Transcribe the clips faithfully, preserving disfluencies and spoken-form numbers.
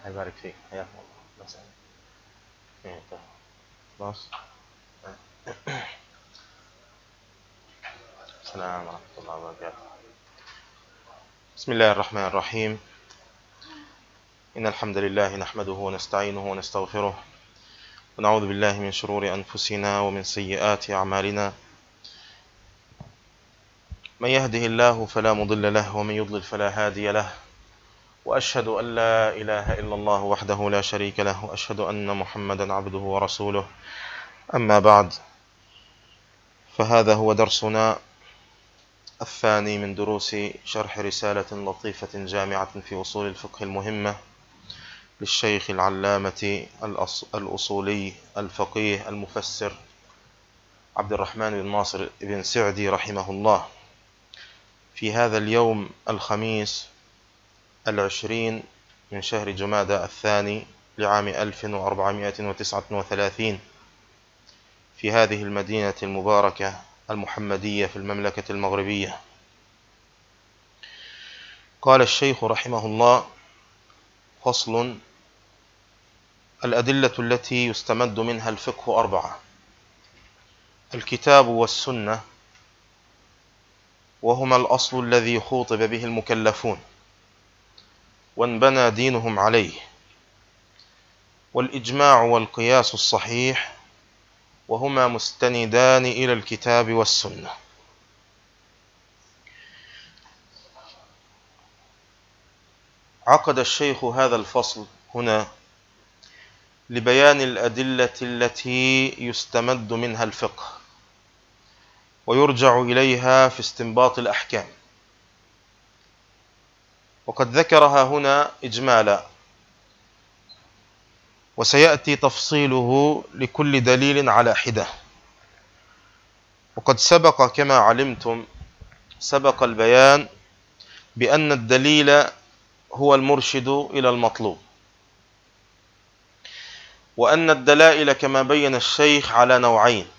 يبارك فيك، حياك الله. بس إيه طيب. خلاص. السلام ورحمة الله وبركاته. بسم الله الرحمن الرحيم. إن الحمد لله نحمده ونستعينه ونستغفره، ونعوذ بالله من شرور أنفسنا ومن سيئات أعمالنا. من يهده الله فلا مضل له، ومن يضلل فلا هادي له. وأشهد أن لا إله إلا الله وحده لا شريك له، وأشهد أن محمدا عبده ورسوله. أما بعد، فهذا هو درسنا الثاني من دروس شرح رسالة لطيفة جامعة في أصول الفقه المهمة للشيخ العلامة الأصولي الفقيه المفسر عبد الرحمن بن ناصر بن سعدي رحمه الله، في هذا اليوم الخميس العشرين من شهر جمادى الثاني لعام ألف وأربعمائة وتسعة وثلاثين في هذه المدينة المباركة المحمدية في المملكة المغربية. قال الشيخ رحمه الله: فصل: الأدلة التي يستمد منها الفقه أربعة: الكتاب والسنة، وهما الأصل الذي خوطب به المكلفون وانبنى دينهم عليه، والإجماع والقياس الصحيح، وهما مستندان إلى الكتاب والسنة. عقد الشيخ هذا الفصل هنا لبيان الأدلة التي يستمد منها الفقه ويرجع إليها في استنباط الأحكام، وقد ذكرها هنا إجمالا، وسيأتي تفصيله لكل دليل على حدة. وقد سبق كما علمتم سبق البيان بأن الدليل هو المرشد إلى المطلوب، وأن الدلائل كما بين الشيخ على نوعين: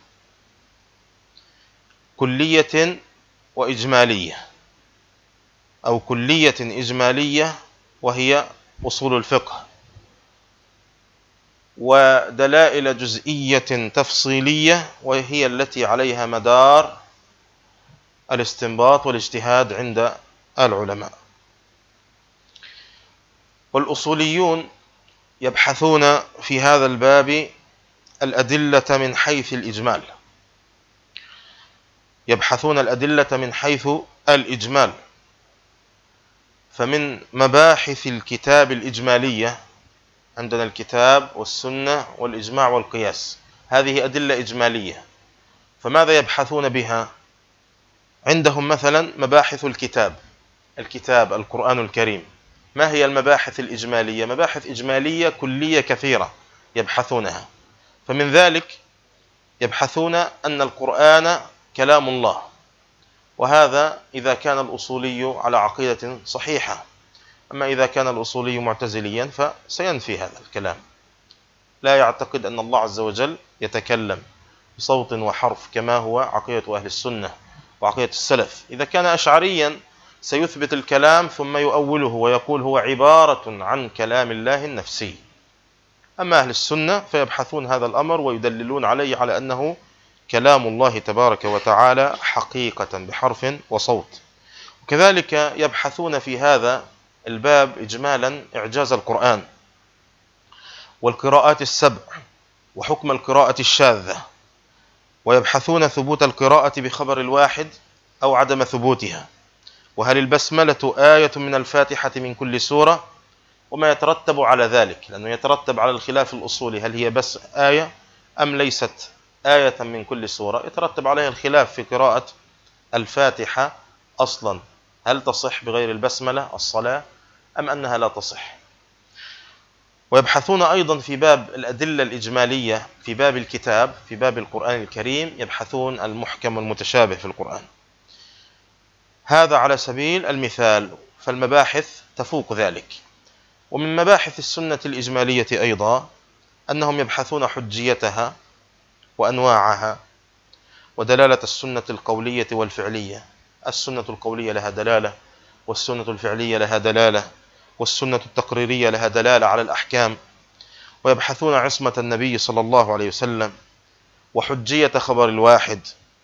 كلية وإجمالية، أو كلية إجمالية وهي أصول الفقه، ودلائل جزئية تفصيلية وهي التي عليها مدار الاستنباط والاجتهاد عند العلماء. والأصوليون يبحثون في هذا الباب الأدلة من حيث الإجمال، يبحثون الأدلة من حيث الإجمال. فمن مباحث الكتاب الإجمالية عندنا الكتاب والسنة والإجماع والقياس، هذه أدلة إجمالية. فماذا يبحثون بها؟ عندهم مثلا مباحث الكتاب، الكتاب القرآن الكريم. ما هي المباحث الإجمالية؟ مباحث إجمالية كلية كثيرة يبحثونها. فمن ذلك يبحثون أن القرآن كلام الله، وهذا إذا كان الأصولي على عقيدة صحيحة. أما إذا كان الأصولي معتزليا فسينفي هذا الكلام، لا يعتقد أن الله عز وجل يتكلم بصوت وحرف كما هو عقيدة أهل السنة وعقيدة السلف. إذا كان أشعريا سيثبت الكلام ثم يؤوله ويقول هو عبارة عن كلام الله النفسي. أما أهل السنة فيبحثون هذا الأمر ويدللون عليه على أنه كلام الله تبارك وتعالى حقيقة بحرف وصوت. وكذلك يبحثون في هذا الباب إجمالا إعجاز القرآن والقراءات السبع وحكم القراءة الشاذة، ويبحثون ثبوت القراءة بخبر الواحد أو عدم ثبوتها، وهل البسملة آية من الفاتحة من كل سورة، وما يترتب على ذلك، لأنه يترتب على الخلاف الأصولي هل هي بس آية أم ليست آية من كل سورة. يترتب عليها الخلاف في قراءة الفاتحة أصلا، هل تصح بغير البسملة الصلاة أم أنها لا تصح. ويبحثون أيضا في باب الأدلة الإجمالية في باب الكتاب، في باب القرآن الكريم يبحثون المحكم والمتشابه في القرآن. هذا على سبيل المثال، فالمباحث تفوق ذلك. ومن مباحث السنة الإجمالية أيضا أنهم يبحثون حجيتها وأنواعها ودلالة السنة القولية والفعلية. السنة القولية لها دلالة، والسنة الفعلية لها دلالة، والسنة التقريرية لها دلالة على الأحكام، ويبحثون عصمة النبي صلى الله عليه وسلم وحجية خبر الواحد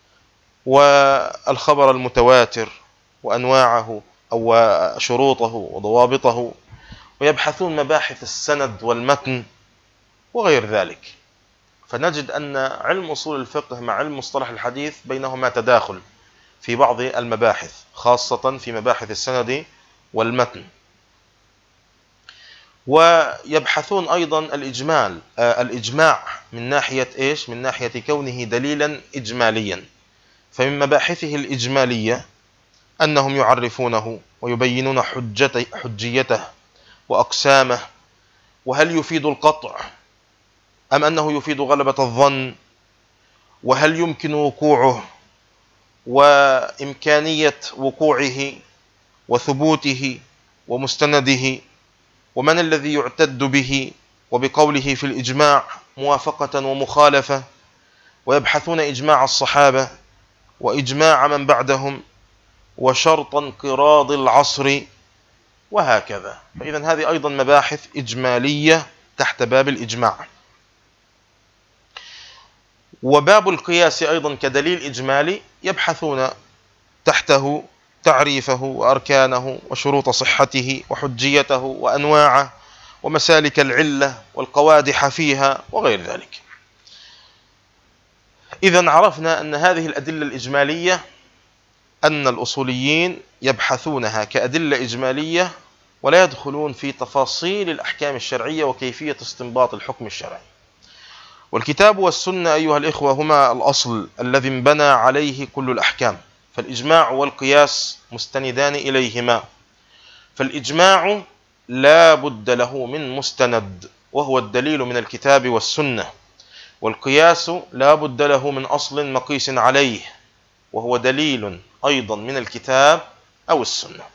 والخبر المتواتر وأنواعه أو شروطه وضوابطه، ويبحثون مباحث السند والمتن وغير ذلك. فنجد أن علم أصول الفقه مع علم مصطلح الحديث بينهما تداخل في بعض المباحث، خاصة في مباحث السند والمتن. ويبحثون أيضا الإجمال الإجماع من ناحية إيش؟ من ناحية كونه دليلا إجماليا. فمن مباحثه الإجمالية أنهم يعرفونه ويبينون حجته حجيته وأقسامه، وهل يفيد القطع أم أنه يفيد غلبة الظن، وهل يمكن وقوعه وإمكانية وقوعه وثبوته ومستنده، ومن الذي يعتد به وبقوله في الإجماع موافقة ومخالفة. ويبحثون إجماع الصحابة وإجماع من بعدهم وشرط انقراض العصر وهكذا. فإذن هذه أيضا مباحث إجمالية تحت باب الإجماع. وباب القياس أيضا كدليل إجمالي يبحثون تحته تعريفه وأركانه وشروط صحته وحجيته وأنواعه ومسالك العلة والقوادح فيها وغير ذلك. إذن عرفنا أن هذه الأدلة الإجمالية أن الأصوليين يبحثونها كأدلة إجمالية ولا يدخلون في تفاصيل الأحكام الشرعية وكيفية استنباط الحكم الشرعي. والكتاب والسنة أيها الإخوة هما الأصل الذي انبنى عليه كل الأحكام، فالإجماع والقياس مستندان إليهما. فالإجماع لا بد له من مستند وهو الدليل من الكتاب والسنة، والقياس لا بد له من أصل مقيس عليه وهو دليل أيضا من الكتاب أو السنة.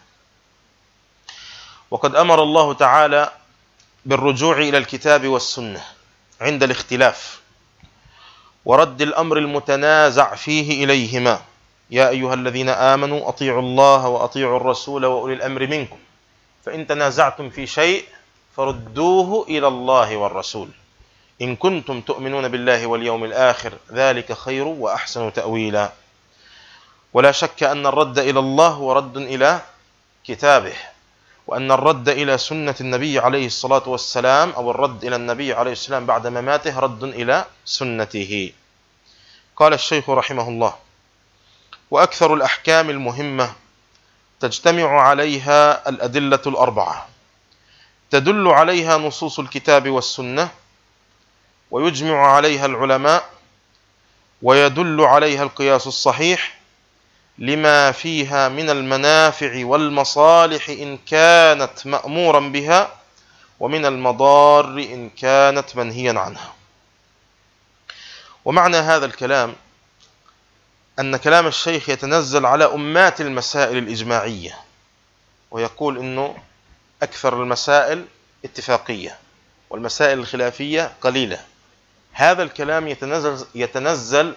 وقد أمر الله تعالى بالرجوع إلى الكتاب والسنة عند الاختلاف ورد الأمر المتنازع فيه إليهما. يا أيها الذين آمنوا أطيعوا الله وأطيعوا الرسول وأولي الأمر منكم فإن تنازعتم في شيء فردوه إلى الله والرسول إن كنتم تؤمنون بالله واليوم الآخر ذلك خير وأحسن تأويلا. ولا شك أن الرد إلى الله هو رد إلى كتابه، وأن الرد إلى سنة النبي عليه الصلاة والسلام أو الرد إلى النبي عليه السلام بعد مماته رد إلى سنته. قال الشيخ رحمه الله: وأكثر الأحكام المهمة تجتمع عليها الأدلة الأربعة، تدل عليها نصوص الكتاب والسنة، ويجمع عليها العلماء، ويدل عليها القياس الصحيح لما فيها من المنافع والمصالح إن كانت مأمورا بها، ومن المضار إن كانت منهيا عنها. ومعنى هذا الكلام أن كلام الشيخ يتنزل على أمات المسائل الإجماعية، ويقول إنه أكثر المسائل اتفاقية والمسائل الخلافية قليلة. هذا الكلام يتنزل يتنزل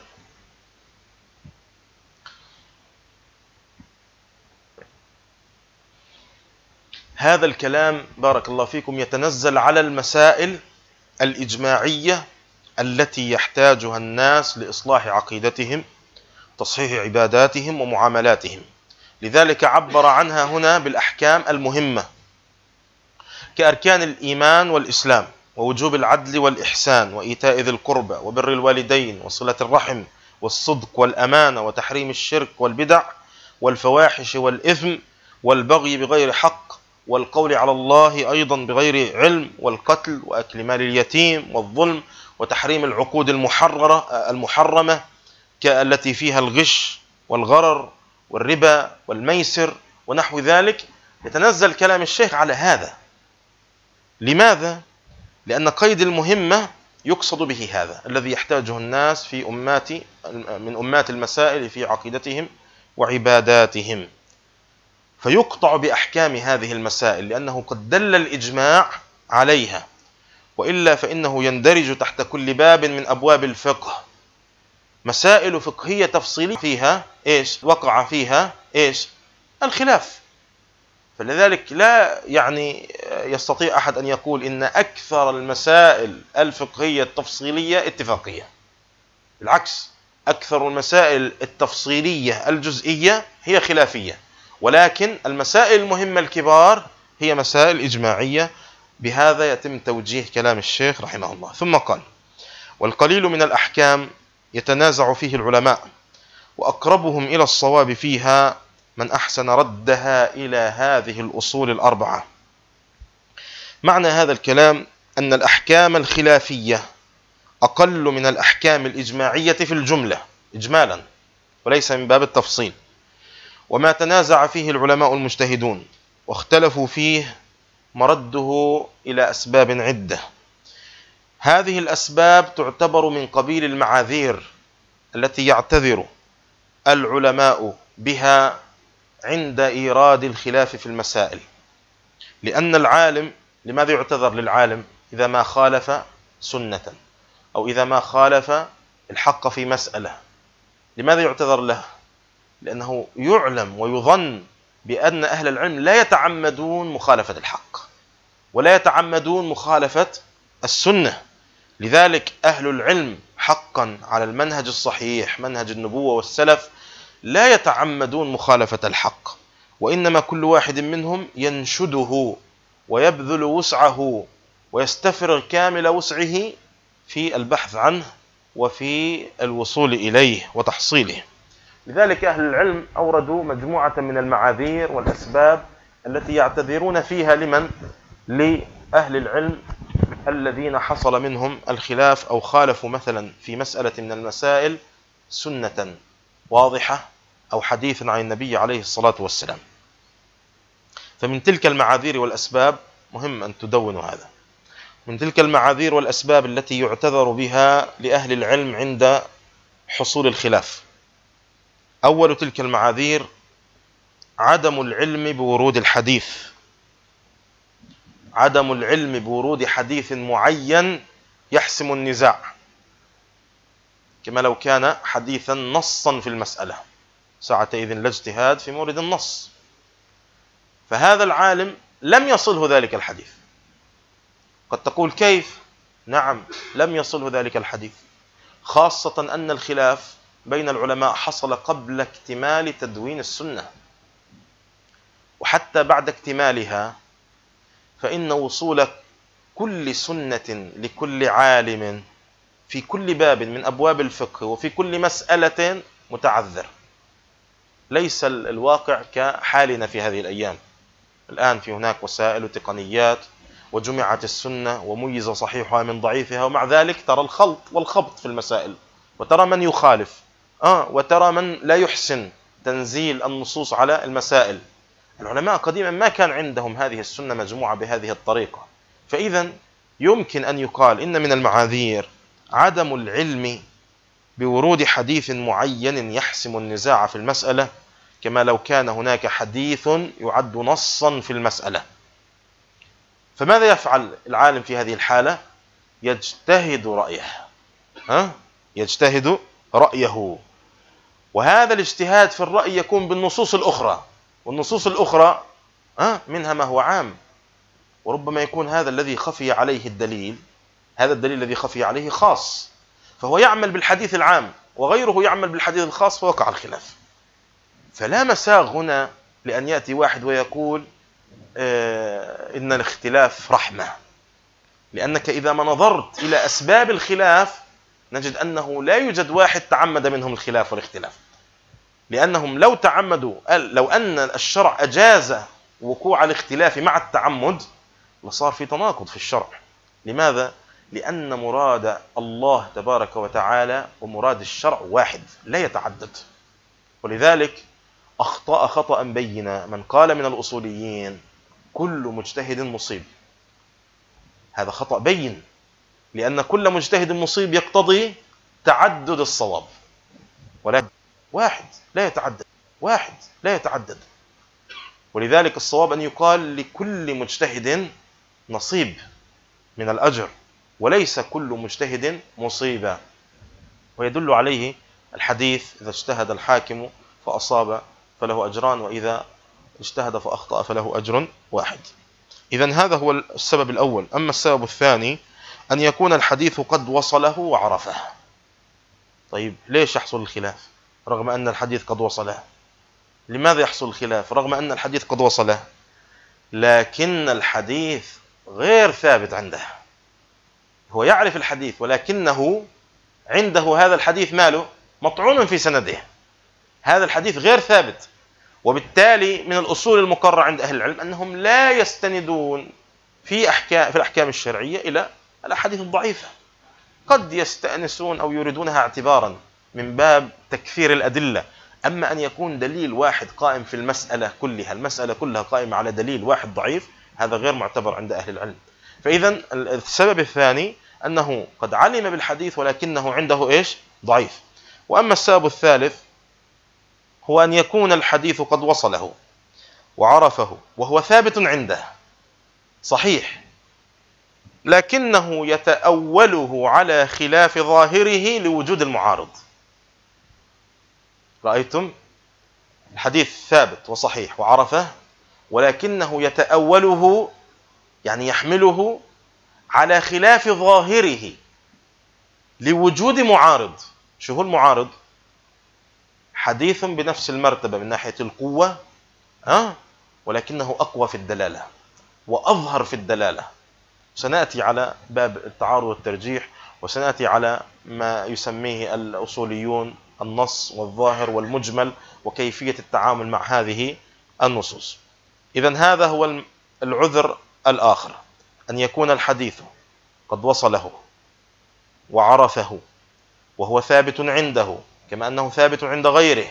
هذا الكلام بارك الله فيكم يتنزل على المسائل الإجماعية التي يحتاجها الناس لإصلاح عقيدتهم، تصحيح عباداتهم ومعاملاتهم. لذلك عبر عنها هنا بالأحكام المهمة كأركان الإيمان والإسلام، ووجوب العدل والإحسان، وإيتاء ذي القربى، وبر الوالدين، وصلة الرحم، والصدق، والأمانة، وتحريم الشرك والبدع والفواحش والإثم، والبغي بغير حق، والقول على الله أيضا بغير علم، والقتل، وأكل مال اليتيم، والظلم، وتحريم العقود المحررة المحرمة التي فيها الغش والغرر والربا والميسر ونحو ذلك. يتنزل كلام الشيخ على هذا. لماذا؟ لأن قيد المهمة يقصد به هذا الذي يحتاجه الناس في أمات من أمات المسائل في عقيدتهم وعباداتهم، فيقطع بأحكام هذه المسائل لأنه قد دل الإجماع عليها، وإلا فإنه يندرج تحت كل باب من أبواب الفقه مسائل فقهية تفصيلية فيها إيش؟ وقع فيها إيش؟ الخلاف. فلذلك لا يعني يستطيع أحد أن يقول إن أكثر المسائل الفقهية التفصيلية اتفاقية. بالعكس، أكثر المسائل التفصيلية الجزئية هي خلافية، ولكن المسائل المهمة الكبار هي مسائل إجماعية. بهذا يتم توجيه كلام الشيخ رحمه الله. ثم قال: والقليل من الأحكام يتنازع فيه العلماء، وأقربهم إلى الصواب فيها من أحسن ردها إلى هذه الأصول الأربعة. معنى هذا الكلام أن الأحكام الخلافية أقل من الأحكام الإجماعية في الجملة إجمالا، وليس من باب التفصيل. وما تنازع فيه العلماء المجتهدون واختلفوا فيه مرده إلى أسباب عدة. هذه الأسباب تعتبر من قبيل المعاذير التي يعتذر العلماء بها عند إيراد الخلاف في المسائل. لأن العالم، لماذا يعتذر للعالم إذا ما خالف سنة أو إذا ما خالف الحق في مسألة؟ لماذا يعتذر له؟ لأنه يعلم ويظن بأن أهل العلم لا يتعمدون مخالفة الحق ولا يتعمدون مخالفة السنة. لذلك أهل العلم حقا على المنهج الصحيح، منهج النبوة والسلف، لا يتعمدون مخالفة الحق، وإنما كل واحد منهم ينشده ويبذل وسعه ويستفرغ كامل وسعه في البحث عنه وفي الوصول إليه وتحصيله. لذلك أهل العلم أوردوا مجموعة من المعاذير والأسباب التي يعتذرون فيها لمن؟ لأهل العلم الذين حصل منهم الخلاف أو خالفوا مثلا في مسألة من المسائل سنة واضحة أو حديث عن النبي عليه الصلاة والسلام. فمن تلك المعاذير والأسباب، مهم أن تدونوا هذا، من تلك المعاذير والأسباب التي يعتذر بها لأهل العلم عند حصول الخلاف: أول تلك المعاذير عدم العلم بورود الحديث، عدم العلم بورود حديث معين يحسم النزاع، كما لو كان حديثا نصا في المسألة، ساعتئذ لا اجتهاد في مورد النص، فهذا العالم لم يصله ذلك الحديث. قد تقول كيف؟ نعم، لم يصله ذلك الحديث، خاصة أن الخلاف بين العلماء حصل قبل اكتمال تدوين السنة، وحتى بعد اكتمالها فإن وصول كل سنة لكل عالم في كل باب من أبواب الفقه وفي كل مسألة متعذر. ليس الواقع كحالنا في هذه الأيام. الآن في هناك وسائل وتقنيات، وجمعت السنة وميز صحيحها من ضعيفها، ومع ذلك ترى الخلط والخبط في المسائل، وترى من يخالف آه وترى من لا يحسن تنزيل النصوص على المسائل. العلماء قديما ما كان عندهم هذه السنة مجموعة بهذه الطريقة. فإذا يمكن أن يقال إن من المعاذير عدم العلم بورود حديث معين يحسم النزاع في المسألة، كما لو كان هناك حديث يعد نصا في المسألة. فماذا يفعل العالم في هذه الحالة؟ يجتهد رأيه ها؟ يجتهد رأيه، وهذا الاجتهاد في الرأي يكون بالنصوص الأخرى، والنصوص الأخرى ها منها ما هو عام، وربما يكون هذا الذي خفي عليه الدليل، هذا الدليل الذي خفي عليه خاص، فهو يعمل بالحديث العام وغيره يعمل بالحديث الخاص، فوقع الخلاف. فلا مساغ هنا لأن يأتي واحد ويقول آه إن الاختلاف رحمة، لأنك إذا ما نظرت إلى أسباب الخلاف نجد أنه لا يوجد واحد تعمد منهم الخلاف والاختلاف، لأنهم لو تعمدوا، لو أن الشرع أجاز وقوع الاختلاف مع التعمد لصار في تناقض في الشرع. لماذا؟ لأن مراد الله تبارك وتعالى ومراد الشرع واحد لا يتعدد. ولذلك أخطأ خطأ بينا من قال من الأصوليين كل مجتهد مصيب. هذا خطأ بين، لأن كل مجتهد مصيب يقتضي تعدد الصواب، ولكن واحد لا يتعدد، واحد لا يتعدد. ولذلك الصواب أن يقال لكل مجتهد نصيب من الأجر، وليس كل مجتهد مصيبا. ويدل عليه الحديث: إذا اجتهد الحاكم فأصاب فله أجران، وإذا اجتهد فأخطأ فله أجر واحد. إذن هذا هو السبب الأول. أما السبب الثاني أن يكون الحديث قد وصله وعرفه. طيب ليش يحصل الخلاف رغم أن الحديث قد وصله؟ لماذا يحصل الخلاف رغم أن الحديث قد وصله؟ لكن الحديث غير ثابت عنده. هو يعرف الحديث ولكنه عنده هذا الحديث ماله مطعون في سنده، هذا الحديث غير ثابت. وبالتالي من الأصول المقررة عند أهل العلم أنهم لا يستندون في أحكام في الأحكام الشرعية إلى الأحاديث الضعيفة. قد يستأنسون أو يريدونها اعتبارا من باب تكثير الأدلة، أما أن يكون دليل واحد قائم في المسألة كلها، المسألة كلها قائمة على دليل واحد ضعيف، هذا غير معتبر عند أهل العلم. فإذا السبب الثاني أنه قد علم بالحديث ولكنه عنده إيش؟ ضعيف. وأما السبب الثالث هو أن يكون الحديث قد وصله وعرفه وهو ثابت عنده صحيح، لكنه يتأوله على خلاف ظاهره لوجود المعارض. رأيتم؟ الحديث ثابت وصحيح وعرفه، ولكنه يتأوله يعني يحمله على خلاف ظاهره لوجود معارض. شو هو المعارض؟ حديث بنفس المرتبة من ناحية القوة أه؟ ولكنه أقوى في الدلالة وأظهر في الدلالة. سنأتي على باب التعارض والترجيح، وسنأتي على ما يسميه الأصوليون النص والظاهر والمجمل وكيفية التعامل مع هذه النصوص. إذن هذا هو العذر الآخر، أن يكون الحديث قد وصله وعرفه وهو ثابت عنده كما أنه ثابت عند غيره،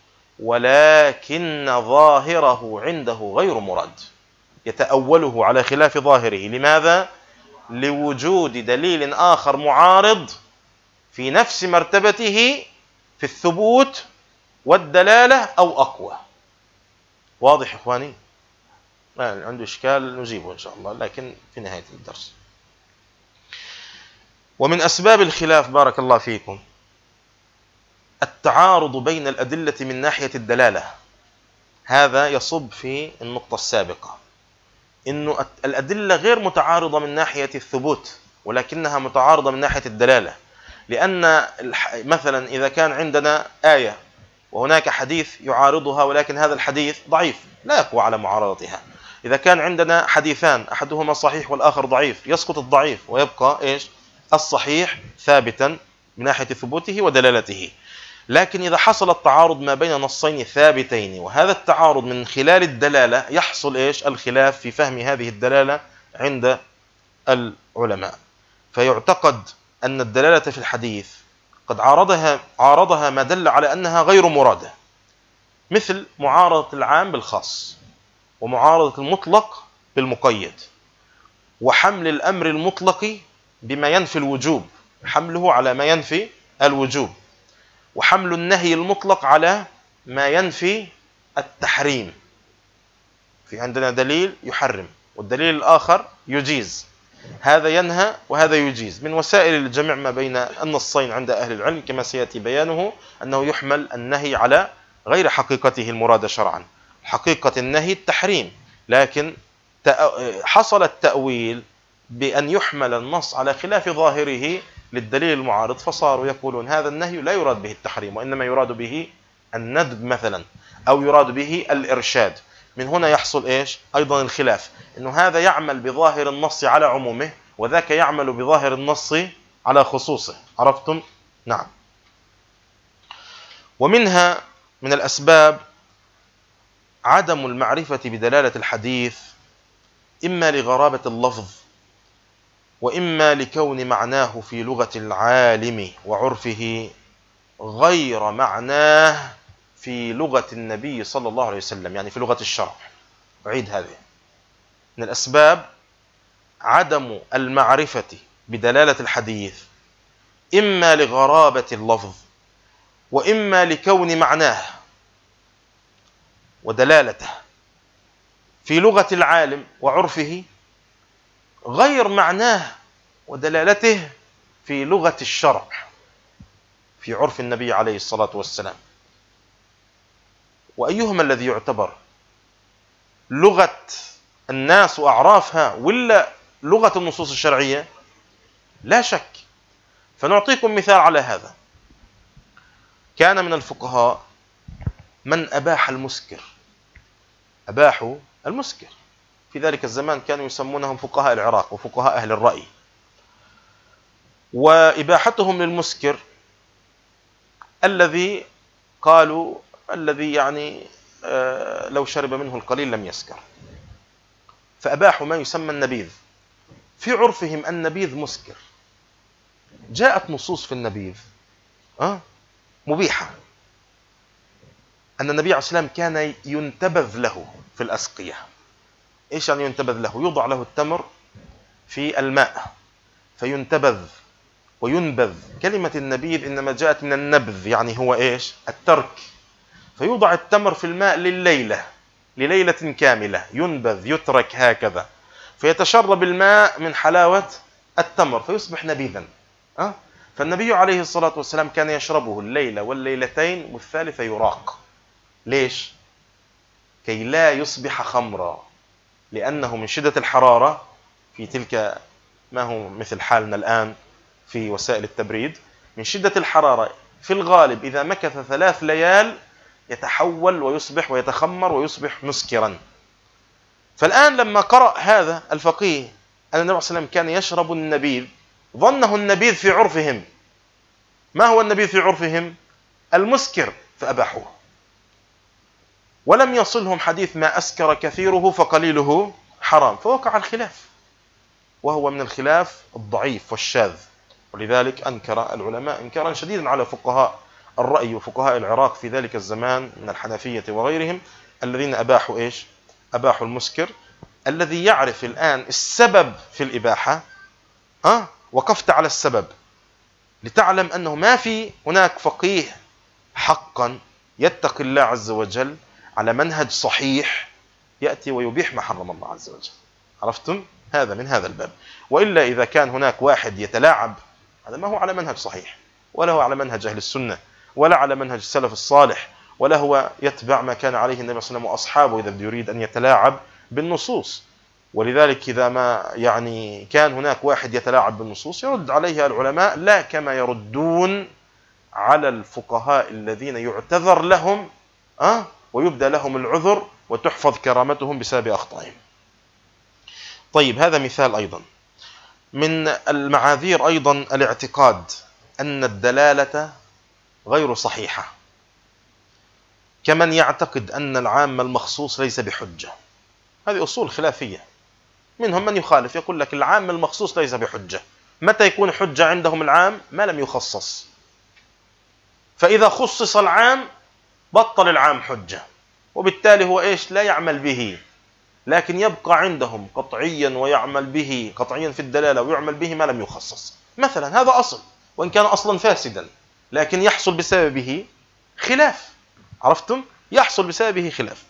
ولكن ظاهره عنده غير مراد، يتأوله على خلاف ظاهره. لماذا؟ لوجود دليل آخر معارض في نفس مرتبته في الثبوت والدلالة أو أقوى. واضح إخواني؟ ما عنده إشكال نجيبه إن شاء الله، لكن في نهاية الدرس. ومن أسباب الخلاف بارك الله فيكم التعارض بين الأدلة من ناحية الدلالة. هذا يصب في النقطة السابقة، إنه الأدلة غير متعارضة من ناحية الثبوت ولكنها متعارضة من ناحية الدلالة. لأن مثلا إذا كان عندنا آية وهناك حديث يعارضها ولكن هذا الحديث ضعيف لا يقوى على معارضتها. إذا كان عندنا حديثان أحدهما صحيح والآخر ضعيف، يسقط الضعيف ويبقى إيش؟ الصحيح ثابتا من ناحية ثبوته ودلالته. لكن إذا حصل التعارض ما بين نصين ثابتين وهذا التعارض من خلال الدلالة، يحصل إيش؟ الخلاف في فهم هذه الدلالة عند العلماء. فيعتقد أن الدلالة في الحديث قد عارضها عارضها ما دل على أنها غير مرادة، مثل معارضة العام بالخاص، ومعارضة المطلق بالمقيد، وحمل الأمر المطلق بما ينفي الوجوب، حمله على ما ينفي الوجوب، وحمل النهي المطلق على ما ينفي التحريم. في عندنا دليل يحرم والدليل الآخر يجيز، هذا ينهى وهذا يجيز. من وسائل الجمع ما بين النصين عند أهل العلم كما سيأتي بيانه أنه يحمل النهي على غير حقيقته المراد شرعا. حقيقة النهي التحريم، لكن حصل التأويل بأن يحمل النص على خلاف ظاهره للدليل المعارض، فصاروا يقولون هذا النهي لا يراد به التحريم وإنما يراد به الندب مثلا، أو يراد به الإرشاد. من هنا يحصل إيش؟ أيضا الخلاف، إنه هذا يعمل بظاهر النص على عمومه وذاك يعمل بظاهر النص على خصوصه. عرفتم؟ نعم. ومنها من الأسباب عدم المعرفة بدلالة الحديث، إما لغرابة اللفظ، وإما لكون معناه في لغة العالم وعرفه غير معناه في لغة النبي صلى الله عليه وسلم، يعني في لغة الشرع. أعيد هذه. من الأسباب عدم المعرفة بدلالة الحديث، إما لغرابة اللفظ وإما لكون معناه ودلالته في لغة العالم وعرفه غير معناه ودلالته في لغة الشرع في عرف النبي عليه الصلاة والسلام. وأيهما الذي يعتبر؟ لغة الناس وأعرافها ولا لغة النصوص الشرعية؟ لا شك. فنعطيكم مثال على هذا. كان من الفقهاء من أباح المسكر، أباحوا المسكر. في ذلك الزمان كانوا يسمونهم فقهاء العراق وفقهاء أهل الرأي. وإباحتهم للمسكر الذي قالوا الذي يعني آه لو شرب منه القليل لم يسكر، فأباحوا ما يسمى النبيذ. في عرفهم النبيذ مسكر. جاءت نصوص في النبيذ أه؟ مبيحة. أن النبي عليه الصلاة والسلام كان ينتبذ له في الأسقية. إيش يعني ينتبذ له؟ يوضع له التمر في الماء فينتبذ وينبذ. كلمة النبيذ إنما جاءت من النبذ، يعني هو إيش؟ الترك. فيوضع التمر في الماء لليلة، لليلة كاملة، ينبذ يترك هكذا، فيتشرب الماء من حلاوة التمر فيصبح نبيذا. أه؟ فالنبي عليه الصلاة والسلام كان يشربه الليلة والليلتين والثالثة يراق. ليش؟ كي لا يصبح خمرا، لأنه من شدة الحرارة في تلك ما هو مثل حالنا الآن في وسائل التبريد، من شدة الحرارة في الغالب إذا مكث ثلاث ليال يتحول ويصبح ويتخمر ويصبح مسكرا. فالآن لما قرأ هذا الفقيه أن النبي صلى الله عليه وسلم كان يشرب النبيذ، ظنه النبيذ في عرفهم. ما هو النبيذ في عرفهم؟ المسكر، فأباحوه. ولم يصلهم حديث ما أسكر كثيره فقليله حرام، فوقع الخلاف، وهو من الخلاف الضعيف والشاذ. ولذلك أنكر العلماء إنكارا شديدا على فقهاء الرأي وفقهاء العراق في ذلك الزمان من الحنفية وغيرهم الذين أباحوا إيش؟ أباحوا المسكر. الذي يعرف الآن السبب في الإباحة أه؟ وقفت على السبب لتعلم أنه ما في هناك فقيه حقا يتقي الله عز وجل على منهج صحيح يأتي ويبيح ما حرم الله عز وجل. عرفتم؟ هذا من هذا الباب. وإلا إذا كان هناك واحد يتلاعب، هذا ما هو على منهج صحيح، ولا هو على منهج أهل السنة، ولا على منهج السلف الصالح، ولا هو يتبع ما كان عليه النبي صلى الله عليه وسلم وأصحابه إذا يريد أن يتلاعب بالنصوص. ولذلك إذا ما يعني كان هناك واحد يتلاعب بالنصوص يرد عليه العلماء، لا كما يردون على الفقهاء الذين يعتذر لهم أه؟ ويبدأ لهم العذر وتحفظ كرامتهم بسبب أخطائهم. طيب، هذا مثال. أيضا من المعاذير أيضا الاعتقاد أن الدلالة غير صحيحة، كمن يعتقد أن العام المخصوص ليس بحجة. هذه أصول خلافية. منهم من يخالف يقول لك العام المخصوص ليس بحجة. متى يكون حجة عندهم العام؟ ما لم يخصص. فإذا خصص العام بطل العام حجة، وبالتالي هو إيش؟ لا يعمل به. لكن يبقى عندهم قطعيا ويعمل به قطعيا في الدلالة ويعمل به ما لم يخصص. مثلا هذا أصل وإن كان أصلا فاسدا، لكن يحصل بسببه خلاف. عرفتم؟ يحصل بسببه خلاف.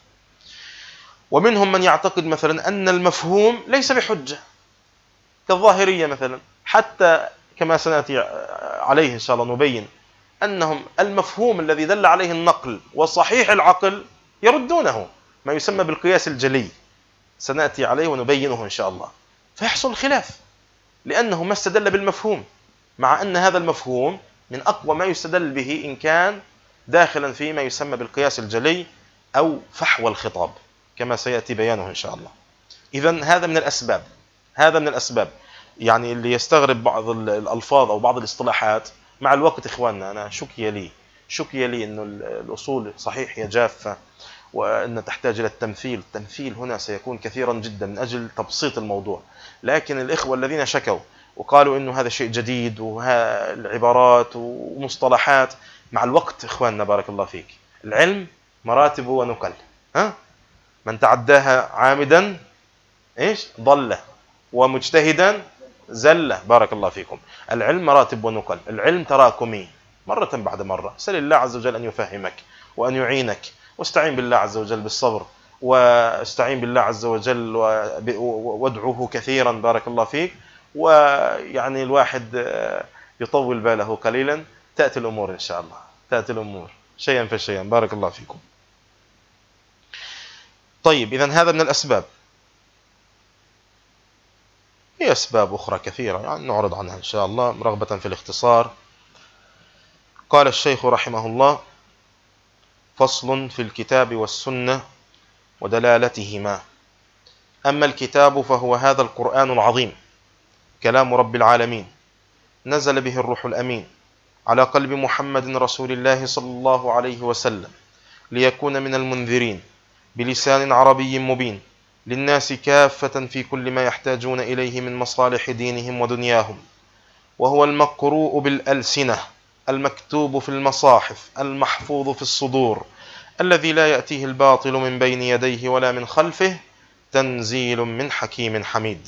ومنهم من يعتقد مثلا أن المفهوم ليس بحجة، كالظاهرية مثلا، حتى كما سنأتي عليه إن شاء الله نبين أنهم المفهوم الذي دل عليه النقل وصحيح العقل يردونه، ما يسمى بالقياس الجلي، سنأتي عليه ونبينه إن شاء الله. فيحصل خلاف لأنه ما استدل بالمفهوم، مع أن هذا المفهوم من أقوى ما يستدل به إن كان داخلا في ما يسمى بالقياس الجلي أو فحوى الخطاب، كما سيأتي بيانه إن شاء الله. إذن هذا من الأسباب، هذا من الأسباب. يعني اللي يستغرب بعض الألفاظ أو بعض الاصطلاحات مع الوقت، إخواننا أنا شكي لي شكي لي أنه الأصول صحيح هي جافة وأن تحتاج إلى التمثيل. التمثيل هنا سيكون كثيرا جدا من أجل تبسيط الموضوع. لكن الإخوة الذين شكوا وقالوا إنه هذا شيء جديد والعبارات ومصطلحات، مع الوقت إخواننا بارك الله فيك، العلم مراتب ونقل. ها؟ من تعداها عامدا إيش؟ ضل، ومجتهدا زل. بارك الله فيكم. العلم مراتب ونقل، العلم تراكمي مرة بعد مرة. سل الله عز وجل أن يفهمك وأن يعينك، واستعين بالله عز وجل بالصبر، واستعين بالله عز وجل وادعوه كثيرا. بارك الله فيك. ويعني الواحد يطول باله قليلا، تأتي الأمور إن شاء الله، تأتي الأمور شيئا فشيئا. بارك الله فيكم. طيب، إذن هذا من الأسباب. هي أسباب أخرى كثيرة يعني نعرض عنها إن شاء الله رغبة في الاختصار. قال الشيخ رحمه الله: فصل في الكتاب والسنة ودلالتهما. أما الكتاب فهو هذا القرآن العظيم كلام رب العالمين، نزل به الروح الأمين على قلب محمد رسول الله صلى الله عليه وسلم ليكون من المنذرين بلسان عربي مبين للناس كافة في كل ما يحتاجون إليه من مصالح دينهم ودنياهم، وهو المقروء بالألسنة، المكتوب في المصاحف، المحفوظ في الصدور، الذي لا يأتيه الباطل من بين يديه ولا من خلفه، تنزيل من حكيم حميد.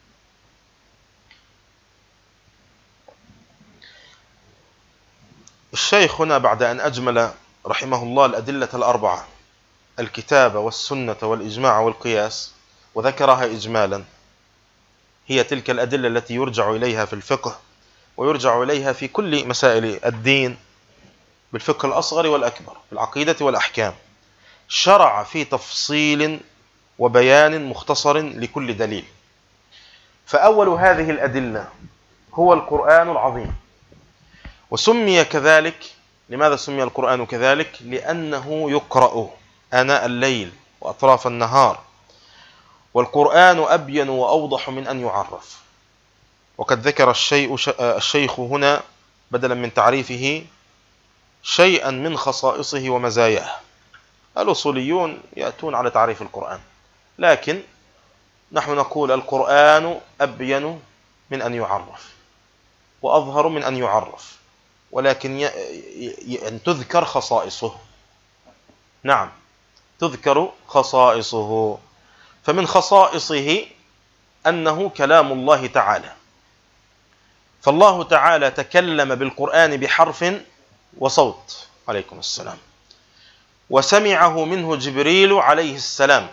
الشيخ هنا بعد أن أجمل رحمه الله الأدلة الأربعة، الكتاب والسنة والإجماع والقياس، وذكرها إجمالا، هي تلك الأدلة التي يرجع إليها في الفقه ويرجع إليها في كل مسائل الدين بالفقه الأصغر والأكبر في العقيدة والأحكام. شرع في تفصيل وبيان مختصر لكل دليل. فأول هذه الأدلة هو القرآن العظيم، وسمي كذلك. لماذا سمي القرآن كذلك؟ لأنه يقرأ آناء الليل وأطراف النهار، والقرآن أبين وأوضح من أن يعرف. وقد ذكر الشيء الشيخ هنا بدلا من تعريفه شيئا من خصائصه ومزاياه. الأصوليون يأتون على تعريف القرآن، لكن نحن نقول القرآن أبين من أن يعرف وأظهر من أن يعرف، ولكن ي... ي... تذكر خصائصه. نعم، تذكر خصائصه. فمن خصائصه أنه كلام الله تعالى، فالله تعالى تكلم بالقرآن بحرف وصوت، عليكم السلام، وسمعه منه جبريل عليه السلام،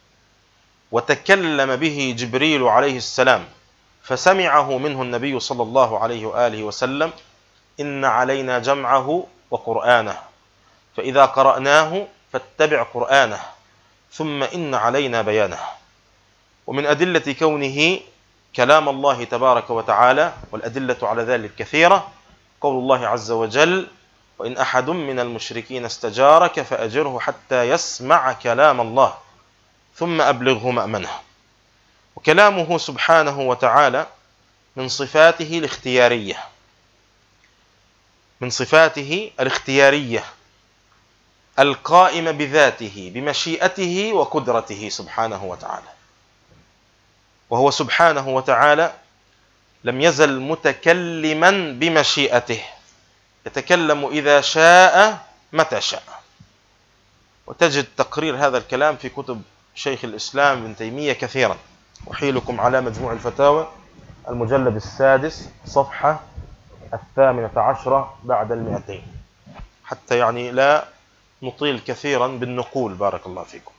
وتكلم به جبريل عليه السلام فسمعه منه النبي صلى الله عليه وآله وسلم: إن علينا جمعه وقرآنه، فإذا قرأناه فاتبع قرآنه، ثم إن علينا بيانه. ومن أدلة كونه كلام الله تبارك وتعالى، والأدلة على ذلك كثيرة، قول الله عز وجل: وإن أحد من المشركين استجارك فأجره حتى يسمع كلام الله ثم أبلغه مأمنه. وكلامه سبحانه وتعالى من صفاته الاختيارية، من صفاته الاختيارية القائمة بذاته بمشيئته وقدرته سبحانه وتعالى. وهو سبحانه وتعالى لم يزل متكلما بمشيئته، يتكلم إذا شاء متى شاء. وتجد تقرير هذا الكلام في كتب شيخ الإسلام ابن تيمية كثيرا. أحيلكم على مجموع الفتاوى المجلد السادس صفحة الثامنة عشرة بعد المئتين، حتى يعني لا نطيل كثيرا بالنقول. بارك الله فيكم.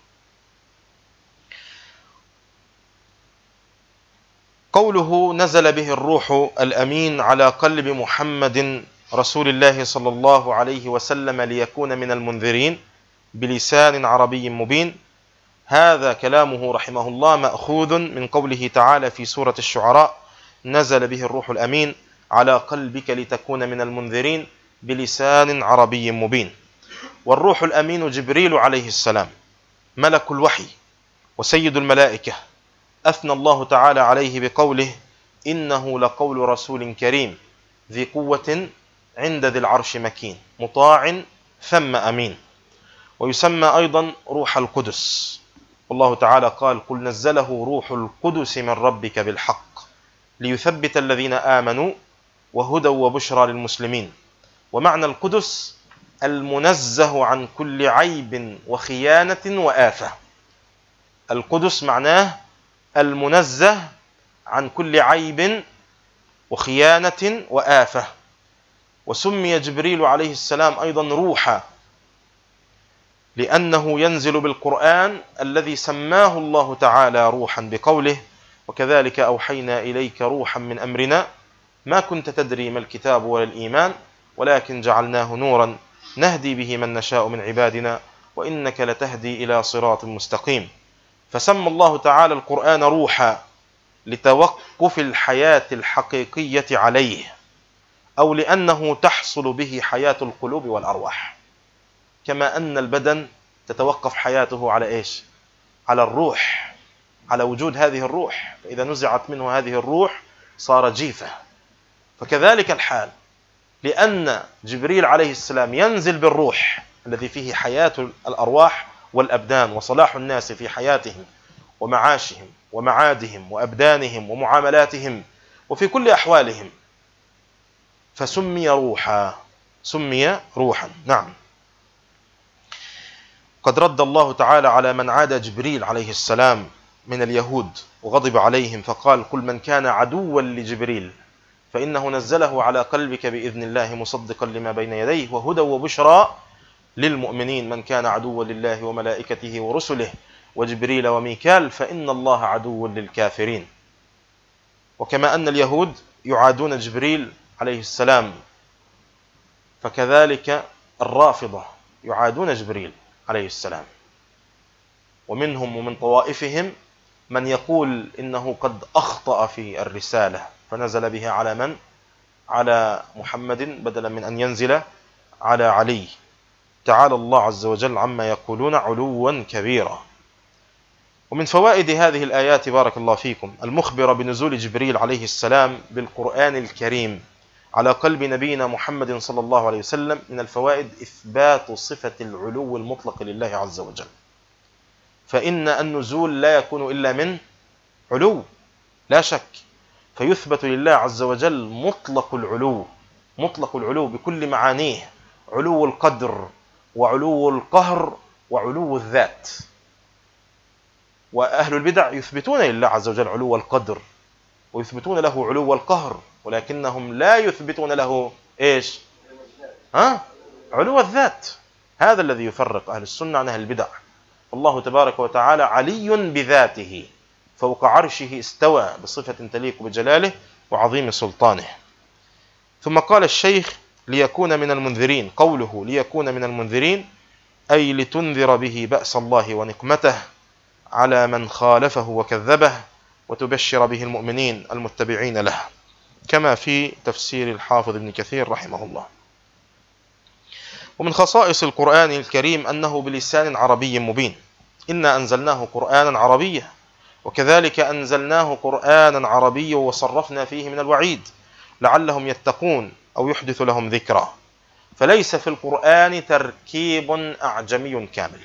قوله نزل به الروح الأمين على قلب محمد رسول الله صلى الله عليه وسلم ليكون من المنذرين بلسان عربي مبين، هذا كلامه رحمه الله مأخوذ من قوله تعالى في سورة الشعراء: نزل به الروح الأمين على قلبك لتكون من المنذرين بلسان عربي مبين. والروح الأمين جبريل عليه السلام ملك الوحي وسيد الملائكة، أثنى الله تعالى عليه بقوله: إنه لقول رسول كريم ذي قوة عند ذي العرش مكين مطاع ثم أمين. ويسمى أيضا روح القدس، والله تعالى قال: قل نزله روح القدس من ربك بالحق ليثبت الذين آمنوا وهدى وبشرى للمسلمين. ومعنى القدس المنزه عن كل عيب وخيانة وآفة. القدس معناه المنزه عن كل عيب وخيانة وآفة. وسمي جبريل عليه السلام أيضا روحا لأنه ينزل بالقرآن الذي سماه الله تعالى روحا بقوله: وكذلك أوحينا إليك روحا من أمرنا ما كنت تدري ما الكتاب ولا الإيمان ولكن جعلناه نورا نهدي به من نشاء من عبادنا وإنك لتهدي إلى صراط مستقيم. فسمى الله تعالى القرآن روحا لتوقف الحياة الحقيقية عليه، أو لأنه تحصل به حياة القلوب والأرواح، كما أن البدن تتوقف حياته على إيش؟ على الروح، على وجود هذه الروح، فإذا نزعت منه هذه الروح صار جيفة. فكذلك الحال، لأن جبريل عليه السلام ينزل بالروح الذي فيه حياة الأرواح والأبدان وصلاح الناس في حياتهم ومعاشهم ومعادهم وأبدانهم ومعاملاتهم وفي كل أحوالهم، فسمي روحا، سمي روحا. نعم. قد رد الله تعالى على من عاد جبريل عليه السلام من اليهود وغضب عليهم، فقال: قل من كان عدوا لجبريل فإنه نزله على قلبك بإذن الله مصدقا لما بين يديه وهدى وبشرى للمؤمنين، من كان عدوا لله وملائكته ورسله وجبريل وميكال فإن الله عدو للكافرين. وكما أن اليهود يعادون جبريل عليه السلام، فكذلك الرافضة يعادون جبريل عليه السلام، ومنهم ومن طوائفهم من يقول إنه قد أخطأ في الرسالة فنزل بها على من؟ على محمد بدلا من أن ينزل على علي. تعالى الله عز وجل عما يقولون علوا كبيرا. ومن فوائد هذه الآيات بارك الله فيكم المخبرة بنزول جبريل عليه السلام بالقرآن الكريم على قلب نبينا محمد صلى الله عليه وسلم، من الفوائد إثبات صفة العلو المطلق لله عز وجل، فإن النزول لا يكون إلا من علو لا شك، فيثبت لله عز وجل مطلق العلو، مطلق العلو بكل معانيه، علو القدر وعلو القهر وعلو الذات. وأهل البدع يثبتون لله عز وجل علو القدر ويثبتون له علو القهر، ولكنهم لا يثبتون له إيش؟ ها؟ علو الذات. هذا الذي يفرق أهل السنة عن أهل البدع. الله تبارك وتعالى علي بذاته، فوق عرشه استوى بصفة تليق بجلاله وعظيم سلطانه. ثم قال الشيخ: ليكون من المنذرين، قوله ليكون من المنذرين أي لتنذر به بأس الله ونقمته على من خالفه وكذبه، وتبشر به المؤمنين المتبعين له، كما في تفسير الحافظ ابن كثير رحمه الله. ومن خصائص القرآن الكريم أنه بلسان عربي مبين، إنا أنزلناه قرآنا عربيا وكذلك أنزلناه قرآنا عربيا وصرفنا فيه من الوعيد لعلهم يتقون أو يحدث لهم ذكرى. فليس في القرآن تركيب أعجمي كامل،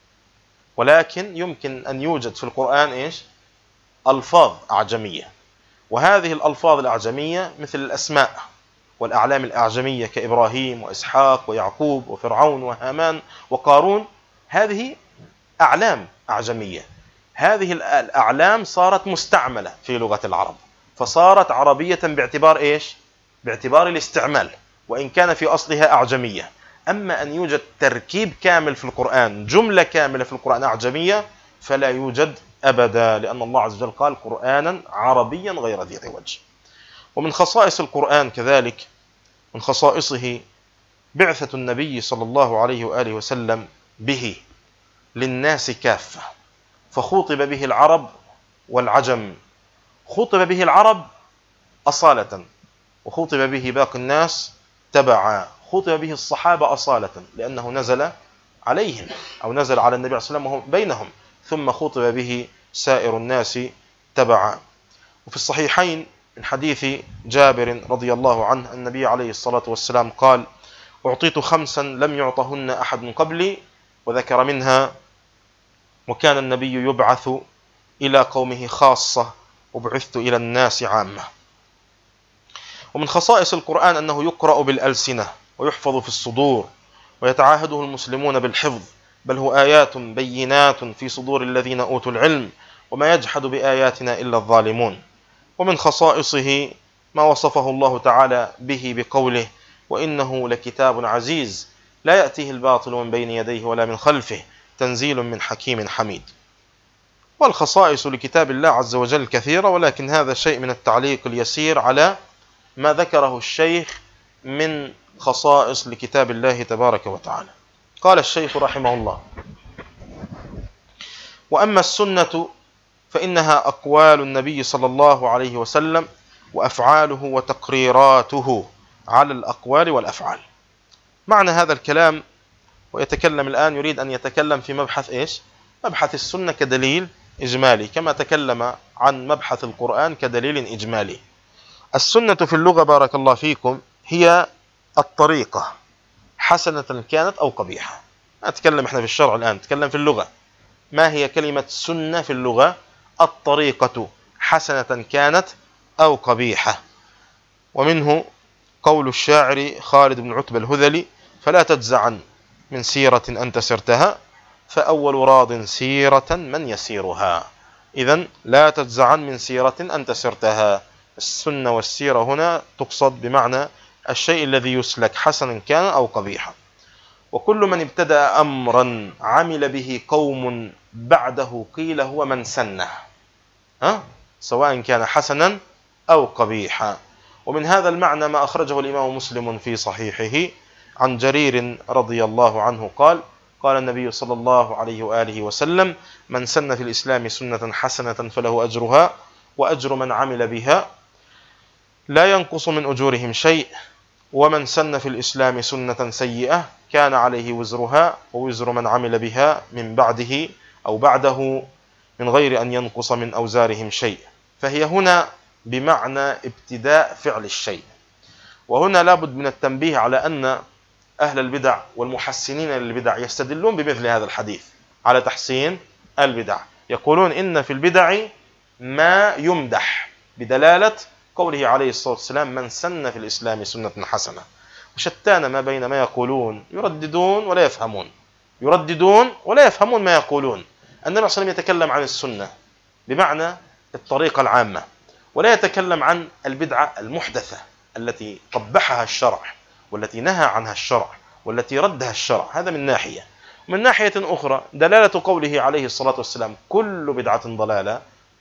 ولكن يمكن أن يوجد في القرآن إيش؟ ألفاظ أعجمية، وهذه الألفاظ الأعجمية مثل الأسماء والأعلام الأعجمية كإبراهيم وإسحاق ويعقوب وفرعون وهامان وقارون، هذه أعلام أعجمية. هذه الأعلام صارت مستعملة في لغة العرب، فصارت عربية باعتبار إيش؟ باعتبار الاستعمال، وإن كان في أصلها أعجمية. أما أن يوجد تركيب كامل في القرآن، جملة كاملة في القرآن أعجمية، فلا يوجد أبدا، لأن الله عز وجل قال قرآنا عربيا غير ذي عوج. ومن خصائص القرآن كذلك، من خصائصه بعثة النبي صلى الله عليه وآله وسلم به للناس كافة، فخوطب به العرب والعجم. خوطب به العرب أصالة، وخوطب به باقي الناس تبعا. خوطب به الصحابة أصالة لأنه نزل عليهم أو نزل على النبي صلى الله عليه وسلم بينهم، ثم خوطب به سائر الناس تبعا. وفي الصحيحين من حديث جابر رضي الله عنه النبي عليه الصلاة والسلام قال: أعطيت خمسا لم يعطهن أحد من قبلي، وذكر منها: وكان النبي يبعث إلى قومه خاصة وبعثت إلى الناس عامة. ومن خصائص القرآن أنه يقرأ بالألسنة ويحفظ في الصدور ويتعاهده المسلمون بالحفظ، بل هو آيات بينات في صدور الذين أوتوا العلم وما يجحد بآياتنا إلا الظالمون. ومن خصائصه ما وصفه الله تعالى به بقوله: وإنه لكتاب عزيز لا يأتيه الباطل من بين يديه ولا من خلفه تنزيل من حكيم حميد. والخصائص لكتاب الله عز وجل كثيرة، ولكن هذا شيء من التعليق اليسير على ما ذكره الشيخ من خصائص لكتاب الله تبارك وتعالى. قال الشيخ رحمه الله: وأما السنة فإنها أقوال النبي صلى الله عليه وسلم وأفعاله وتقريراته على الأقوال والأفعال. معنى هذا الكلام، ويتكلم الآن يريد أن يتكلم في مبحث إيش؟ مبحث السنة كدليل إجمالي، كما تكلم عن مبحث القرآن كدليل إجمالي. السنة في اللغة بارك الله فيكم هي الطريقة، حسنة كانت أو قبيحة. أتكلم إحنا في الشرع الآن، نتكلم في اللغة. ما هي كلمة سنة في اللغة؟ الطريقة، حسنة كانت أو قبيحة. ومنه قول الشاعر خالد بن عتبة الهذلي: فلا تجزعن من سيرة أنت سرتها، فأول راض سيرة من يسيرها. إذن لا تجزعن من سيرة أنت سرتها. السنة والسيرة هنا تقصد بمعنى الشيء الذي يسلك، حسنا كان أو قبيحا. وكل من ابتدأ أمرا عمل به قوم بعده قيل هو من سنه، ها؟ سواء كان حسنا أو قبيحا. ومن هذا المعنى ما أخرجه الإمام مسلم في صحيحه عن جرير رضي الله عنه قال: قال النبي صلى الله عليه وآله وسلم: من سن في الإسلام سنة حسنة فله أجرها وأجر من عمل بها لا ينقص من أجورهم شيء، ومن سن في الإسلام سنة سيئة كان عليه وزرها ووزر من عمل بها من بعده أو بعده من غير أن ينقص من أوزارهم شيء. فهي هنا بمعنى ابتداء فعل الشيء. وهنا لابد من التنبيه على أن أهل البدع والمحسنين للبدع يستدلون بمثل هذا الحديث على تحسين البدع. يقولون إن في البدع ما يمدح بدلالة قوله عليه الصلاة والسلام: من سن في الإسلام سنة حسنة. وشتان ما بين ما يقولون، يرددون ولا يفهمون، يرددون ولا يفهمون ما يقولون. النبي صلى الله عليه وسلم يتكلم عن السنة بمعنى الطريقة العامة، ولا يتكلم عن البدعة المحدثة التي قبحها الشرع والتي نهى عنها الشرع والتي ردها الشرع. هذا من ناحية. من ناحية أخرى دلالة قوله عليه الصلاة والسلام: كل بدعة ضلالة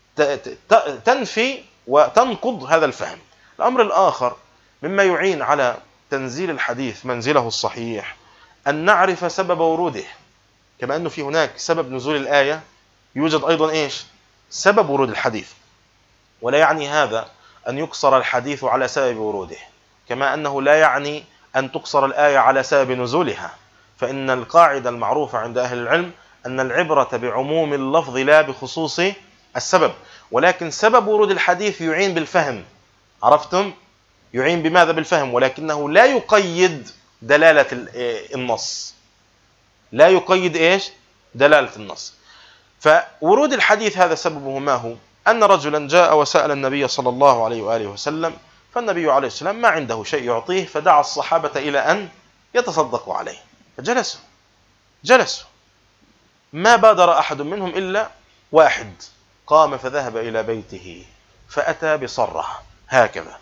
تنفي وتنقض هذا الفهم. الأمر الآخر مما يعين على تنزيل الحديث منزله الصحيح أن نعرف سبب وروده. كما أنه في هناك سبب نزول الآية، يوجد أيضا إيش؟ سبب ورود الحديث. ولا يعني هذا أن يقصر الحديث على سبب وروده، كما أنه لا يعني أن تقصر الآية على سبب نزولها. فإن القاعدة المعروفة عند أهل العلم أن العبرة بعموم اللفظ لا بخصوص السبب. ولكن سبب ورود الحديث يعين بالفهم، عرفتم؟ يعين بماذا؟ بالفهم، ولكنه لا يقيد دلالة النص، لا يقيد إيش؟ دلالة النص. فورود الحديث هذا سببه ما هو؟ أن رجلا جاء وسأل النبي صلى الله عليه وآله وسلم، فالنبي عليه السلام ما عنده شيء يعطيه، فدعا الصحابة إلى أن يتصدقوا عليه، فجلسوا جلسوا ما بادر أحد منهم إلا واحد، قام فذهب إلى بيته فأتى بصرة هكذا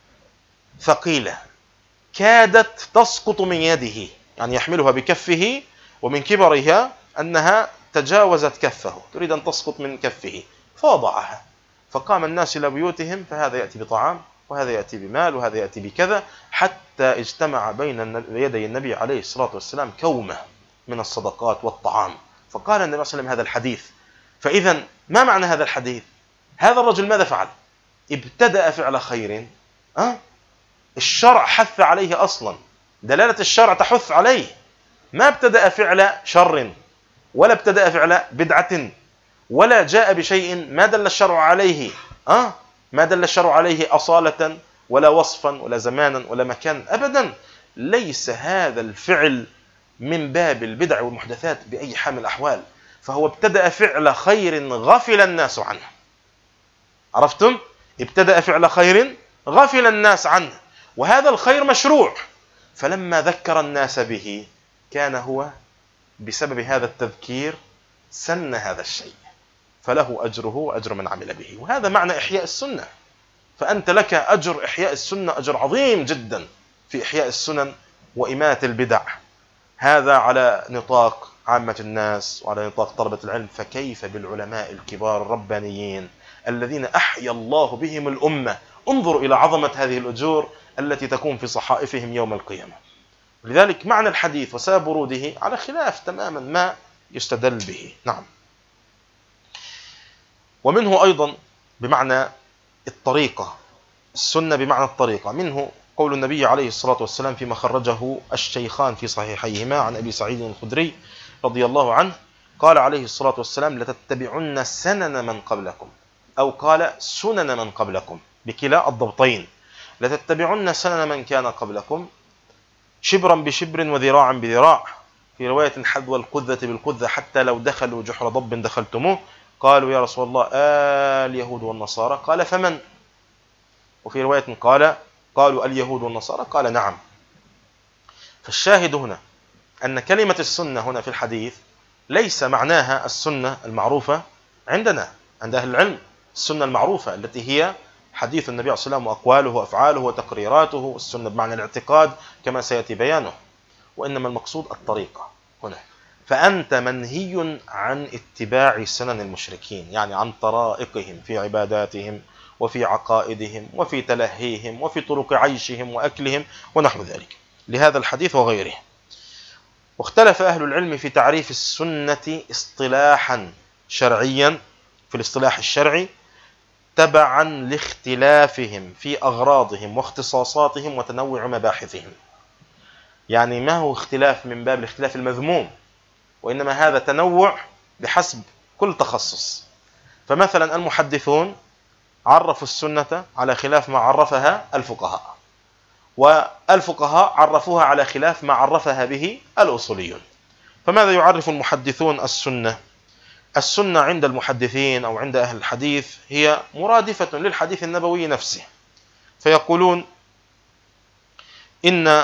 ثقيلة كادت تسقط من يده، يعني يحملها بكفه ومن كبرها أنها تجاوزت كفه، تريد أن تسقط من كفه، فوضعها. فقام الناس إلى بيوتهم، فهذا يأتي بطعام وهذا يأتي بمال وهذا يأتي بكذا، حتى اجتمع بين يدي النبي عليه الصلاة والسلام كومة من الصدقات والطعام. فقال النبي صلى الله عليه وسلم هذا الحديث. فإذا ما معنى هذا الحديث؟ هذا الرجل ماذا فعل؟ ابتدأ فعل خير، أه؟ الشرع حث عليه أصلا، دلالة الشرع تحث عليه. ما ابتدأ فعل شر ولا ابتدأ فعل بدعة ولا جاء بشيء ما دل الشرع عليه، أه؟ ما دل الشرع عليه أصالة ولا وصفا ولا زمانا ولا مكان أبدا. ليس هذا الفعل من باب البدع والمحدثات بأي حال من الأحوال، فهو ابتدأ فعل خير غفل الناس عنه. عرفتم؟ ابتدأ فعل خير غفل الناس عنه، وهذا الخير مشروع. فلما ذكر الناس به كان هو بسبب هذا التذكير سن هذا الشيء، فله أجره وأجر من عمل به. وهذا معنى إحياء السنة. فأنت لك أجر إحياء السنة، أجر عظيم جدا في إحياء السنن وإماتة البدع. هذا على نطاق عامة الناس وعلى نطاق طلبة العلم، فكيف بالعلماء الكبار الربانيين الذين أحيا الله بهم الأمة؟ انظروا إلى عظمة هذه الأجور التي تكون في صحائفهم يوم القيامة. لذلك معنى الحديث وسبب وروده على خلاف تماما ما يستدل به. نعم. ومنه أيضا بمعنى الطريقة، السنة بمعنى الطريقة. منه قول النبي عليه الصلاة والسلام فيما خرجه الشيخان في صحيحيهما عن أبي سعيد الخدري رضي الله عنه، قال عليه الصلاة والسلام: لتتبعن سنن من قبلكم، أو قال سنن من قبلكم، بكلا الضبطين. لتتبعن سنن من كان قبلكم شبرا بشبر وذراعا بذراع، في رواية حذو القذة بالقذة، حتى لو دخلوا جحر ضب دخلتموه. قالوا: يا رسول الله آه اليهود والنصارى؟ قال: فمن؟ وفي رواية قال قالوا: اليهود والنصارى؟ قال: نعم. فالشاهد هنا أن كلمة السنة هنا في الحديث ليس معناها السنة المعروفة عندنا عند أهل العلم، السنة المعروفة التي هي حديث النبي عليه الصلاة والسلام وأقواله وأفعاله وتقريراته، السنة بمعنى الاعتقاد كما سيأتي بيانه، وإنما المقصود الطريقة هنا. فأنت منهي عن اتباع سنن المشركين، يعني عن طرائقهم في عباداتهم وفي عقائدهم وفي تلهيهم وفي طرق عيشهم وأكلهم ونحو ذلك، لهذا الحديث وغيره. واختلف أهل العلم في تعريف السنة اصطلاحا شرعيا، في الاصطلاح الشرعي، تبعا لاختلافهم في أغراضهم واختصاصاتهم وتنوع مباحثهم. يعني ما هو اختلاف من باب الاختلاف المذموم، وإنما هذا تنوع بحسب كل تخصص. فمثلا المحدثون عرفوا السنة على خلاف ما عرفها الفقهاء، والفقهاء عرفوها على خلاف ما عرفها به الأصوليون. فماذا يعرف المحدثون السنة؟ السنة عند المحدثين أو عند أهل الحديث هي مرادفة للحديث النبوي نفسه، فيقولون إن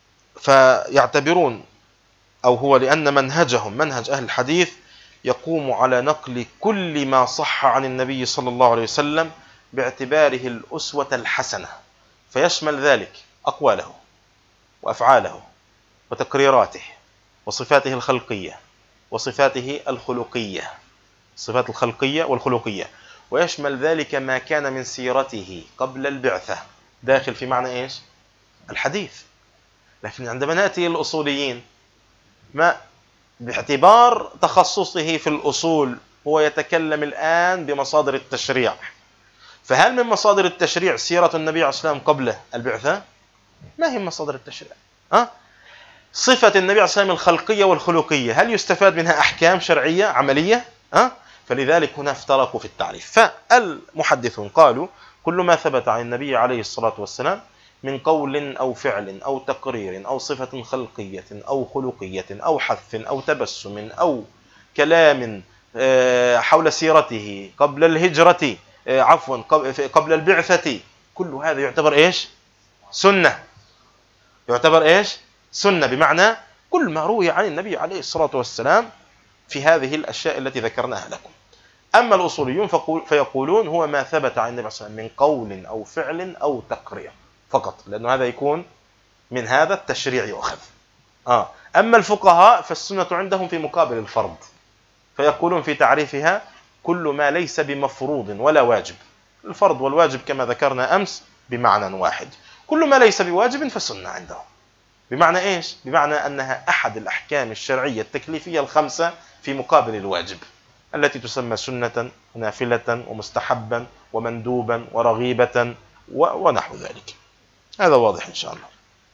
فيعتبرون أو هو لأن منهجهم منهج أهل الحديث يقوم على نقل كل ما صح عن النبي صلى الله عليه وسلم باعتباره الأسوة الحسنة، فيشمل ذلك أقواله وأفعاله وتقريراته وصفاته الخلقية وصفاته الخلقية، الصفات الخلقية والخلقية، ويشمل ذلك ما كان من سيرته قبل البعثة، داخل في معنى إيش؟ الحديث. لكن عندما نأتي الأصوليين، ما باعتبار تخصصه في الأصول هو يتكلم الآن بمصادر التشريع، فهل من مصادر التشريع سيرة النبي عليه الصلاة والسلام قبل البعثة؟ ما هي مصادر التشريع؟ أه؟ صفة النبي عليه الصلاة والسلام الخلقية والخلقية، هل يستفاد منها أحكام شرعية عملية؟ أه؟ فلذلك هنا افترقوا في التعريف. فالمحدثون قالوا: كل ما ثبت عن النبي عليه الصلاة والسلام من قول أو فعل أو تقرير أو صفة خلقية أو خلقية أو حث أو تبسم أو كلام حول سيرته قبل الهجرة، عفوا قبل البعثة، كل هذا يعتبر إيش؟ سنة. يعتبر إيش؟ سنة، بمعنى كل ما روي عن النبي عليه الصلاة والسلام في هذه الأشياء التي ذكرناها لكم. أما الأصوليون فيقولون: هو ما ثبت عن النبي صلى الله عليه وسلم من قول أو فعل أو تقرير فقط، لأنه هذا يكون من هذا التشريع يؤخذ. آه. أما الفقهاء فالسنة عندهم في مقابل الفرض، فيقولون في تعريفها: كل ما ليس بمفروض ولا واجب. الفرض والواجب كما ذكرنا أمس بمعنى واحد، كل ما ليس بواجب فسنة عندهم. بمعنى إيش؟ بمعنى أنها أحد الأحكام الشرعية التكليفية الخمسة في مقابل الواجب، التي تسمى سنة ونافلة ومستحبا ومندوبا ورغيبة ونحو ذلك. هذا واضح إن شاء الله.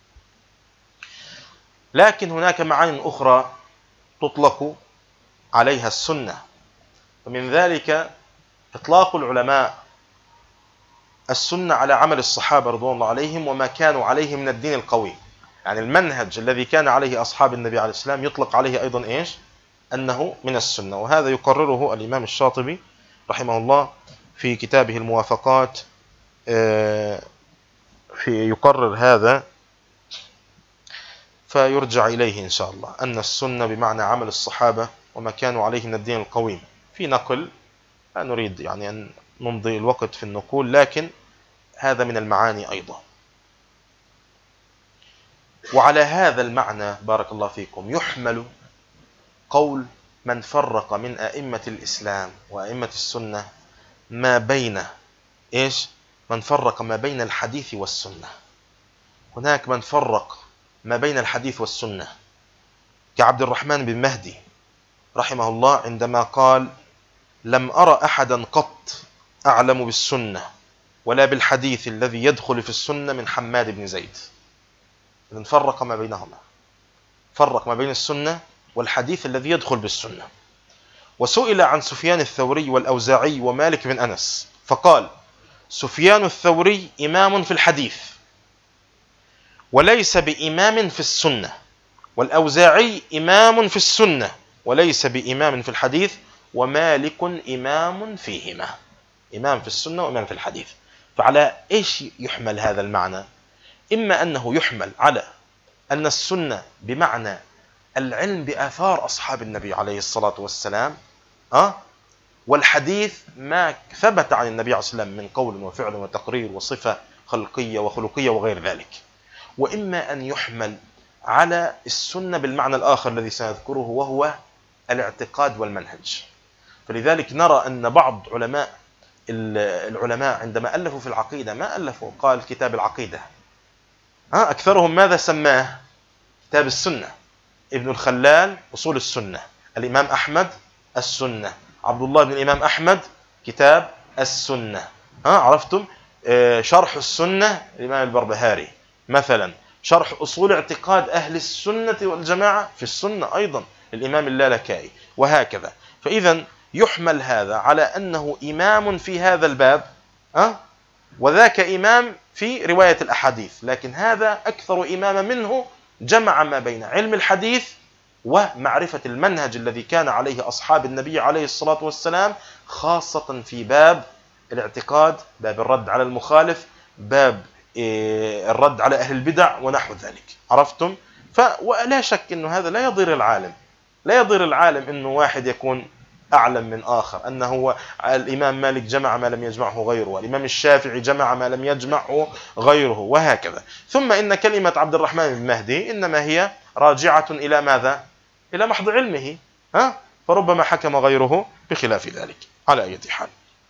لكن هناك معاني أخرى تطلق عليها السنة، ومن ذلك إطلاق العلماء السنة على عمل الصحابة رضوان الله عليهم وما كانوا عليه من الدين القوي. يعني المنهج الذي كان عليه أصحاب النبي عليه السلام يطلق عليه أيضا إيش؟ أنه من السنة. وهذا يقرره الإمام الشاطبي رحمه الله في كتابه الموافقات، في يقرر هذا، فيرجع إليه إن شاء الله، أن السنة بمعنى عمل الصحابة وما كانوا عليه من الدين القويم. في نقل، لا نريد يعني أن نمضي الوقت في النقول، لكن هذا من المعاني أيضا. وعلى هذا المعنى بارك الله فيكم يحمل قول من فرق من أئمة الإسلام وأئمة السنة ما بين إيش؟ من فرق ما بين الحديث والسنة. هناك من فرق ما بين الحديث والسنة كعبد الرحمن بن مهدي رحمه الله، عندما قال: لم أرى أحدا قط أعلم بالسنة ولا بالحديث الذي يدخل في السنة من حماد بن زيد. إذن فرق ما بينهما، فرق ما بين السنة والحديث الذي يدخل بالسنة. وسئل عن سفيان الثوري والأوزاعي ومالك بن أنس فقال: سفيان الثوري إمام في الحديث وليس بإمام في السنة، والأوزاعي إمام في السنة وليس بإمام في الحديث، ومالك إمام فيهما. إمام في السنة وإمام في الحديث. فعلى إيش يحمل هذا المعنى؟ إما أنه يحمل على أن السنة بمعنى العلم بآثار أصحاب النبي عليه الصلاة والسلام، أه؟ والحديث ما ثبت عن النبي عليه الصلاة والسلام من قول وفعل وتقرير وصفة خلقية وخلقية وغير ذلك. وإما أن يحمل على السنة بالمعنى الآخر الذي سنذكره، وهو الاعتقاد والمنهج. فلذلك نرى أن بعض علماء العلماء عندما ألفوا في العقيدة ما ألفوا قال كتاب العقيدة، ها أكثرهم ماذا سماه؟ كتاب السنة. ابن الخلال أصول السنة، الإمام أحمد السنة، عبد الله بن الإمام أحمد كتاب السنة، ها عرفتم؟ شرح السنة الإمام البربهاري مثلا، شرح أصول اعتقاد أهل السنة والجماعة في السنة أيضا الإمام اللالكائي، وهكذا. فإذا يحمل هذا على أنه إمام في هذا الباب، أه؟ وذاك إمام في رواية الأحاديث، لكن هذا أكثر إماما منه، جمع ما بين علم الحديث ومعرفة المنهج الذي كان عليه أصحاب النبي عليه الصلاة والسلام، خاصة في باب الاعتقاد، باب الرد على المخالف، باب الرد على أهل البدع ونحو ذلك. عرفتم؟ ولا شك أنه هذا لا يضير العالم، لا يضير العالم أنه واحد يكون أعلم من آخر، أنه هو الإمام مالك جمع ما لم يجمعه غيره، الإمام الشافعي جمع ما لم يجمعه غيره، وهكذا. ثم إن كلمة عبد الرحمن بن مهدي إنما هي راجعة إلى ماذا؟ إلى محض علمه، ها؟ فربما حكم غيره بخلاف ذلك. على أي حال،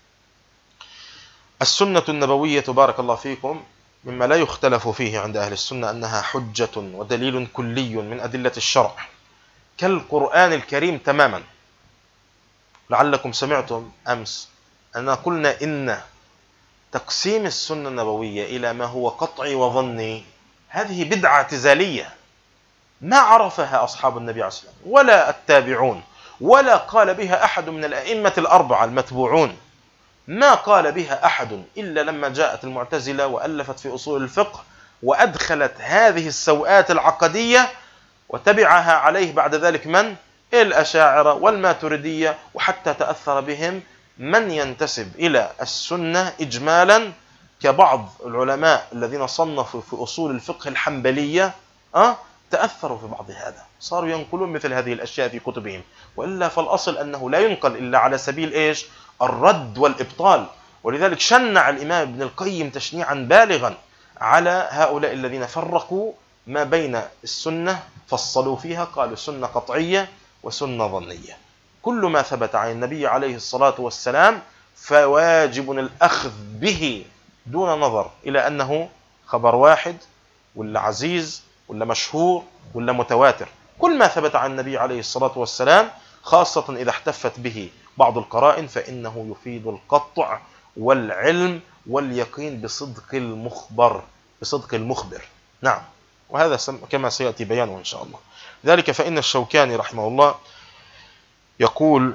السنة النبوية بارك الله فيكم مما لا يختلف فيه عند أهل السنة أنها حجة ودليل كلي من أدلة الشرع كالقرآن الكريم تماما. لعلكم سمعتم أمس أننا قلنا إن تقسيم السنة النبوية إلى ما هو قطعي وظني هذه بدعة اعتزالية ما عرفها أصحاب النبي عليه الصلاة والسلام ولا التابعون، ولا قال بها أحد من الأئمة الأربعة المتبوعون، ما قال بها أحد إلا لما جاءت المعتزلة وألفت في أصول الفقه وأدخلت هذه السوءات العقدية، وتبعها عليه بعد ذلك من؟ الأشاعرة والماتريدية، وحتى تأثر بهم من ينتسب إلى السنة إجمالا كبعض العلماء الذين صنفوا في أصول الفقه الحنبلية، أه؟ تأثروا في بعض هذا، صاروا ينقلون مثل هذه الأشياء في كتبهم، وإلا فالأصل أنه لا ينقل إلا على سبيل إيش؟ الرد والإبطال. ولذلك شنع الإمام ابن القيم تشنيعا بالغا على هؤلاء الذين فرقوا ما بين السنة، فصلوا فيها، قالوا سنة قطعية وسنة ظنية. كل ما ثبت عن النبي عليه الصلاة والسلام فواجب الأخذ به دون نظر إلى أنه خبر واحد ولا عزيز ولا مشهور ولا متواتر. كل ما ثبت عن النبي عليه الصلاة والسلام، خاصة إذا احتفت به بعض القرائن، فإنه يفيد القطع والعلم واليقين بصدق المخبر، بصدق المخبر. نعم، وهذا كما سيأتي بيانه إن شاء الله. ذلك فإن الشوكاني رحمه الله يقول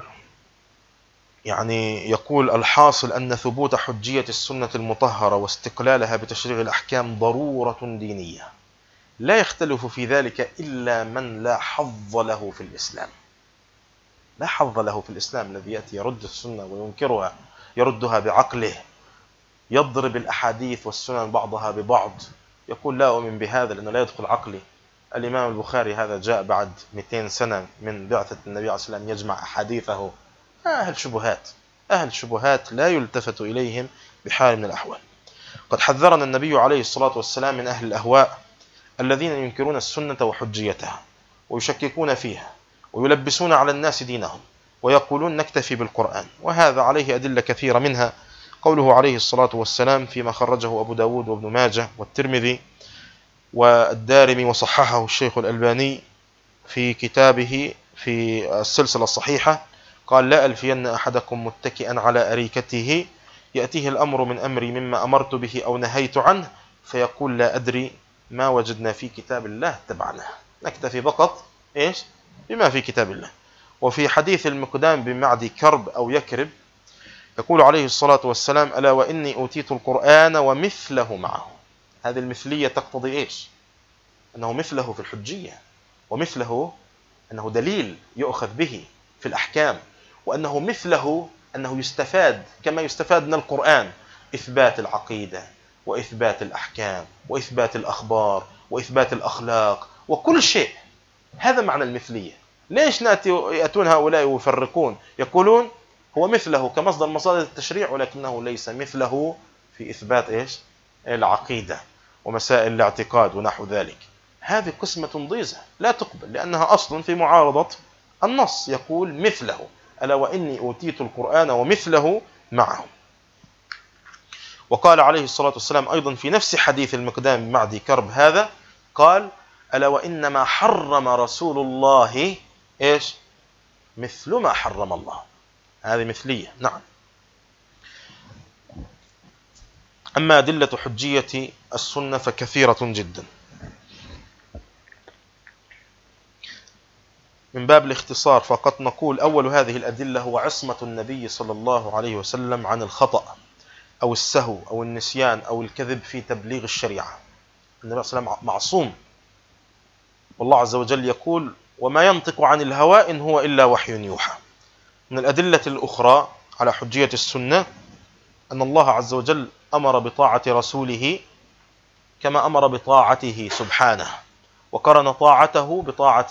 يعني يقول الحاصل أن ثبوت حجية السنة المطهرة واستقلالها بتشريع الأحكام ضرورة دينية لا يختلف في ذلك إلا من لا حظ له في الإسلام. لا حظ له في الإسلام، الذي يأتي يرد السنة وينكرها، يردها بعقله، يضرب الأحاديث والسنن بعضها ببعض، يقول لا أؤمن بهذا لأنه لا يدخل عقلي. الإمام البخاري هذا جاء بعد مئتين سنة من بعثة النبي عليه الصلاة والسلام يجمع أحاديثه. أهل شبهات، أهل شبهات لا يلتفت إليهم بحال من الأحوال. قد حذرنا النبي عليه الصلاة والسلام من أهل الأهواء الذين ينكرون السنة وحجيتها ويشككون فيها ويلبسون على الناس دينهم ويقولون نكتفي بالقرآن، وهذا عليه أدلة كثيرة، منها قوله عليه الصلاة والسلام فيما خرجه أبو داود وابن ماجه والترمذي والدارمي وصححه الشيخ الألباني في كتابه في السلسلة الصحيحة، قال لا ألفين أحدكم متكئا على أريكته يأتيه الأمر من أمري مما أمرت به أو نهيت عنه فيقول لا أدري ما وجدنا في كتاب الله اتبعناه. نكتفي فقط إيش بما في كتاب الله. وفي حديث المقدام بمعد كرب أو يكرب يقول عليه الصلاة والسلام ألا وإني أوتيت القرآن ومثله معه. هذه المثلية تقتضي إيش؟ أنه مثله في الحجية، ومثله أنه دليل يؤخذ به في الأحكام، وأنه مثله أنه يستفاد كما يستفاد من القرآن إثبات العقيدة وإثبات الأحكام وإثبات الأخبار وإثبات الأخلاق وكل شيء. هذا معنى المثلية. ليش يأتون هؤلاء ويفرقون يقولون هو مثله كمصدر مصادر التشريع ولكنه ليس مثله في إثبات إيش؟ العقيدة ومسائل الاعتقاد ونحو ذلك. هذه قسمة ضيزة لا تقبل لأنها أصل في معارضة النص. يقول مثله ألا وإني أوتيت القرآن ومثله معه. وقال عليه الصلاة والسلام أيضا في نفس حديث المقدام معد كرب هذا قال ألا وإنما حرم رسول الله إيش؟ مثل ما حرم الله. هذه مثلية. نعم. أما أدلة حجية السنة فكثيرة جدا. من باب الاختصار فقط نقول أول هذه الأدلة هو عصمة النبي صلى الله عليه وسلم عن الخطأ أو السهو أو النسيان أو الكذب في تبليغ الشريعة. النبي صلى الله عليه وسلم معصوم، والله عز وجل يقول وما ينطق عن الهوى إن هو إلا وحي يوحى. من الأدلة الأخرى على حجية السنة أن الله عز وجل أمر بطاعة رسوله كما أمر بطاعته سبحانه، وقرن طاعته بطاعة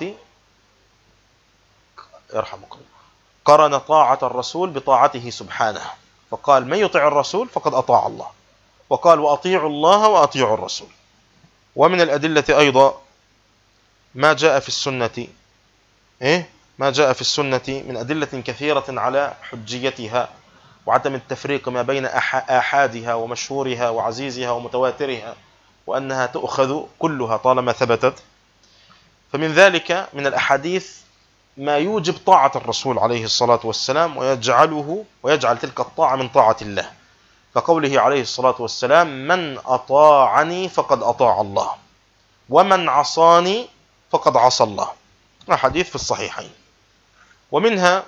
يرحمكم قرن طاعة الرسول بطاعته سبحانه، فقال من يطيع الرسول فقد أطاع الله، وقال وأطيعوا الله وأطيعوا الرسول. ومن الأدلة أيضا ما جاء في السنة إيه؟ ما جاء في السنة من أدلة كثيرة على حجيتها وعدم التفريق ما بين آحادها ومشهورها وعزيزها ومتواترها، وأنها تؤخذ كلها طالما ثبتت. فمن ذلك من الأحاديث ما يوجب طاعة الرسول عليه الصلاة والسلام ويجعله ويجعل تلك الطاعة من طاعة الله، كقوله عليه الصلاة والسلام من أطاعني فقد أطاع الله ومن عصاني فقد عصى الله. حديث في الصحيحين. ومنها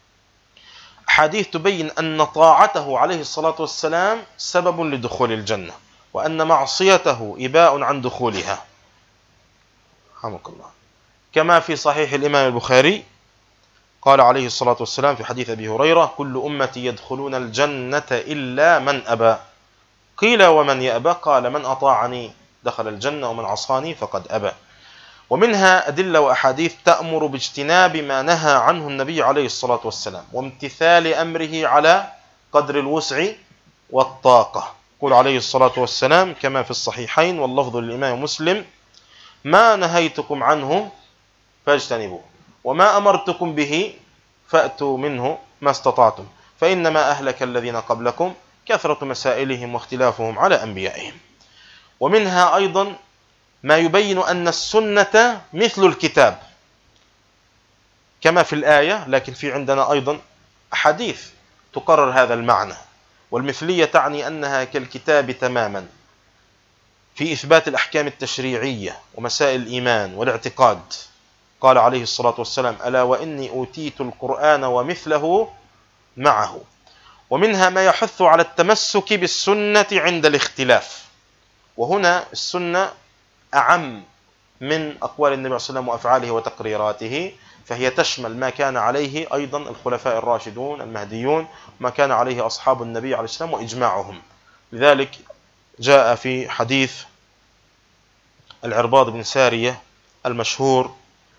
حديث تبين أن طاعته عليه الصلاة والسلام سبب لدخول الجنة، وأن معصيته إباء عن دخولها. رحمك الله. كما في صحيح الإمام البخاري قال عليه الصلاة والسلام في حديث أبي هريرة كل أمتي يدخلون الجنة إلا من أبى. قيل ومن يأبى؟ قال من أطاعني دخل الجنة ومن عصاني فقد أبى. ومنها أدلة وأحاديث تأمر باجتناب ما نهى عنه النبي عليه الصلاة والسلام وامتثال أمره على قدر الوسع والطاقة. قال عليه الصلاة والسلام كما في الصحيحين واللفظ للإمام مسلم ما نهيتكم عنه فاجتنبوه وما أمرتكم به فأتوا منه ما استطعتم فإنما أهلك الذين قبلكم كثرة مسائلهم واختلافهم على أنبيائهم. ومنها أيضا ما يبين أن السنة مثل الكتاب كما في الآية، لكن في عندنا أيضا أحاديث تقرر هذا المعنى. والمثلية تعني أنها كالكتاب تماما في إثبات الأحكام التشريعية ومسائل الإيمان والاعتقاد. قال عليه الصلاة والسلام ألا وإني أوتيت القرآن ومثله معه. ومنها ما يحث على التمسك بالسنة عند الاختلاف، وهنا السنة أعم من أقوال النبي صلى الله عليه وسلم وأفعاله وتقريراته، فهي تشمل ما كان عليه أيضا الخلفاء الراشدون المهديون ما كان عليه أصحاب النبي عليه السلام وإجماعهم. لذلك جاء في حديث العرباض بن سارية المشهور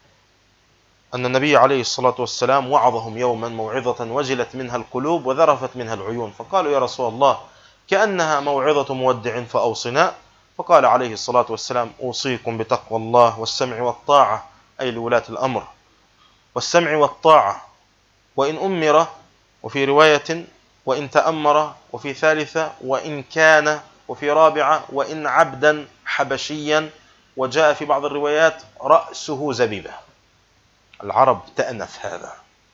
أن النبي عليه الصلاة والسلام وعظهم يوما موعظة وجلت منها القلوب وذرفت منها العيون، فقالوا يا رسول الله كأنها موعظة مودع فأوصنا. فقال عليه الصلاة والسلام أوصيكم بتقوى الله والسمع والطاعة، أي لولاة الأمر، والسمع والطاعة وإن أمر، وفي رواية وإن تأمر، وفي ثالثة وإن كان، وفي رابعة وإن عبدا حبشيا، وجاء في بعض الروايات رأسه زبيبة. العرب تأنف هذا،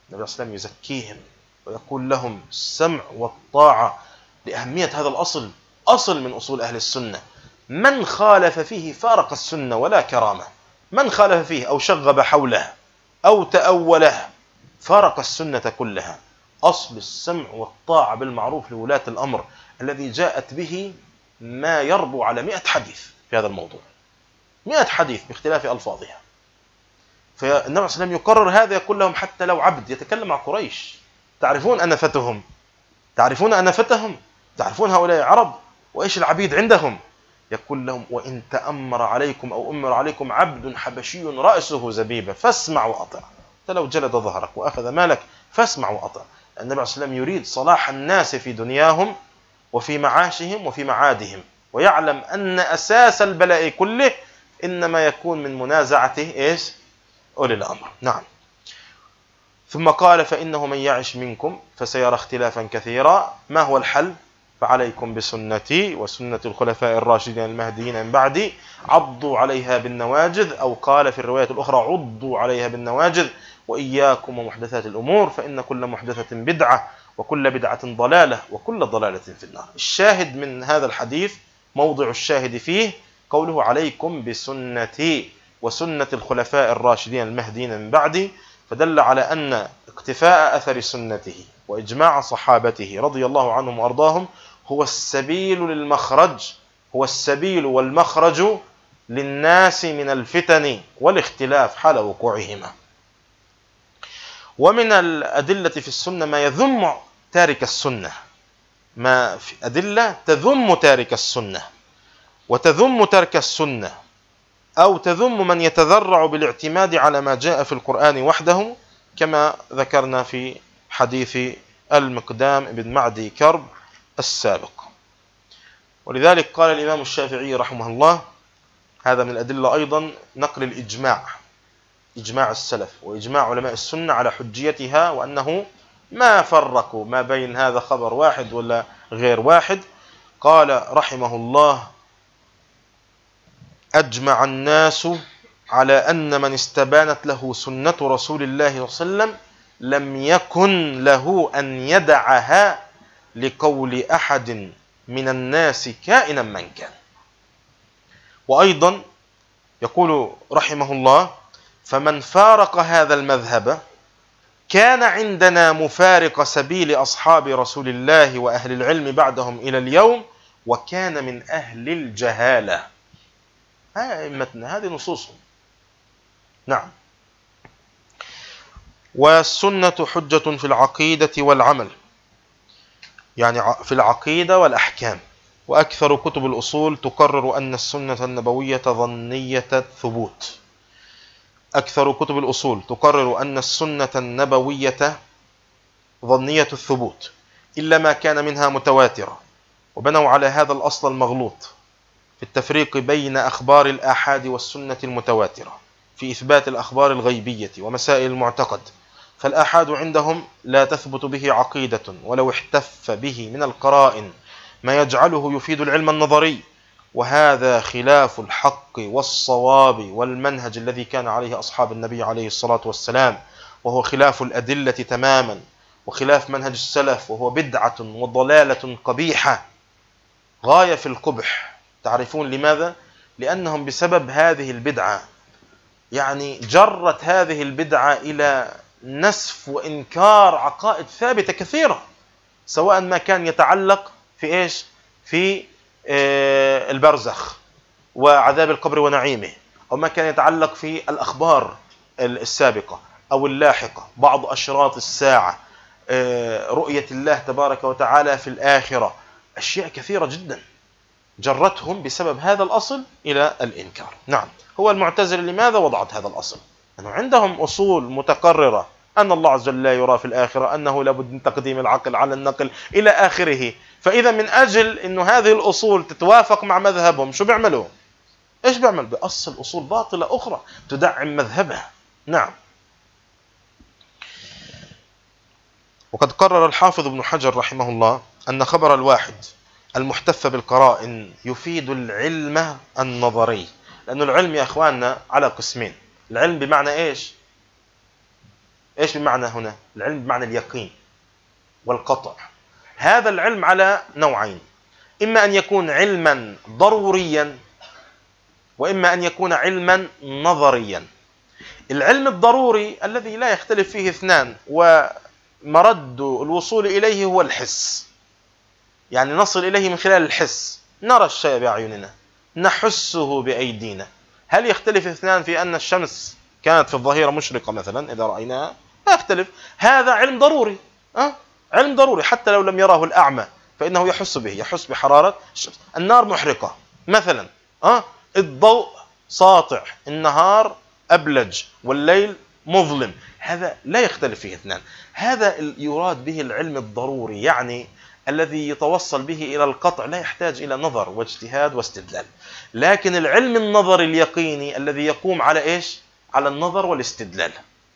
النبي صلى الله عليه وسلم يزكيهم ويقول لهم السمع والطاعة لأهمية هذا الأصل، أصل من أصول أهل السنة. من خالف فيه فارق السنة ولا كرامة، من خالف فيه أو شغب حوله أو تأوله فارق السنة كلها. أصل السمع والطاعة بالمعروف لولاة الأمر الذي جاءت به ما يربو على مئة حديث في هذا الموضوع، مئة حديث باختلاف ألفاظها. فالنبي صلى الله عليه وسلم يقرر هذا، يقول لهم حتى لو عبد يتكلم مع قريش، تعرفون أنفتهم، تعرفون أنفتهم، تعرفون هؤلاء عرب وإيش العبيد عندهم، يقول لهم وإن تأمر عليكم أو أمر عليكم عبد حبشي رأسه زبيبة فاسمع وأطع، حتى لو جلد ظهرك وأخذ مالك فاسمع وأطع. النبي صلى الله عليه وسلم يريد صلاح الناس في دنياهم وفي معاشهم وفي معادهم، ويعلم أن أساس البلاء كله إنما يكون من منازعته إيش؟ أولي الأمر. نعم. ثم قال فإنه من يعش منكم فسيرى اختلافا كثيرا، ما هو الحل؟ فعليكم بسنتي وسنة الخلفاء الراشدين المهديين من بعدي عضوا عليها بالنواجذ، أو قال في الرواية الأخرى عضوا عليها بالنواجذ، وإياكم ومحدثات الأمور فإن كل محدثة بدعة وكل بدعة ضلالة وكل ضلالة في النار. الشاهد من هذا الحديث، موضع الشاهد فيه قوله عليكم بسنتي وسنة الخلفاء الراشدين المهديين من بعدي، فدل على أن اقتفاء أثر سنته وإجماع صحابته رضي الله عنهم وأرضاهم هو السبيل للمخرج، هو السبيل والمخرج للناس من الفتن والاختلاف حال وقوعهما. ومن الأدلة في السنة ما يذم تارك السنة، ما في أدلة تذم تارك السنة وتذم ترك السنة، أو تذم من يتذرع بالاعتماد على ما جاء في القرآن وحده، كما ذكرنا في حديث المقدام بن معدي كرب السابق. ولذلك قال الإمام الشافعي رحمه الله، هذا من الأدلة أيضا نقل الإجماع، إجماع السلف وإجماع علماء السنة على حجيتها، وأنه ما فرقوا ما بين هذا خبر واحد ولا غير واحد. قال رحمه الله أجمع الناس على أن من استبانت له سنة رسول الله صلى الله عليه وسلم لم يكن له أن يدعها لقول أحد من الناس كائنا من كان. وأيضا يقول رحمه الله فمن فارق هذا المذهب كان عندنا مفارق سبيل أصحاب رسول الله وأهل العلم بعدهم إلى اليوم، وكان من أهل الجهالة. أئمتنا هذه نصوصهم. نعم. والسنة حجة في العقيدة والعمل، يعني في العقيدة والأحكام. وأكثر كتب الأصول تقرر أن السنة النبوية ظنية الثبوت، أكثر كتب الأصول تقرر أن السنة النبوية ظنية الثبوت إلا ما كان منها متواترة، وبنوا على هذا الأصل المغلوط في التفريق بين أخبار الآحاد والسنة المتواترة في إثبات الأخبار الغيبية ومسائل المعتقد. فالآحاد عندهم لا تثبت به عقيدة ولو احتف به من القرائن ما يجعله يفيد العلم النظري، وهذا خلاف الحق والصواب والمنهج الذي كان عليه أصحاب النبي عليه الصلاة والسلام، وهو خلاف الأدلة تماما وخلاف منهج السلف، وهو بدعة وضلالة قبيحة غاية في القبح. تعرفون لماذا؟ لأنهم بسبب هذه البدعة يعني جرت هذه البدعة إلى نسف وإنكار عقائد ثابتة كثيرة، سواء ما كان يتعلق في إيش؟ في البرزخ وعذاب القبر ونعيمه، أو ما كان يتعلق في الأخبار السابقة أو اللاحقة، بعض أشراط الساعة، رؤية الله تبارك وتعالى في الآخرة، أشياء كثيرة جدا جرتهم بسبب هذا الأصل إلى الإنكار. نعم. هو المعتزلة لماذا وضعت هذا الأصل؟ أنه عندهم أصول متقررة أن الله عز وجل لا يرى في الآخرة، أنه لابد من تقديم العقل على النقل إلى آخره. فإذا من أجل أنه هذه الأصول تتوافق مع مذهبهم شو بيعملوا؟ إيش بيعمل؟ بأصل أصول باطلة أخرى تدعم مذهبها. نعم. وقد قرر الحافظ ابن حجر رحمه الله أن خبر الواحد المحتف بالقرائن يفيد العلم النظري، لأن العلم يا أخواننا على قسمين. العلم بمعنى إيش؟ إيش بمعنى هنا؟ العلم بمعنى اليقين والقطع. هذا العلم على نوعين، إما أن يكون علما ضروريا، وإما أن يكون علما نظريا. العلم الضروري الذي لا يختلف فيه اثنان ومرد الوصول إليه هو الحس، يعني نصل إليه من خلال الحس، نرى الشيء بأعيننا، نحسه بأيدينا. هل يختلف اثنان في أن الشمس كانت في الظهيرة مشرقة مثلا إذا رأيناها؟ لا يختلف. هذا علم ضروري، أه؟ علم ضروري حتى لو لم يراه الأعمى فإنه يحس به، يحس بحرارة الشمس. النار محرقة مثلا، أه؟ الضوء ساطع، النهار أبلج والليل مظلم، هذا لا يختلف فيه اثنان. هذا يراد به العلم الضروري، يعني الذي يتوصل به إلى القطع، لا يحتاج إلى نظر واجتهاد واستدلال. لكن العلم النظري اليقيني الذي يقوم على إيش؟ على النظر والاستدلال.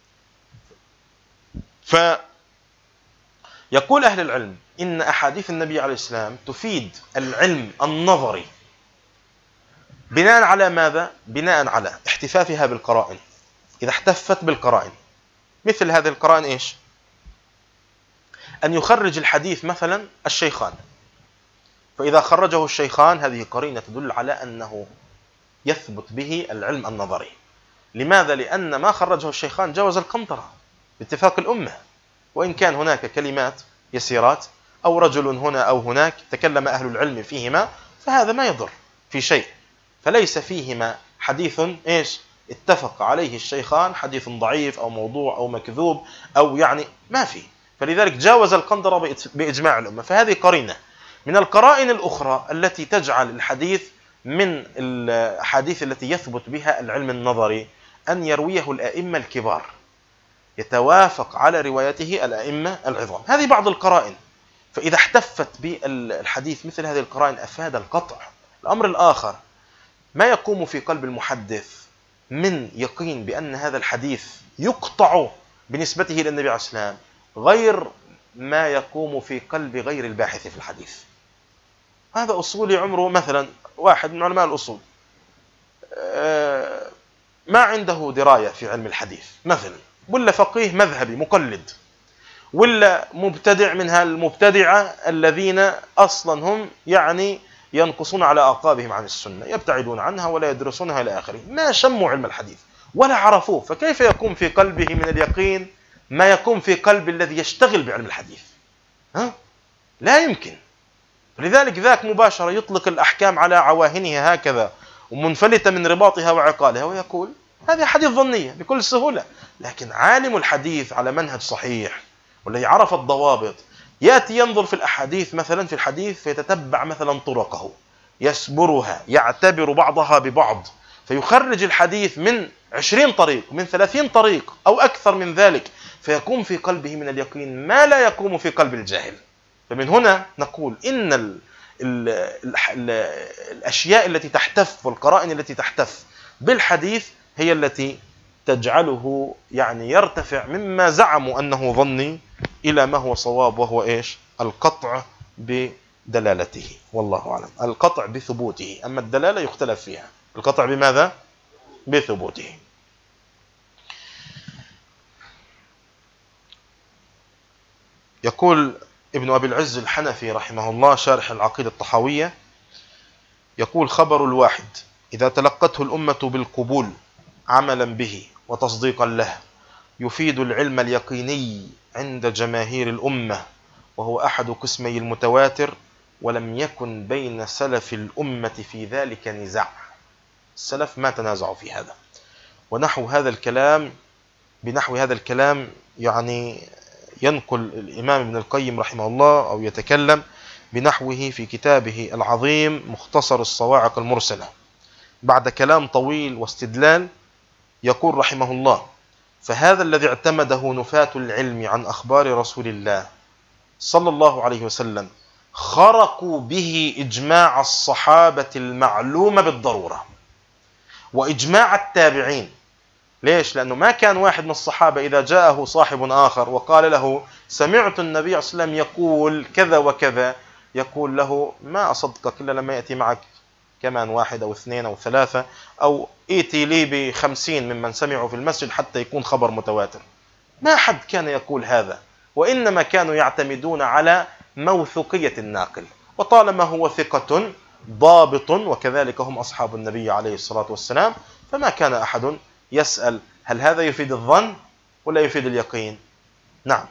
فيقول أهل العلم إن أحاديث النبي عليه السلام تفيد العلم النظري بناء على ماذا؟ بناء على احتفافها بالقرائن. إذا احتفت بالقرائن، مثل هذه القرائن إيش؟ أن يخرج الحديث مثلا الشيخان، فإذا خرجه الشيخان هذه قرينة تدل على أنه يثبت به العلم النظري. لماذا؟ لأن ما خرجه الشيخان جاوز القنطرة باتفاق الأمة، وإن كان هناك كلمات يسيرات أو رجل هنا أو هناك تكلم أهل العلم فيهما، فهذا ما يضر في شيء، فليس فيهما حديث إيش؟ اتفق عليه الشيخان حديث ضعيف أو موضوع أو مكذوب أو يعني ما فيه، فلذلك جاوز القنطرة بإجماع الأمة. فهذه قرينة من القرائن الأخرى التي تجعل الحديث من الأحاديث التي يثبت بها العلم النظري أن يرويه الأئمة الكبار، يتوافق على روايته الأئمة العظام. هذه بعض القرائن، فإذا احتفت بالحديث مثل هذه القرائن أفاد القطع. الأمر الآخر ما يقوم في قلب المحدث من يقين بأن هذا الحديث يقطع بنسبته إلى النبي عليه السلام غير ما يقوم في قلب غير الباحث في الحديث. هذا أصولي عمره مثلا واحد من علماء الأصول ما عنده دراية في علم الحديث مثلا، ولا فقيه مذهبي مقلد، ولا مبتدع من هالمبتدعة الذين أصلا هم يعني ينقصون على أعقابهم عن السنة، يبتعدون عنها ولا يدرسونها إلى آخره، ما شموا علم الحديث ولا عرفوه، فكيف يقوم في قلبه من اليقين ما يقوم في قلب الذي يشتغل بعلم الحديث؟ ها؟ لا يمكن. لذلك ذاك مباشرة يطلق الأحكام على عواهنها هكذا ومنفلتة من رباطها وعقالها ويقول هذه حديث ظنية بكل سهولة. لكن عالم الحديث على منهج صحيح والذي عرف الضوابط يأتي ينظر في الأحاديث مثلا في الحديث فيتتبع مثلا طرقه، يسبرها، يعتبر بعضها ببعض، فيخرج الحديث من عشرين طريق، من ثلاثين طريق أو أكثر من ذلك، فيقوم في قلبه من اليقين ما لا يقوم في قلب الجاهل. فمن هنا نقول إن ال ال ال ال الأشياء التي تحتف والقرائن التي تحتف بالحديث هي التي تجعله يعني يرتفع مما زعموا أنه ظني إلى ما هو صواب، وهو إيش؟ القطع بدلالته. والله أعلم. القطع بثبوته، أما الدلالة يختلف فيها. القطع بماذا؟ بثبوته. يقول ابن أبي العز الحنفي رحمه الله شارح العقيدة الطحاوية، يقول خبر الواحد إذا تلقته الأمة بالقبول عملا به وتصديقا له يفيد العلم اليقيني عند جماهير الأمة، وهو أحد قسمي المتواتر، ولم يكن بين سلف الأمة في ذلك نزاع. السلف ما تنازعوا في هذا. ونحو هذا الكلام بنحو هذا الكلام يعني ينقل الإمام ابن القيم رحمه الله أو يتكلم بنحوه في كتابه العظيم مختصر الصواعق المرسلة، بعد كلام طويل واستدلال يقول رحمه الله: فهذا الذي اعتمده نفاة العلم عن أخبار رسول الله صلى الله عليه وسلم خرقوا به إجماع الصحابة المعلوم بالضرورة وإجماع التابعين. ليش؟ لأنه ما كان واحد من الصحابة إذا جاءه صاحب آخر وقال له سمعت النبي صلى الله عليه وسلم يقول كذا وكذا، يقول له ما أصدقك إلا لما يأتي معك كمان واحد أو اثنين أو ثلاثة، أو إيتي لي بخمسين ممن سمعوا في المسجد حتى يكون خبر متواتر. ما حد كان يقول هذا، وإنما كانوا يعتمدون على موثوقية الناقل، وطالما هو ثقة ضابط، وكذلك هم أصحاب النبي عليه الصلاة والسلام، فما كان أحد يسأل هل هذا يفيد الظن ولا يفيد اليقين. نعم.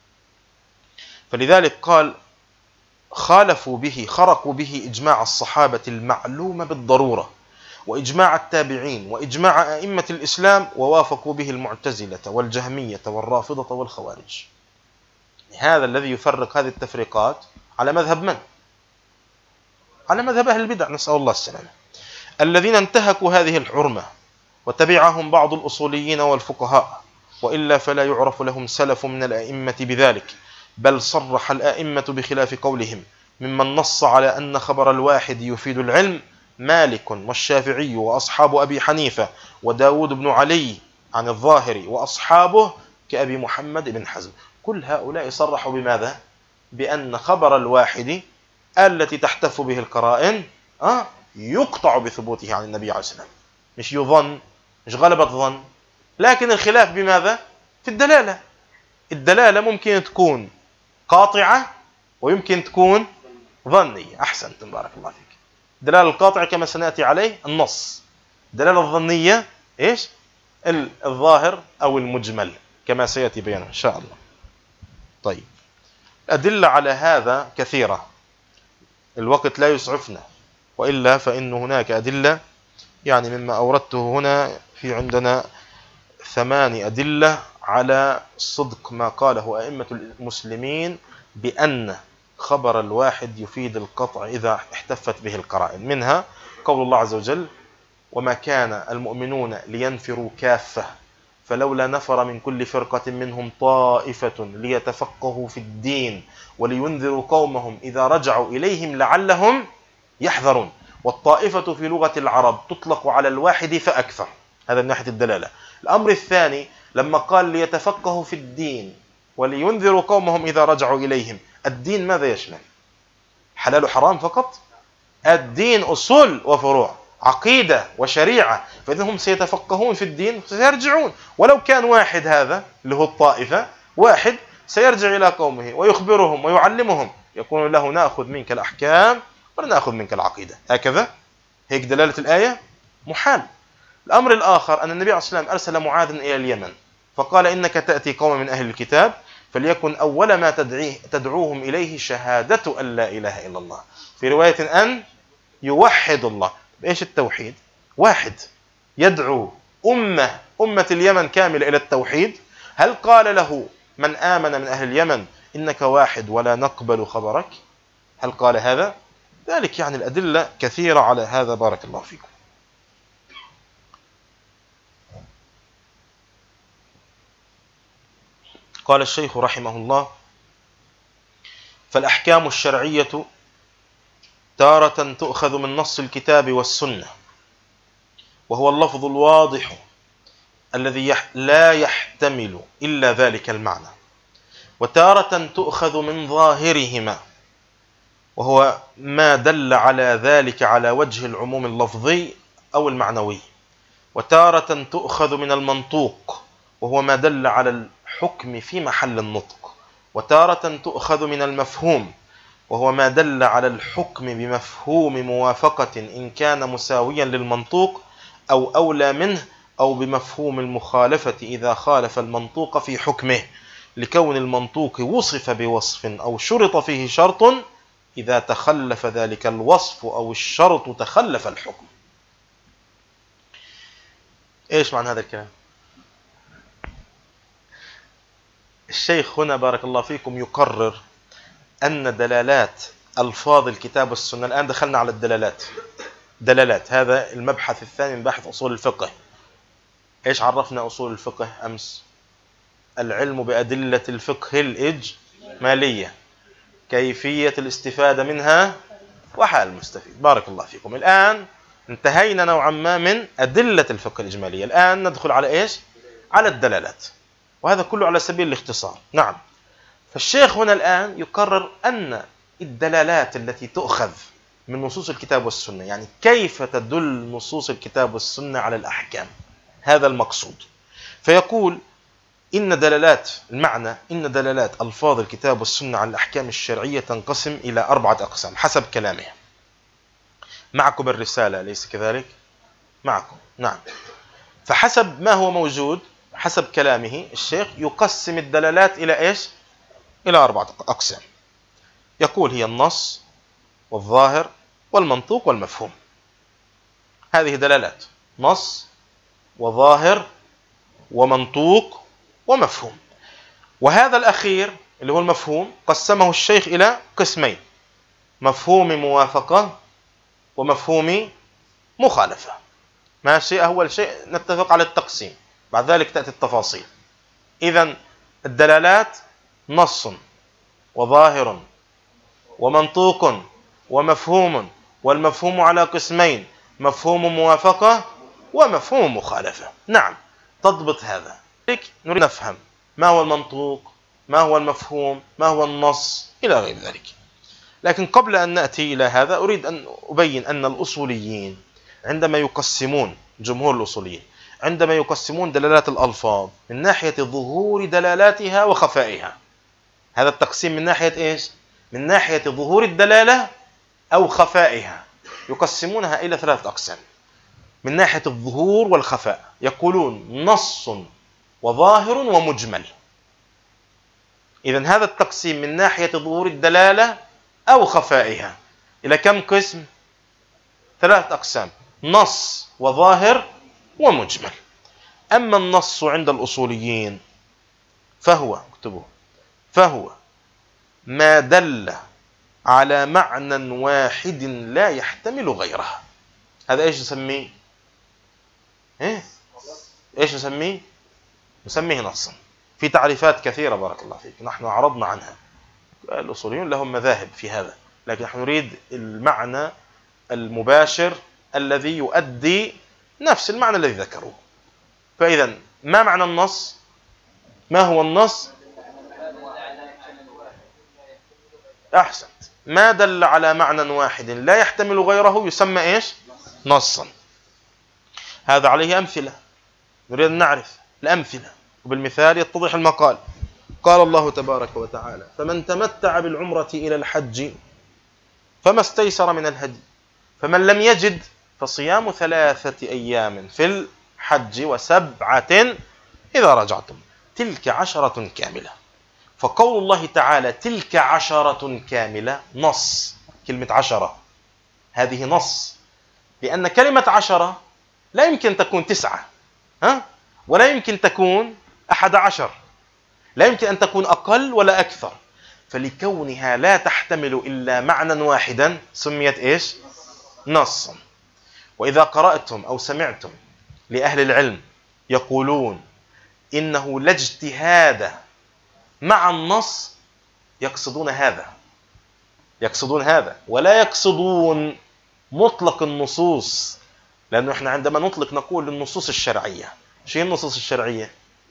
فلذلك قال خالفوا به خرقوا به إجماع الصحابة المعلوم بالضرورة، وإجماع التابعين، وإجماع أئمة الإسلام، ووافقوا به المعتزلة والجهمية والرافضة والخوارج. هذا الذي يفرق هذه التفريقات على مذهب من؟ على مذهب أهل البدع، نسأل الله السلامة، الذين انتهكوا هذه الحرمة وتبعهم بعض الأصوليين والفقهاء، وإلا فلا يعرف لهم سلف من الأئمة بذلك، بل صرح الأئمة بخلاف قولهم. ممن نص على أن خبر الواحد يفيد العلم مالك والشافعي وأصحاب أبي حنيفة وداود بن علي عن الظاهري وأصحابه كأبي محمد بن حزم. كل هؤلاء صرحوا بماذا؟ بأن خبر الواحد التي تحتف به القرائن آه يقطع بثبوته عن النبي عليه السلام، مش يظن، مش غلبة ظن، لكن الخلاف بماذا؟ في الدلالة. الدلالة ممكن تكون قاطعة ويمكن تكون ظنية. أحسنت، بارك الله فيك. الدلالة القاطعة كما سنأتي عليه النص، الدلالة الظنية إيش؟ الظاهر أو المجمل كما سيأتي بيانه إن شاء الله. طيب، الأدلة على هذا كثيرة، الوقت لا يسعفنا، وإلا فإن هناك أدلة، يعني مما أوردته هنا في عندنا ثمان أدلة على صدق ما قاله أئمة المسلمين بأن خبر الواحد يفيد القطع إذا احتفت به القرائن. منها قول الله عز وجل: وما كان المؤمنون لينفروا كافة فلولا نفر من كل فرقة منهم طائفة ليتفقهوا في الدين ولينذروا قومهم إذا رجعوا إليهم لعلهم يحذرون. والطائفة في لغة العرب تطلق على الواحد فأكثر، هذا من ناحية الدلالة. الأمر الثاني لما قال ليتفقهوا في الدين ولينذروا قومهم إذا رجعوا إليهم، الدين ماذا يشمل؟ حلال وحرام فقط؟ الدين أصول وفروع، عقيدة وشريعة، فإنهم سيتفقهون في الدين سيرجعون. ولو كان واحد، هذا اللي هو الطائفة، واحد سيرجع إلى قومه ويخبرهم ويعلمهم، يقول له نأخذ منك الأحكام ولا نأخذ منك العقيدة. هكذا هيك دلالة الآية؟ محال. الأمر الآخر أن النبي عليه الصلاة والسلام أرسل معاذ إلى اليمن فقال: إنك تأتي قوم من أهل الكتاب فليكن أول ما تدعيه تدعوهم إليه شهادة أن لا إله إلا الله. في رواية أن يوحد الله. إيش التوحيد؟ واحد يدعو أمة أمة اليمن كاملة إلى التوحيد. هل قال له من آمن من أهل اليمن إنك واحد ولا نقبل خبرك؟ هل قال هذا؟ ذلك يعني الأدلة كثيرة على هذا، بارك الله فيكم. قال الشيخ رحمه الله: فالأحكام الشرعية تارة تؤخذ من نص الكتاب والسنة، وهو اللفظ الواضح الذي لا يحتمل إلا ذلك المعنى، وتارة تؤخذ من ظاهرهما، وهو ما دل على ذلك على وجه العموم اللفظي أو المعنوي، وتارة تؤخذ من المنطوق، وهو ما دل على الحكم في محل النطق، وتارة تؤخذ من المفهوم، وهو ما دل على الحكم بمفهوم موافقة إن كان مساويا للمنطوق أو أولى منه، أو بمفهوم المخالفة إذا خالف المنطوق في حكمه، لكون المنطوق وصف بوصف أو شرط فيه شرط، إذا تخلف ذلك الوصف أو الشرط تخلف الحكم. إيش معنى هذا الكلام؟ الشيخ هنا بارك الله فيكم يقرر أن دلالات ألفاظ الكتاب والسنة، الآن دخلنا على الدلالات، دلالات هذا المبحث الثاني من بحث أصول الفقه. إيش عرفنا أصول الفقه أمس؟ العلم بأدلة الفقه الإجمالية، كيفية الاستفادة منها، وحال المستفيد. بارك الله فيكم. الآن انتهينا نوعا ما من أدلة الفقه الإجمالية، الآن ندخل على إيش؟ على الدلالات، وهذا كله على سبيل الاختصار. نعم. فالشيخ هنا الآن يقرر أن الدلالات التي تؤخذ من نصوص الكتاب والسنة، يعني كيف تدل نصوص الكتاب والسنة على الأحكام، هذا المقصود. فيقول: إن دلالات المعنى إن دلالات ألفاظ الكتاب والسنة على الأحكام الشرعية تنقسم إلى أربعة أقسام حسب كلامه. معكم الرسالة أليس كذلك؟ معكم، نعم. فحسب ما هو موجود حسب كلامه الشيخ يقسم الدلالات إلى إيش؟ إلى أربعة أقسام. يقول هي النص والظاهر والمنطوق والمفهوم. هذه دلالات نص وظاهر ومنطوق ومفهوم. وهذا الأخير اللي هو المفهوم قسمه الشيخ إلى قسمين: مفهوم موافقة ومفهوم مخالفة. ماشي، أول شيء نتفق على التقسيم، بعد ذلك تأتي التفاصيل. إذن الدلالات نص وظاهر ومنطوق ومفهوم، والمفهوم على قسمين: مفهوم موافقة ومفهوم مخالفة. نعم، تضبط هذا. نريد نفهم ما هو المنطوق، ما هو المفهوم، ما هو النص، إلى غير ذلك. لكن قبل أن نأتي إلى هذا أريد أن أبين أن الأصوليين عندما يقسمون جمهور الأصوليين عندما يقسمون دلالات الألفاظ من ناحية ظهور دلالاتها وخفائها. هذا التقسيم من ناحية إيش؟ من ناحية ظهور الدلالة أو خفائها. يقسمونها إلى ثلاثة أقسام. من ناحية الظهور والخفاء يقولون نص وظاهر ومجمل. إذن هذا التقسيم من ناحية ظهور الدلالة أو خفائها إلى كم قسم؟ ثلاثة أقسام: نص وظاهر ومجمل. أما النص عند الأصوليين فهو اكتبوا فهو ما دل على معنى واحد لا يحتمل غيره. هذا إيش نسميه؟ إيه؟ إيش نسميه؟ نسميه نصا. في تعريفات كثيرة بارك الله فيك نحن عرضنا عنها. الأصوليون لهم مذاهب في هذا، لكن نحن نريد المعنى المباشر الذي يؤدي نفس المعنى الذي ذكروه. فإذا ما معنى النص؟ ما هو النص؟ أحسنت. ما دل على معنى واحد لا يحتمل غيره يسمى إيش؟ نصا. هذا عليه أمثلة، نريد أن نعرف الأمثلة، وبالمثال يتضح المقال. قال الله تبارك وتعالى: فمن تمتع بالعمرة إلى الحج فما استيسر من الهدي، فمن لم يجد فصيام ثلاثة أيام في الحج وسبعة إذا رجعتم تلك عشرة كاملة. فقول الله تعالى تلك عشرة كاملة نص. كلمة عشرة هذه نص، لأن كلمة عشرة لا يمكن تكون تسعة، ها؟ ولا يمكن تكون أحد عشر، لا يمكن أن تكون أقل ولا أكثر. فلكونها لا تحتمل إلا معنى واحدا سميت إيش؟ نصا. وإذا قرأتم أو سمعتم لأهل العلم يقولون إنه لا اجتهاد مع النص، يقصدون هذا يقصدون هذا ولا يقصدون مطلق النصوص. لأنه إحنا عندما نطلق نقول النصوص الشرعية. شو هي النصوص الشرعية؟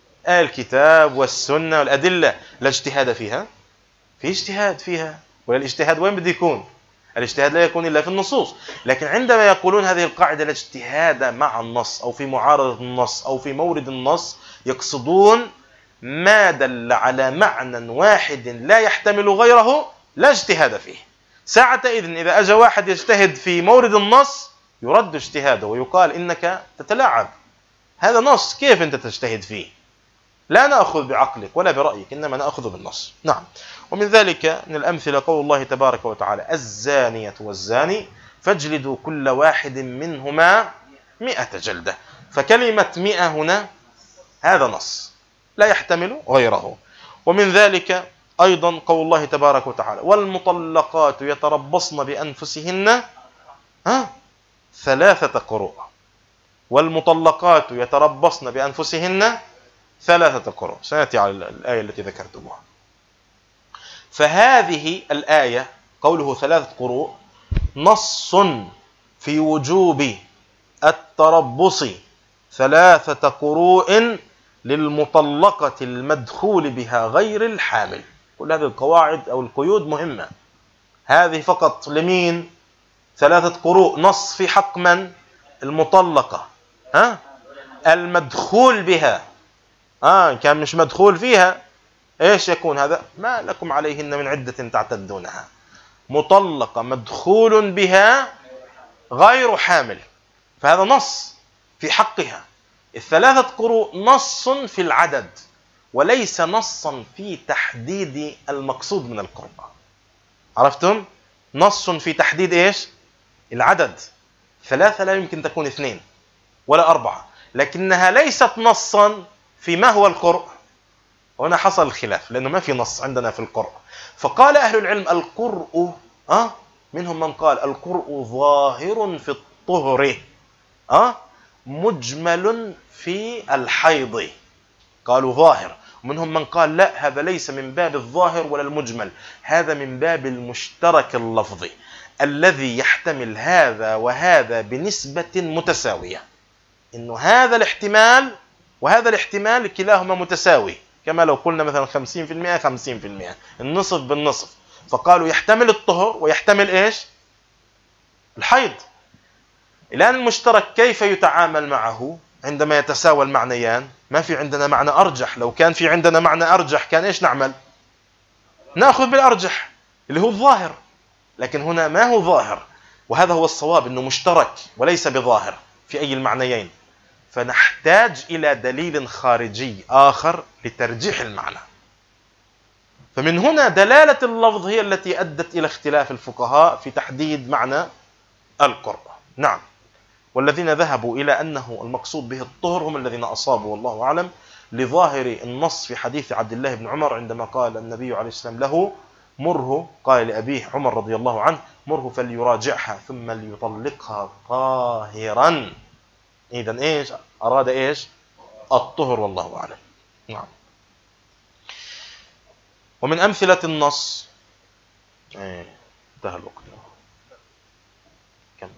الكتاب والسنة والأدلة. لا اجتهاد فيها؟ في اجتهاد فيها، ولا الاجتهاد وين بده يكون؟ الاجتهاد لا يكون إلا في النصوص. لكن عندما يقولون هذه القاعدة لا اجتهاد مع النص أو في معارضة النص أو في مورد النص، يقصدون ما دل على معنى واحد لا يحتمل غيره لا اجتهاد فيه. ساعة إذن إذا أجى واحد يجتهد في مورد النص يرد اجتهاده ويقال إنك تتلاعب، هذا نص كيف أنت تجتهد فيه؟ لا نأخذ بعقلك ولا برأيك، إنما نأخذ بالنص. نعم. ومن ذلك من الأمثلة قول الله تبارك وتعالى: الزانية والزاني فاجلدوا كل واحد منهما مئة جلدة. فكلمة مئة هنا هذا نص لا يحتمل غيره. ومن ذلك أيضا قول الله تبارك وتعالى: والمطلقات يتربصن بأنفسهن ها ثلاثة قروء. والمطلقات يتربصن بأنفسهن ثلاثة قروء. سنأتي على الآية التي ذكرتموها. فهذه الآية قوله ثلاثة قروء نص في وجوب التربص ثلاثة قروء للمطلقة المدخول بها غير الحامل. كل هذه القواعد أو القيود مهمة. هذه فقط لمين؟ ثلاثة قروء نص في حق من؟ المطلقة ها؟ المدخول بها آه كان مش مدخول فيها، إيش يكون هذا؟ ما لكم عليهن من عدة تعتدونها. مطلقة مدخول بها غير حامل، فهذا نص في حقها. الثلاثة قروء نص في العدد وليس نصا في تحديد المقصود من القرء. عرفتم؟ نص في تحديد إيش؟ العدد. ثلاثة لا يمكن تكون اثنين ولا أربعة، لكنها ليست نصا في ما هو القرء. هنا حصل الخلاف لأنه ما في نص عندنا في القرء. فقال أهل العلم القرء أه؟ منهم من قال القرء ظاهر في الطهر أه؟ مجمل في الحيض، قالوا ظاهر. ومنهم من قال لا، هذا ليس من باب الظاهر ولا المجمل، هذا من باب المشترك اللفظي الذي يحتمل هذا وهذا بنسبة متساوية. إنه هذا الاحتمال وهذا الاحتمال كلاهما متساوي، كما لو قلنا مثلا خمسين في المئة خمسين في المئة، النصف بالنصف. فقالوا يحتمل الطهر ويحتمل إيش؟ الحيض. الآن المشترك كيف يتعامل معه عندما يتساوى المعنيان؟ ما في عندنا معنى أرجح. لو كان في عندنا معنى أرجح كان إيش نعمل؟ نأخذ بالأرجح اللي هو الظاهر، لكن هنا ما هو ظاهر، وهذا هو الصواب، إنه مشترك وليس بظاهر في أي المعنيين، فنحتاج إلى دليل خارجي آخر لترجيح المعنى. فمن هنا دلالة اللفظ هي التي أدت إلى اختلاف الفقهاء في تحديد معنى القرء. نعم، والذين ذهبوا إلى أنه المقصود به الطهر هم الذين أصابوا والله أعلم، لظاهر النص في حديث عبد الله بن عمر عندما قال النبي عليه السلام له مره، قال لأبيه عمر رضي الله عنه مره فليراجعها ثم ليطلقها طاهرا. إذن إيش أراد؟ إيش؟ الطهر والله أعلم. نعم. ومن أمثلة النص إيه انتهى الوقت. كم؟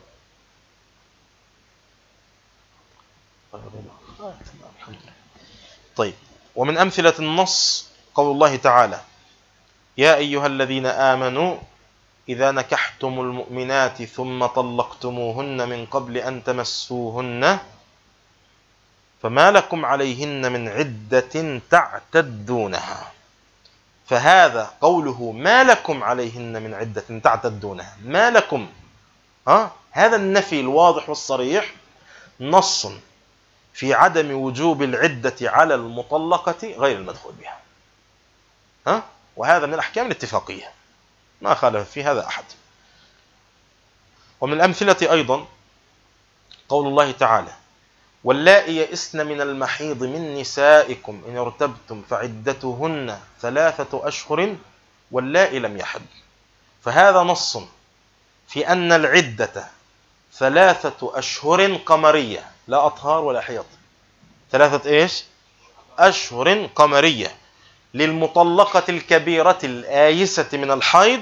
طيب، ومن أمثلة النص قول الله تعالى يا أيها الذين آمنوا إذا نكحتم المؤمنات ثم طلقتموهن من قبل أن تمسوهن فما لكم عليهن من عدة تعتدونها. فهذا قوله ما لكم عليهن من عدة تعتدونها، ما لكم، ها؟ هذا النفي الواضح والصريح نص في عدم وجوب العدة على المطلقة غير المدخول بها، ها؟ وهذا من الأحكام الاتفاقية ما خالف في هذا أحد. ومن الأمثلة أيضا قول الله تعالى واللائي يئسن من المحيض من نسائكم إن ارتبتم فعدتهن ثلاثة أشهر واللائي لم يحض. فهذا نص في أن العدة ثلاثة أشهر قمرية، لا أطهار ولا حيض، ثلاثة إيش؟ أشهر قمرية للمطلقة الكبيرة الآيسة من الحيض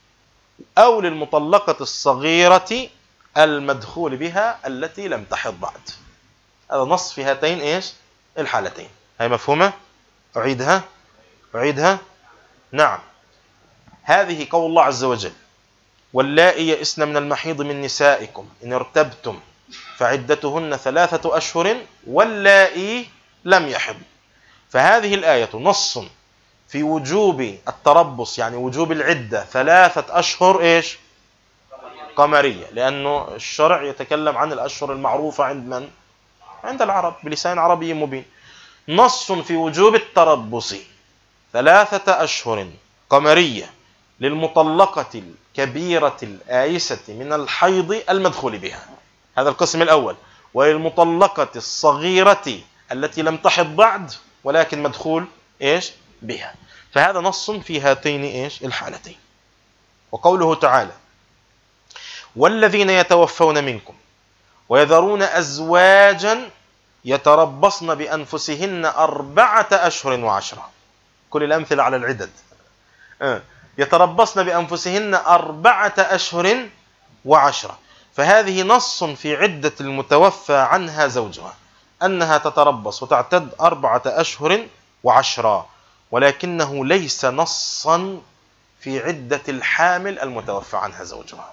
أو للمطلقة الصغيرة المدخول بها التي لم تحض بعد. هذا نص في هاتين إيش؟ الحالتين. هاي مفهومة؟ أعيدها أعيدها نعم، هذه قول الله عز وجل واللائي يئسن من المحيض من نسائكم إن ارتبتم فعدتهن ثلاثة أشهر واللائي لم يحض. فهذه الآية نص في وجوب التربص، يعني وجوب العدة ثلاثة أشهر إيش؟ قمرية، لأنه الشرع يتكلم عن الأشهر المعروفة عند من؟ عند العرب بلسان عربي مبين. نص في وجوب التربص ثلاثة أشهر قمرية للمطلقة الكبيرة الآيسة من الحيض المدخول بها، هذا القسم الأول، وللمطلقة الصغيرة التي لم تحض بعد ولكن مدخول إيش؟ بها. فهذا نص في هاتين إيش؟ الحالتين. وقوله تعالى والذين يتوفون منكم ويذرون أزواجا يتربصن بأنفسهن أربعة أشهر وعشرة. كل الأمثلة على العدد. يتربصن بأنفسهن أربعة أشهر وعشرة. فهذه نص في عدة المتوفى عنها زوجها أنها تتربص وتعتد أربعة أشهر وعشرة، ولكنه ليس نصا في عدة الحامل المتوفى عنها زوجها.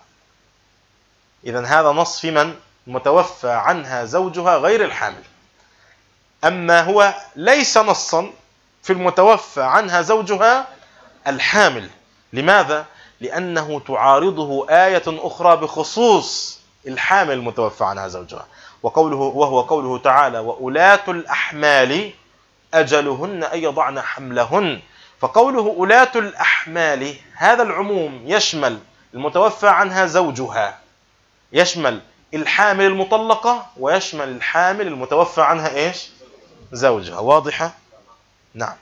إذن هذا نص في من؟ متوفى عنها زوجها غير الحامل. أما هو ليس نصا في المتوفى عنها زوجها الحامل. لماذا؟ لأنه تعارضه آية أخرى بخصوص الحامل المتوفى عنها زوجها، وقوله وهو قوله تعالى: وأولاة الأحمال أجلهن أن يضعن حملهن. فقوله أولاة الأحمال هذا العموم يشمل المتوفى عنها زوجها، يشمل الحامل المطلقة، ويشمل الحامل المتوفى عنها إيش؟ زوجها. واضحة؟ نعم.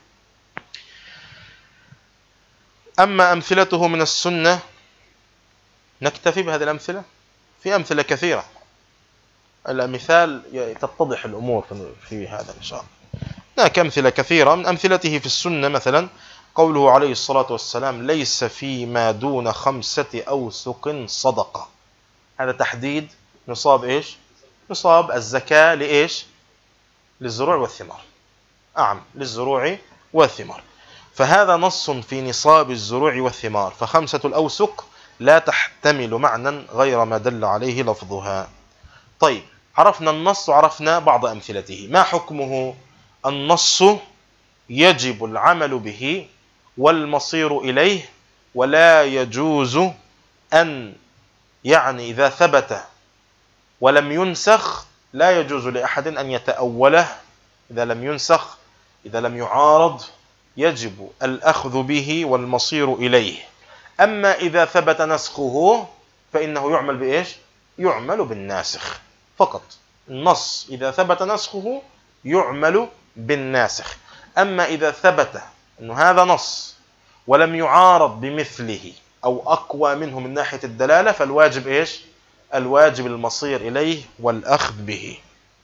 أما أمثلته من السنة نكتفي بهذه الأمثلة، في أمثلة كثيرة، المثال تتضح الأمور في هذا إن شاء الله. هناك أمثلة كثيرة. من أمثلته في السنة مثلا قوله عليه الصلاة والسلام: ليس فيما دون خمسة أوسق صدقة. هذا تحديد نصاب إيش؟ نصاب الزكاة لإيش؟ للزروع والثمار. أعم للزروع والثمار. فهذا نص في نصاب الزروع والثمار، فخمسة الأوسق لا تحتمل معنى غير ما دل عليه لفظها. طيب، عرفنا النص وعرفنا بعض أمثلته. ما حكمه؟ النص يجب العمل به والمصير إليه، ولا يجوز أن يعني إذا ثبت ولم ينسخ لا يجوز لأحد أن يتأوله. إذا لم ينسخ، إذا لم يعارض، يجب الأخذ به والمصير إليه. أما إذا ثبت نسخه فإنه يعمل بإيش؟ يعمل بالناسخ فقط. النص إذا ثبت نسخه يعمل بالناسخ. أما إذا ثبت أن هذا نص ولم يعارض بمثله أو أقوى منه من ناحية الدلالة، فالواجب إيش؟ الواجب المصير إليه والأخذ به.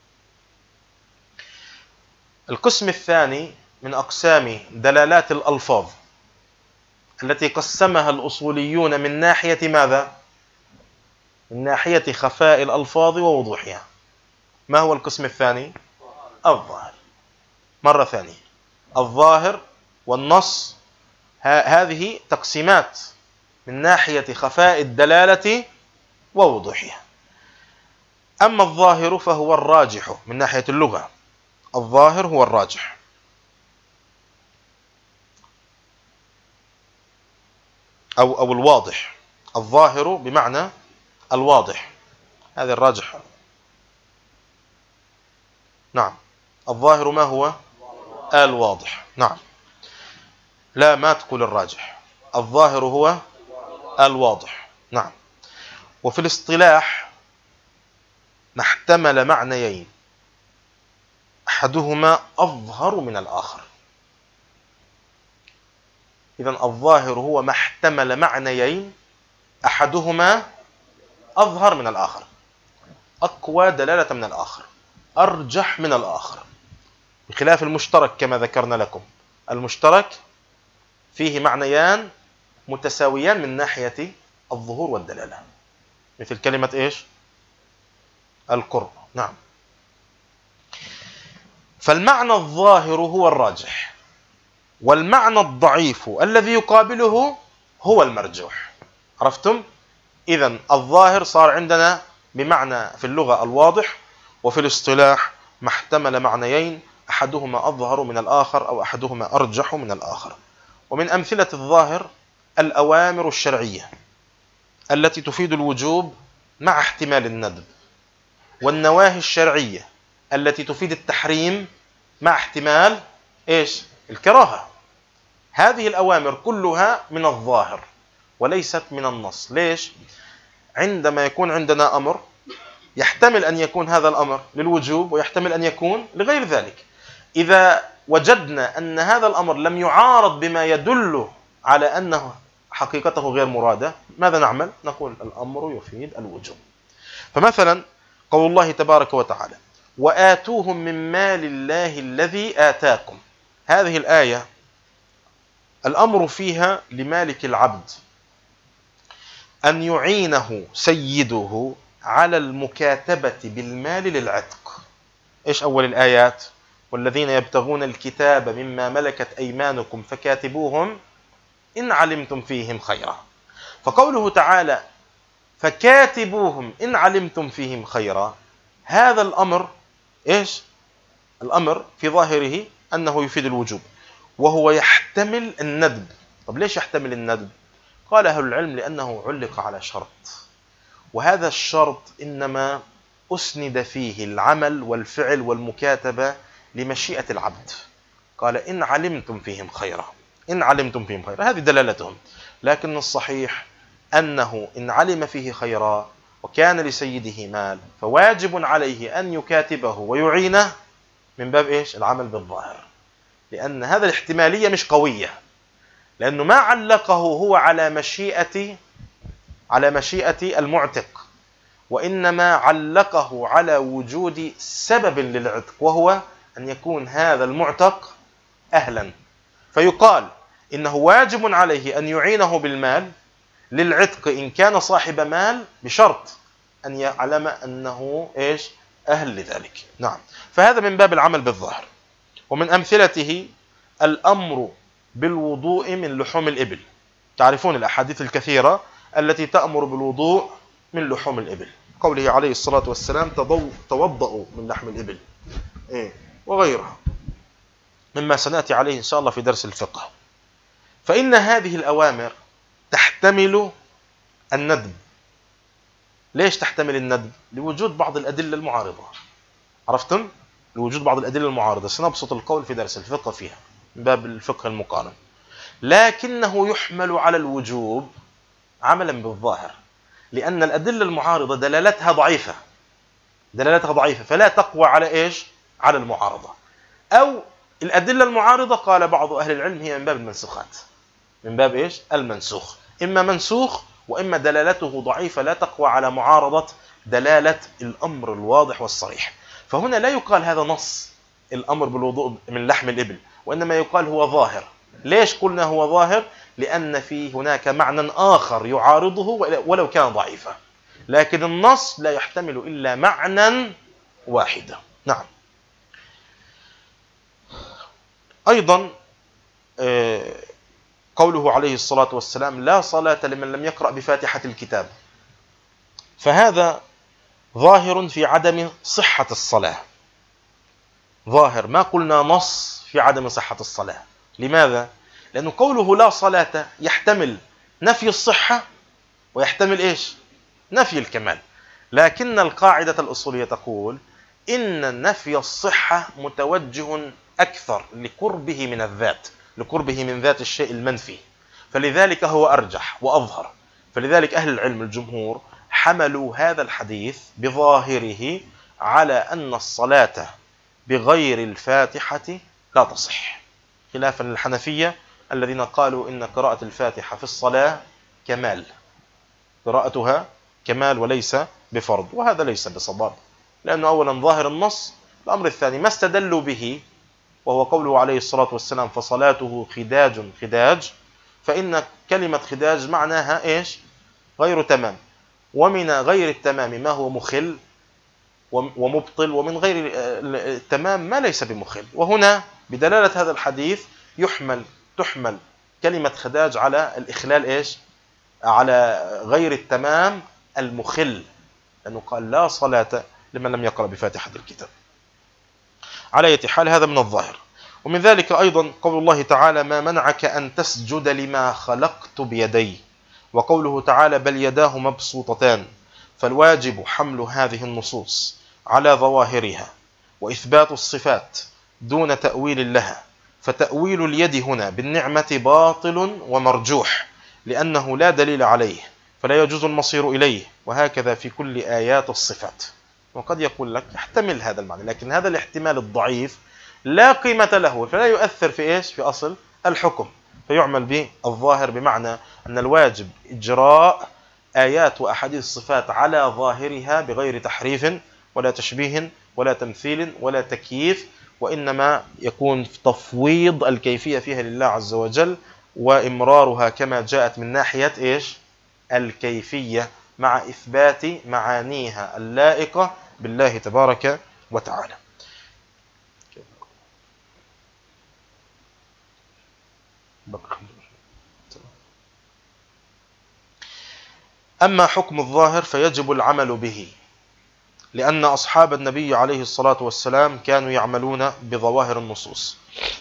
القسم الثاني من أقسام دلالات الألفاظ التي قسمها الأصوليون من ناحية ماذا؟ من ناحية خفاء الألفاظ ووضوحها. ما هو القسم الثاني؟ الظاهر. مرة ثانية، الظاهر والنص هذه تقسيمات من ناحية خفاء الدلالة ووضوحها. أما الظاهر فهو الراجح من ناحية اللغة. الظاهر هو الراجح. أو أو الواضح. الظاهر بمعنى الواضح، هذا الراجح. نعم، الظاهر ما هو؟ الواضح. نعم، لا، ما تقول الراجح، الظاهر هو الواضح. نعم. وفي الاصطلاح ما احتمل معنيين أحدهما أظهر من الآخر. إذن الظاهر هو ما احتمل معنيين أحدهما أظهر من الآخر، أقوى دلالة من الآخر، أرجح من الآخر، بخلاف المشترك كما ذكرنا لكم. المشترك فيه معنيان متساويان من ناحية الظهور والدلالة، مثل كلمة إيش؟ القرب. نعم. فالمعنى الظاهر هو الراجح، والمعنى الضعيف الذي يقابله هو المرجوح. عرفتم؟ إذن الظاهر صار عندنا بمعنى في اللغة الواضح، وفي الاصطلاح ما احتمل معنيين أحدهما أظهر من الآخر أو أحدهما أرجح من الآخر. ومن أمثلة الظاهر الأوامر الشرعية التي تفيد الوجوب مع احتمال الندب، والنواهي الشرعية التي تفيد التحريم مع احتمال إيش؟ الكراهة. هذه الأوامر كلها من الظاهر وليست من النص. ليش؟ عندما يكون عندنا أمر يحتمل أن يكون هذا الأمر للوجوب ويحتمل أن يكون لغير ذلك. إذا وجدنا أن هذا الأمر لم يعارض بما يدل على أنه حقيقته غير مرادة، ماذا نعمل؟ نقول الأمر يفيد الوجوب. فمثلا قول الله تبارك وتعالى: وآتوهم من مال الله الذي آتاكم. هذه الآية الأمر فيها لمالك العبد أن يعينه سيده على المكاتبة بالمال للعتق. إيش أول الآيات؟ والذين يبتغون الكتاب مما ملكت أيمانكم فكاتبوهم إن علمتم فيهم خيرا. فقوله تعالى فكاتبوهم إن علمتم فيهم خيرا، هذا الأمر إيش؟ الأمر في ظاهره أنه يفيد الوجوب، وهو يحتمل الندب. طب ليش يحتمل الندب؟ قال أهل العلم لأنه علق على شرط، وهذا الشرط إنما أسند فيه العمل والفعل والمكاتبة لمشيئة العبد. قال إن علمتم فيهم خيرا، إن علمتم فيهم خيرا، هذه دلالتهم. لكن الصحيح أنه إن علم فيه خيرا وكان لسيده مال فواجب عليه أن يكاتبه ويعينه من باب إيش؟ العمل بالظاهر، لأن هذا الاحتمالية مش قوية، لأنه ما علقه هو على مشيئة على مشيئة المعتق، وإنما علقه على وجود سبب للعتق، وهو أن يكون هذا المعتق أهلا، فيقال إنه واجب عليه أن يعينه بالمال للعتق إن كان صاحب مال، بشرط أن يعلم أنه إيش؟ أهل لذلك. نعم، فهذا من باب العمل بالظاهر. ومن أمثلته الأمر بالوضوء من لحوم الإبل. تعرفون الأحاديث الكثيرة التي تأمر بالوضوء من لحوم الإبل، قوله عليه الصلاة والسلام توضأوا من لحم الإبل، إيه؟ وغيرها مما سنأتي عليه إن شاء الله في درس الفقه. فإن هذه الأوامر تحتمل الندب. ليش تحتمل الندب؟ لوجود بعض الأدلة المعارضة. عرفتم؟ لوجود بعض الأدلة المعارضة، سنبسط القول في درس الفقه فيها من باب الفقه المقارن. لكنه يحمل على الوجوب عملا بالظاهر، لأن الأدلة المعارضة دلالتها ضعيفة، دلالتها ضعيفة فلا تقوى على إيش؟ على المعارضة. أو الأدلة المعارضة قال بعض أهل العلم هي من باب المنسوخات، من باب إيش؟ المنسوخ، إما منسوخ وإما دلالته ضعيفة لا تقوى على معارضة دلالة الأمر الواضح والصريح. فهنا لا يقال هذا نص الأمر بالوضوء من لحم الإبل، وإنما يقال هو ظاهر. ليش قلنا هو ظاهر؟ لأن في هناك معنى آخر يعارضه ولو كان ضعيفا، لكن النص لا يحتمل إلا معنى واحدا. نعم. أيضا قوله عليه الصلاة والسلام لا صلاة لمن لم يقرأ بفاتحة الكتاب، فهذا ظاهر في عدم صحة الصلاة، ظاهر، ما قلنا نص في عدم صحة الصلاة. لماذا؟ لأنه قوله لا صلاة يحتمل نفي الصحة ويحتمل إيش؟ نفي الكمال. لكن القاعدة الأصولية تقول إن نفي الصحة متوجه أكثر لقربه من الذات، لقربه من ذات الشيء المنفي، فلذلك هو أرجح وأظهر. فلذلك أهل العلم الجمهور حملوا هذا الحديث بظاهره على أن الصلاة بغير الفاتحة لا تصح، خلافا للحنفية الذين قالوا إن قراءة الفاتحة في الصلاة كمال، قراءتها كمال وليس بفرض، وهذا ليس بصواب، لأنه أولا ظاهر النص، الأمر الثاني ما استدلوا به وهو قوله عليه الصلاة والسلام فصلاته خداج خداج، فإن كلمة خداج معناها إيش؟ غير تمام، ومن غير التمام ما هو مخل ومبطل، ومن غير التمام ما ليس بمخل. وهنا بدلالة هذا الحديث يحمل تحمل كلمة خداج على الإخلال إيش؟ على غير التمام المخل، لأنه قال لا صلاة لمن لم يقرأ بفاتحة الكتاب. على أي حال هذا من الظاهر. ومن ذلك أيضا قول الله تعالى ما منعك أن تسجد لما خلقت بيدي، وقوله تعالى بل يداه مبسوطتان. فالواجب حمل هذه النصوص على ظواهرها وإثبات الصفات دون تأويل لها، فتأويل اليد هنا بالنعمة باطل ومرجوح لأنه لا دليل عليه فلا يجوز المصير إليه، وهكذا في كل آيات الصفات. وقد يقول لك احتمل هذا المعنى، لكن هذا الاحتمال الضعيف لا قيمة له، فلا يؤثر في إيش؟ في أصل الحكم، فيعمل به الظاهر، بمعنى أن الواجب إجراء آيات وأحاديث الصفات على ظاهرها بغير تحريف ولا تشبيه ولا تمثيل ولا تكييف، وإنما يكون تفويض الكيفية فيها لله عز وجل، وإمرارها كما جاءت من ناحية إيش؟ الكيفية، مع إثبات معانيها اللائقة بالله تبارك وتعالى. أما حكم الظاهر فيجب العمل به، لأن أصحاب النبي عليه الصلاة والسلام كانوا يعملون بظواهر النصوص،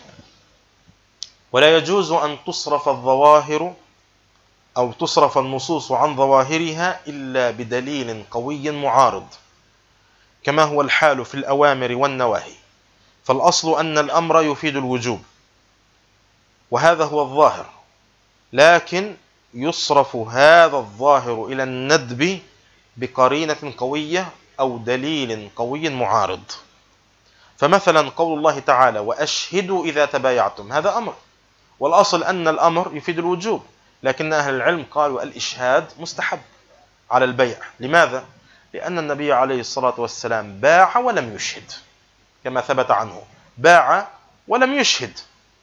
ولا يجوز أن تصرف الظواهر أو تصرف النصوص عن ظواهرها إلا بدليل قوي معارض، كما هو الحال في الأوامر والنواهي. فالأصل أن الأمر يفيد الوجوب، وهذا هو الظاهر، لكن يصرف هذا الظاهر إلى الندب بقرينة قوية أو دليل قوي معارض. فمثلا قول الله تعالى: وأشهدوا إذا تبايعتم، هذا أمر، والأصل أن الأمر يفيد الوجوب، لكن أهل العلم قالوا الإشهاد مستحب على البيع. لماذا؟ لأن النبي عليه الصلاة والسلام باع ولم يشهد، كما ثبت عنه، باع ولم يشهد.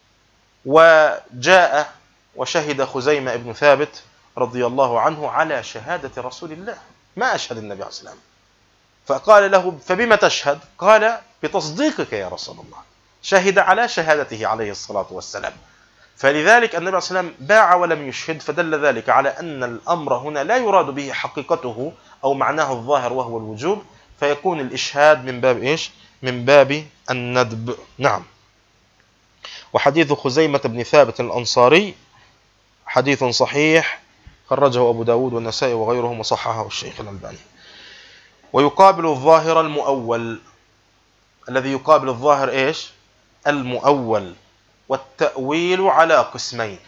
وجاء وشهد خزيمة ابن ثابت رضي الله عنه على شهادة رسول الله، ما أشهد النبي عليه الصلاة والسلام، فقال له: فبما تشهد؟ قال: بتصديقك يا رسول الله. شهد على شهادته عليه الصلاة والسلام. فلذلك النبي عليه الصلاة والسلام باع ولم يشهد، فدل ذلك على أن الأمر هنا لا يراد به حقيقته أو معناه الظاهر وهو الوجوب، فيكون الإشهاد من باب إيش؟ من باب الندب. نعم. وحديث خزيمة بن ثابت الأنصاري حديث صحيح، خرجه أبو داود والنسائي وغيرهم وصححه الشيخ الألباني. ويقابل الظاهر المؤول، الذي يقابل الظاهر إيش؟ المؤول. والتأويل على قسمين: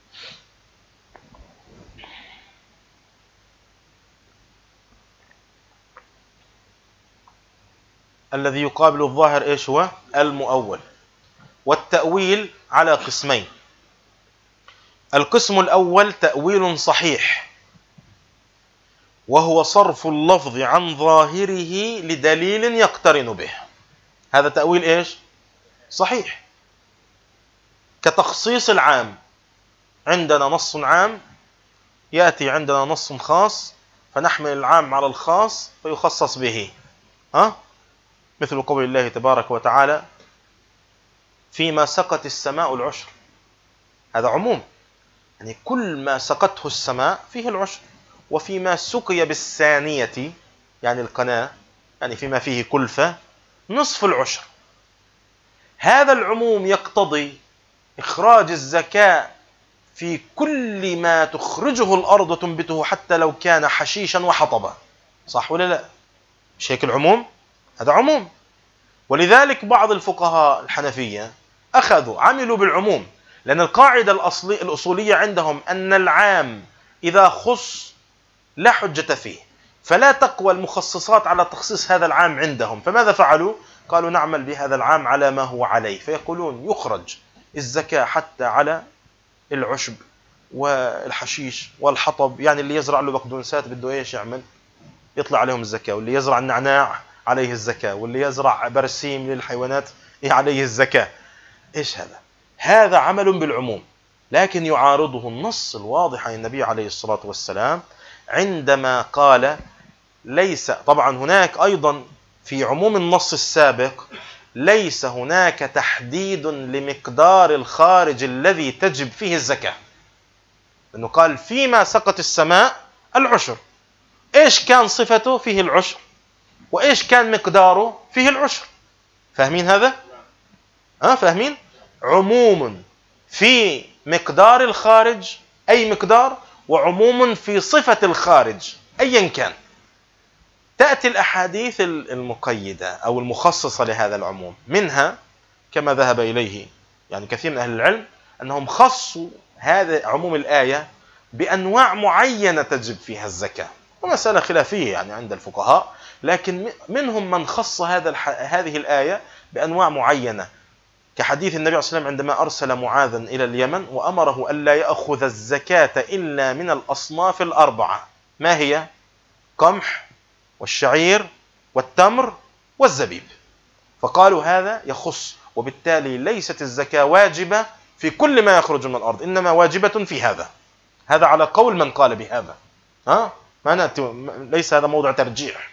الذي يقابل الظاهر إيش هو؟ المؤول. والتأويل على قسمين: القسم الأول تأويل صحيح، وهو صرف اللفظ عن ظاهره لدليل يقترن به. هذا تأويل إيش؟ صحيح، كتخصيص العام. عندنا نص عام، يأتي عندنا نص خاص، فنحمل العام على الخاص فيخصص به. ها؟ مثل قول الله تبارك وتعالى: فيما سقت السماء العشر. هذا عموم، يعني كل ما سقته السماء فيه العشر. وفيما سقي بالثانية، يعني القناة، يعني فيما فيه كلفة، نصف العشر. هذا العموم يقتضي إخراج الزكاة في كل ما تخرجه الأرض تنبته، حتى لو كان حشيشا وحطبا. صح ولا لا؟ مش هيك العموم؟ هذا عموم. ولذلك بعض الفقهاء الحنفية أخذوا عملوا بالعموم، لأن القاعدة الأصلي الأصولية عندهم أن العام إذا خص لا حجة فيه، فلا تقوى المخصصات على تخصيص هذا العام عندهم. فماذا فعلوا؟ قالوا: نعمل بهذا العام على ما هو عليه، فيقولون يخرج الزكاة حتى على العشب والحشيش والحطب، يعني اللي يزرع له بقدونسات بده ايش يعمل؟ يطلع عليهم الزكاة. واللي يزرع النعناع عليه الزكاة، واللي يزرع برسيم للحيوانات عليه الزكاة. ايش هذا؟ هذا عمل بالعموم، لكن يعارضه النص الواضح عن النبي عليه الصلاة والسلام عندما قال: ليس، طبعا هناك أيضا في عموم النص السابق ليس هناك تحديد لمقدار الخارج الذي تجب فيه الزكاة، لأنه قال: فيما سقط السماء العشر. إيش كان صفته؟ فيه العشر. وإيش كان مقداره؟ فيه العشر. فاهمين هذا؟ ها، فاهمين؟ عموم في مقدار الخارج أي مقدار، وعموم في صفة الخارج أيا كان. تأتي الأحاديث المقيدة أو المخصصة لهذا العموم، منها كما ذهب إليه يعني كثير من أهل العلم أنهم خصوا هذا عموم الآية بأنواع معينة تجب فيها الزكاة، ومسألة خلافية يعني عند الفقهاء، لكن منهم من خص هذا هذه الآية بأنواع معينة، كحديث النبي عليه الصلاة والسلام عندما أرسل معاذا إلى اليمن وأمره ألا يأخذ الزكاة إلا من الأصناف الأربعة. ما هي؟ قمح والشعير والتمر والزبيب. فقالوا هذا يخص، وبالتالي ليست الزكاة واجبة في كل ما يخرج من الأرض، إنما واجبة في هذا. هذا على قول من قال بهذا. ها؟ ما نأتي، ليس هذا موضع ترجيح،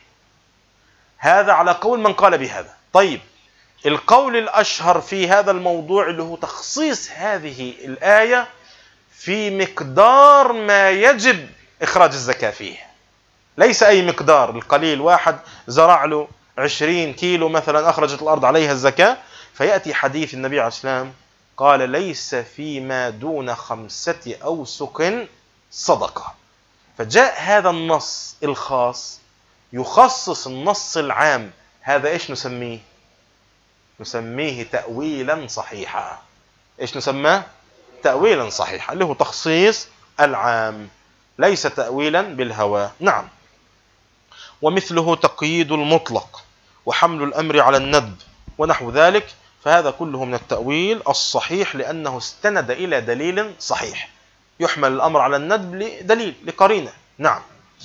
هذا على قول من قال بهذا. طيب، القول الأشهر في هذا الموضوع اللي هو تخصيص هذه الآية في مقدار ما يجب إخراج الزكاة فيه، ليس أي مقدار القليل، واحد زرع له عشرين كيلو مثلا أخرجت الأرض عليها الزكاة، فيأتي حديث النبي عليه الصلاة والسلام قال ليس فيما دون خمسة أوسق صدقة. فجاء هذا النص الخاص يخصص النص العام، هذا إيش نسميه؟ نسميه تأويلا صحيحا. إيش نسماه؟ تأويلا صحيحا، اللي هو تخصيص العام، ليس تأويلا بالهوى. نعم. ومثله تقييد المطلق وحمل الأمر على الندب ونحو ذلك، فهذا كله من التأويل الصحيح، لأنه استند إلى دليل صحيح، يحمل الأمر على الندب لدليل لقرينة. نعم.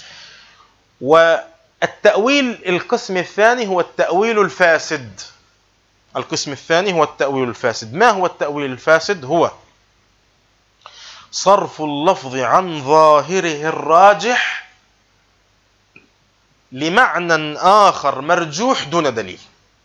والتأويل القسم الثاني هو التأويل الفاسد. القسم الثاني هو التأويل الفاسد. ما هو التأويل الفاسد؟ هو صرف اللفظ عن ظاهره الراجح لمعنى آخر مرجوح دون دليل.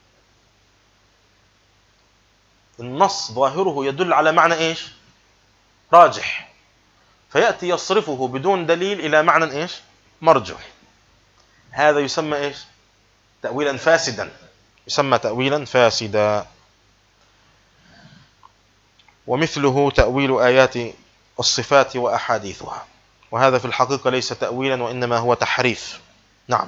النص ظاهره يدل على معنى إيش؟ راجح، فيأتي يصرفه بدون دليل إلى معنى إيش؟ مرجوح. هذا يسمى إيش؟ تأويلا فاسدا، يسمى تأويلا فاسدا. ومثله تأويل آيات الصفات وأحاديثها، وهذا في الحقيقة ليس تأويلا وإنما هو تحريف. نعم.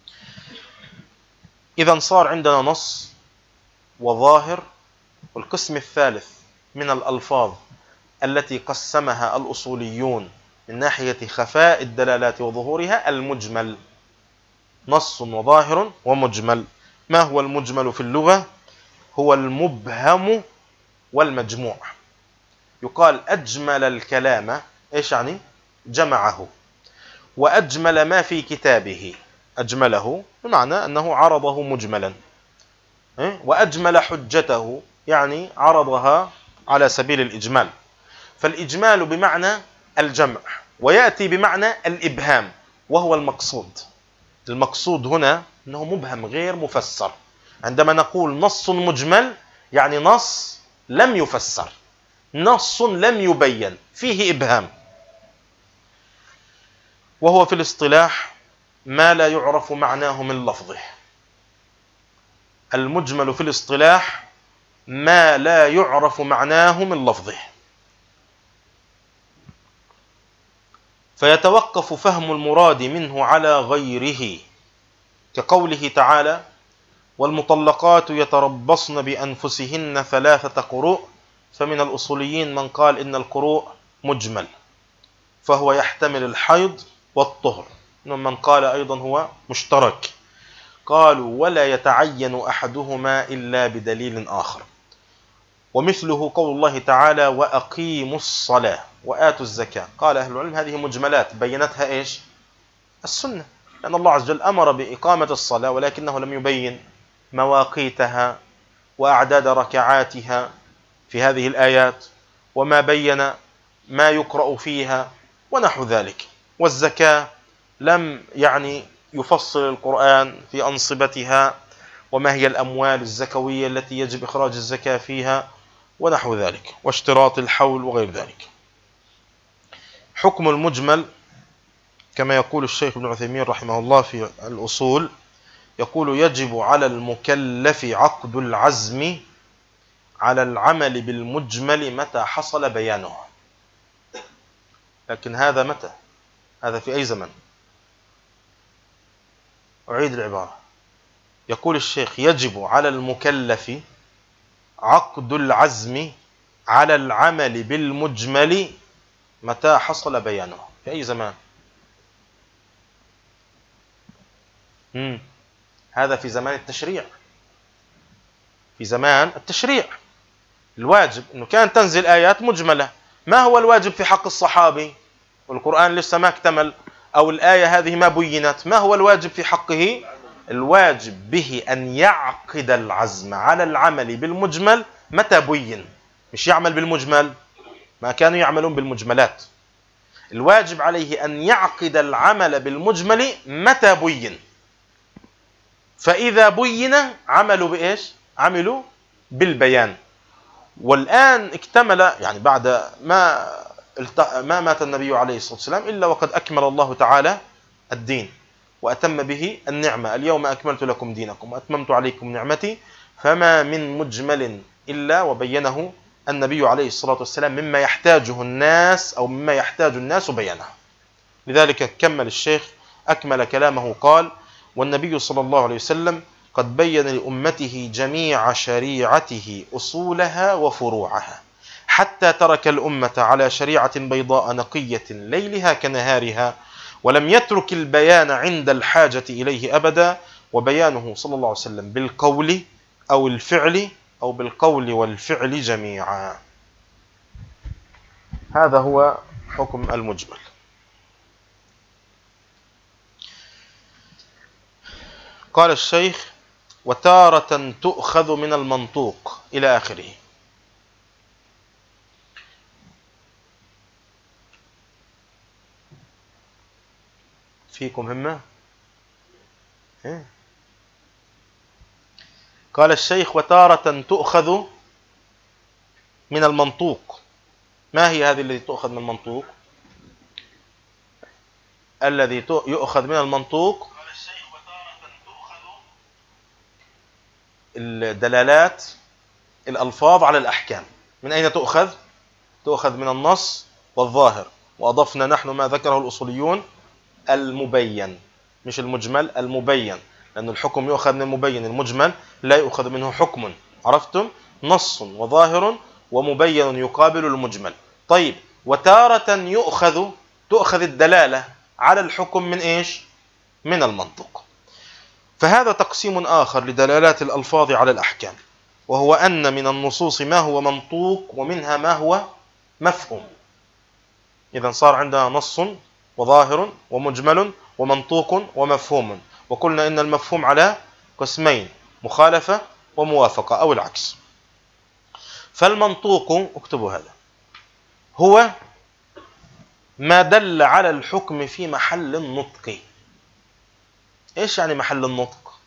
إذن صار عندنا نص وظاهر. والقسم الثالث من الألفاظ التي قسمها الأصوليون من ناحية خفاء الدلالات وظهورها المجمل. نص وظاهر ومجمل. ما هو المجمل في اللغة؟ هو المبهم والمجموع. يقال أجمل الكلام، إيش يعني؟ جمعه. وأجمل ما في كتابه، أجمله بمعنى أنه عرضه مجملا. وأجمل حجته يعني عرضها على سبيل الإجمال. فالإجمال بمعنى الجمع، ويأتي بمعنى الإبهام، وهو المقصود. المقصود هنا أنه مبهم غير مفسر. عندما نقول نص مجمل يعني نص لم يفسر، نص لم يبين، فيه إبهام. وهو في الاصطلاح ما لا يعرف معناه من لفظه. المجمل في الاصطلاح ما لا يعرف معناه من لفظه، فيتوقف فهم المراد منه على غيره، كقوله تعالى: والمطلقات يتربصن بأنفسهن ثلاثة قروء. فمن الأصوليين من قال إن القروء مجمل، فهو يحتمل الحيض والطهر. من قال أيضا هو مشترك. قالوا: ولا يتعين أحدهما إلا بدليل آخر. ومثله قول الله تعالى: وأقيموا الصلاة وآتوا الزكاة. قال أهل العلم هذه مجملات بينتها إيش؟ السنة، لأن الله عز وجل أمر بإقامة الصلاة ولكنه لم يبين مواقيتها وأعداد ركعاتها في هذه الآيات، وما بين ما يقرأ فيها ونحو ذلك. والزكاة لم يعني يفصل القرآن في أنصبتها وما هي الأموال الزكوية التي يجب إخراج الزكاة فيها ونحو ذلك، واشتراط الحول وغير ذلك. حكم المجمل كما يقول الشيخ ابن عثيمين رحمه الله في الأصول، يقول: يجب على المكلف عقد العزم على العمل بالمجمل متى حصل بيانه. لكن هذا متى؟ هذا في أي زمن؟ أعيد العبارة. يقول الشيخ: يجب على المكلف عقد العزم على العمل بالمجمل متى حصل بيانه. في أي زمان؟ مم. هذا في زمان التشريع. في زمان التشريع الواجب أنه كانت تنزل آيات مجملة. ما هو الواجب في حق الصحابي والقرآن لسه ما اكتمل، أو الآية هذه ما بينت؟ ما هو الواجب في حقه؟ الواجب به أن يعقد العزم على العمل بالمجمل متى بين، مش يعمل بالمجمل. ما كانوا يعملون بالمجملات. الواجب عليه أن يعقد العمل بالمجمل متى بين. فإذا بين عملوا بإيش؟ عملوا بالبيان. والآن اكتمل، يعني بعد ما ما مات النبي عليه الصلاة والسلام إلا وقد أكمل الله تعالى الدين، وأتم به النعمة، اليوم أكملت لكم دينكم وأتممت عليكم نعمتي، فما من مجمل إلا وبينه النبي عليه الصلاة والسلام مما يحتاجه الناس أو مما يحتاج الناس بيانه. لذلك كمل الشيخ أكمل كلامه قال: والنبي صلى الله عليه وسلم قد بين لأمته جميع شريعته أصولها وفروعها، حتى ترك الأمة على شريعة بيضاء نقية ليلها كنهارها، ولم يترك البيان عند الحاجة إليه أبدا، وبيانه صلى الله عليه وسلم بالقول أو الفعل أو بالقول والفعل جميعا. هذا هو حكم المجمل. قال الشيخ: وتارة تؤخذ من المنطوق إلى آخره. فيكم همة؟ إيه؟ قال الشيخ: وتارة تؤخذ من المنطوق. ما هي هذه التي تؤخذ من المنطوق؟ الذي يؤخذ من المنطوق الدلالات، الألفاظ على الأحكام. من أين تؤخذ؟ تؤخذ من النص والظاهر، وأضفنا نحن ما ذكره الأصوليون المبين، مش المجمل، المبين، لأن الحكم يؤخذ من المبين، المجمل لا يؤخذ منه حكم. عرفتم؟ نص وظاهر ومبين يقابل المجمل. طيب، وتارة يؤخذ تؤخذ الدلالة على الحكم من إيش؟ من المنطق. فهذا تقسيم آخر لدلالات الألفاظ على الأحكام، وهو أن من النصوص ما هو منطوق ومنها ما هو مفهوم. إذن صار عندنا نص وظاهر ومجمل ومنطوق ومفهوم، وقلنا إن المفهوم على قسمين: مخالفة وموافقة أو العكس. فالمنطوق، اكتبوا هذا، هو ما دل على الحكم في محل النطق. إيش يعني محل النطق؟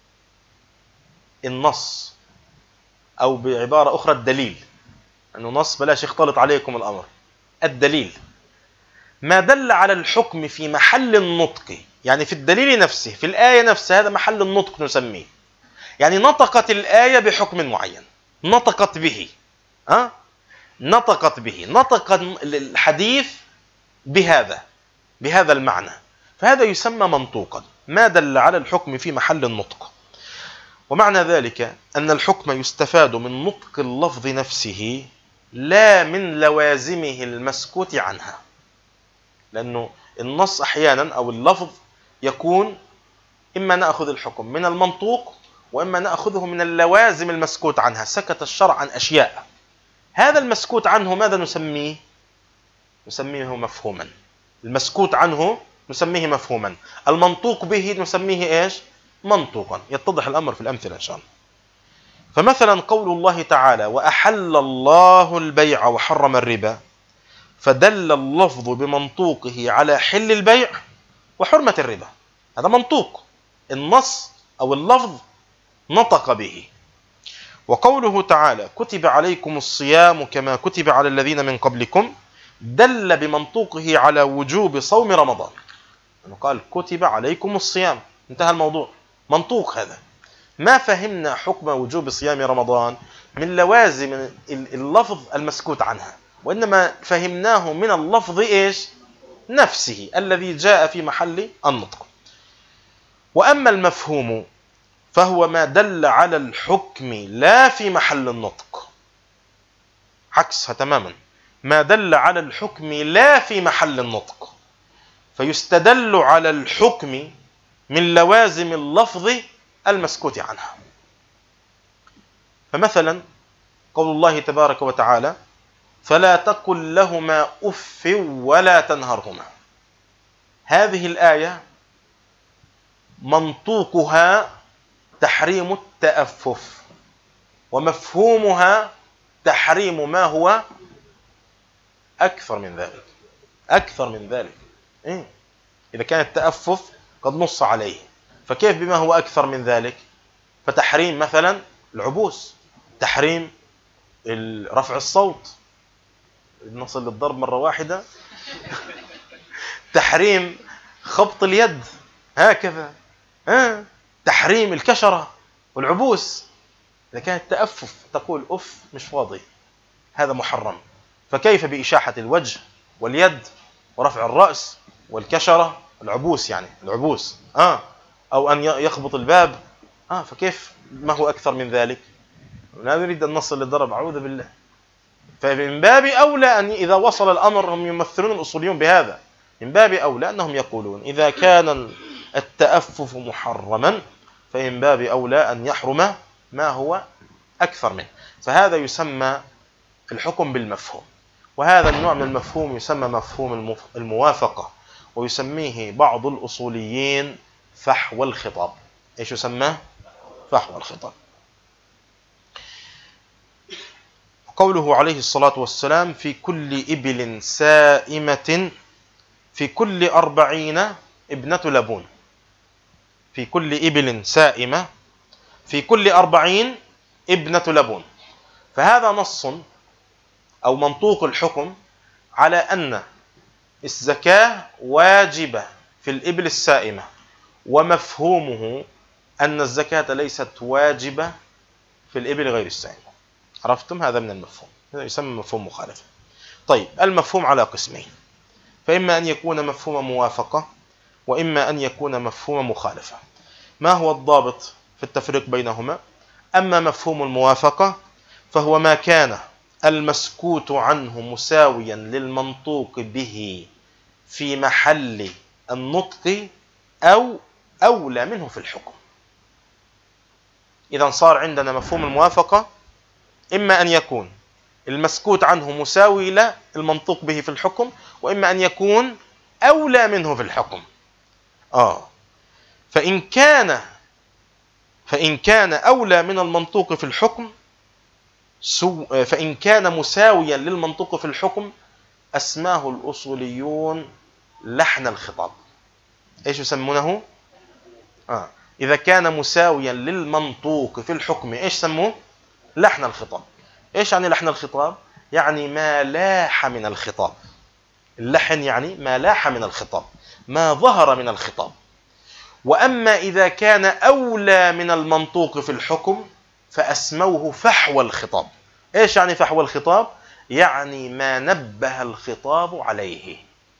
النص، أو بعبارة أخرى الدليل، أنه نص بلاش يختلط عليكم الأمر. الدليل ما دل على الحكم في محل النطق، يعني في الدليل نفسه، في الآية نفسها، هذا محل النطق نسميه. يعني نطقت الآية بحكم معين، نطقت به، أه؟ نطقت به، نطق الحديث بهذا بهذا المعنى، فهذا يسمى منطوقا، ما دل على الحكم في محل النطق. ومعنى ذلك أن الحكم يستفاد من نطق اللفظ نفسه لا من لوازمه المسكوت عنها، لأنه النص أحيانا أو اللفظ يكون إما نأخذ الحكم من المنطوق وإما نأخذه من اللوازم المسكوت عنها. سكت الشرع عن أشياء، هذا المسكوت عنه ماذا نسميه؟ نسميه مفهوما. المسكوت عنه نسميه مفهوما، المنطوق به نسميه إيش؟ منطوقا. يتضح الأمر في الأمثلة إن شاء الله. فمثلا قول الله تعالى: وأحل الله البيع وحرم الربا، فدل اللفظ بمنطوقه على حل البيع وحرمة الربا، هذا منطوق، النص أو اللفظ نطق به. وقوله تعالى: كتب عليكم الصيام كما كتب على الذين من قبلكم، دل بمنطوقه على وجوب صوم رمضان، يعني قال كتب عليكم الصيام، انتهى الموضوع، منطوق هذا. ما فهمنا حكم وجوب صيام رمضان من لوازم اللفظ المسكوت عنها، وإنما فهمناه من اللفظ إيش؟ نفسه الذي جاء في محل النطق. وأما المفهوم فهو ما دل على الحكم لا في محل النطق، عكسها تماما، ما دل على الحكم لا في محل النطق، فيستدل على الحكم من لوازم اللفظ المسكوت عنها. فمثلا قول الله تبارك وتعالى: فلا تقل لهما أف ولا تنهرهما، هذه الآية منطوقها تحريم التأفف، ومفهومها تحريم ما هو أكثر من ذلك، أكثر من ذلك. إيه؟ إذا كان التأفف قد نص عليه، فكيف بما هو أكثر من ذلك؟ فتحريم مثلا العبوس، تحريم رفع الصوت، نصل للضرب مرة واحدة، تحريم خبط اليد، هكذا ها تحريم الكشرة والعبوس. إذا كان التأفف تقول أف مش فاضي هذا محرم، فكيف بإشاحة الوجه واليد ورفع الرأس والكشرة العبوس، يعني العبوس آه أو أن يخبط الباب آه فكيف ما هو أكثر من ذلك؟ لا نريد أن نصل للضرب أعوذ بالله. فمن باب أولى أن إذا وصل الأمر، هم يمثلون الأصوليون بهذا، من باب أولى أنهم يقولون إذا كان التأفف محرما فمن باب أولى أن يحرم ما هو أكثر منه. فهذا يسمى الحكم بالمفهوم، وهذا النوع من المفهوم يسمى مفهوم الموافقة، ويسميه بعض الأصوليين فحوى الخطاب. إيش يسمى؟ فحوى الخطاب. قوله عليه الصلاة والسلام في كل إبل سائمة في كل أربعين ابنة لبون، في كل إبل سائمة في كل أربعين ابنة لبون. فهذا نص أو منطوق الحكم على أن الزكاة واجبة في الإبل السائمة، ومفهومه أن الزكاة ليست واجبة في الإبل غير السائمة. عرفتم؟ هذا من المفهوم، هذا يسمى مفهوم مخالفة. طيب المفهوم على قسمين، فإما أن يكون مفهوم موافقة وإما أن يكون مفهوم مخالفة. ما هو الضابط في التفريق بينهما؟ أما مفهوم الموافقة فهو ما كان المسكوت عنه مساويا للمنطوق به في محل النطق أو أولى منه في الحكم. إذا صار عندنا مفهوم الموافقة إما أن يكون المسكوت عنه مساوي للمنطوق به في الحكم، وإما أن يكون أولى منه في الحكم. آه فإن كان فإن كان أولى من المنطوق في الحكم سو فإن كان مساويا للمنطوق في الحكم أسماه الأصوليون لحن الخطاب. إيش يسمونه؟ آه. إذا كان مساويا للمنطوق في الحكم إيش سموه؟ لحن الخطاب. إيش يعني لحن الخطاب؟ يعني ما لاح من الخطاب. اللحن يعني ما لاح من الخطاب، ما ظهر من الخطاب. وأما إذا كان أولى من المنطوق في الحكم فأسموه فحوى الخطاب. إيش يعني فحوى الخطاب؟ يعني ما نبه الخطاب عليه.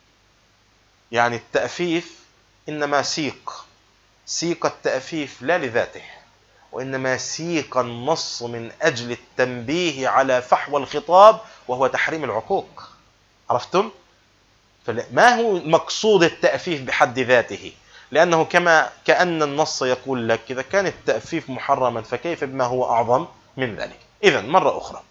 يعني التأفيف إنما سيق سيق التأفيف لا لذاته، وإنما سيق النص من أجل التنبيه على فحوى الخطاب وهو تحريم العقوق. عرفتم؟ فما هو مقصود التأفيف بحد ذاته؟ لأنه كما كأن النص يقول لك إذا كان التأفيف محرما فكيف بما هو أعظم من ذلك. إذن مرة أخرى،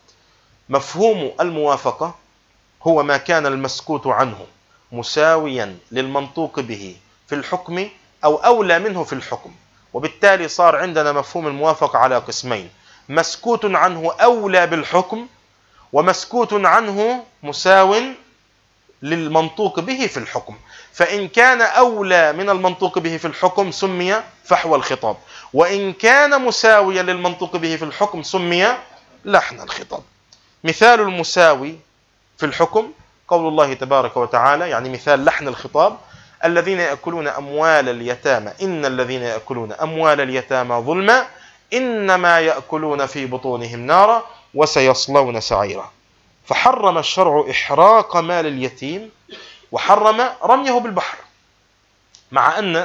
مفهوم الموافقة هو ما كان المسكوت عنه مساويا للمنطوق به في الحكم أو أولى منه في الحكم. وبالتالي صار عندنا مفهوم الموافقة على قسمين: مسكوت عنه أولى بالحكم، ومسكوت عنه مساو للمنطوق به في الحكم. فإن كان أولى من المنطوق به في الحكم سمي فحوى الخطاب، وإن كان مساويا للمنطوق به في الحكم سمي لحن الخطاب. مثال المساوي في الحكم قول الله تبارك وتعالى، يعني مثال لحن الخطاب: الذين يأكلون أموال اليتامى إن الذين يأكلون أموال اليتامى ظلما إنما يأكلون في بطونهم نارا وسيصلون سعيرا. فحرم الشرع إحراق مال اليتيم وحرم رميه بالبحر، مع أن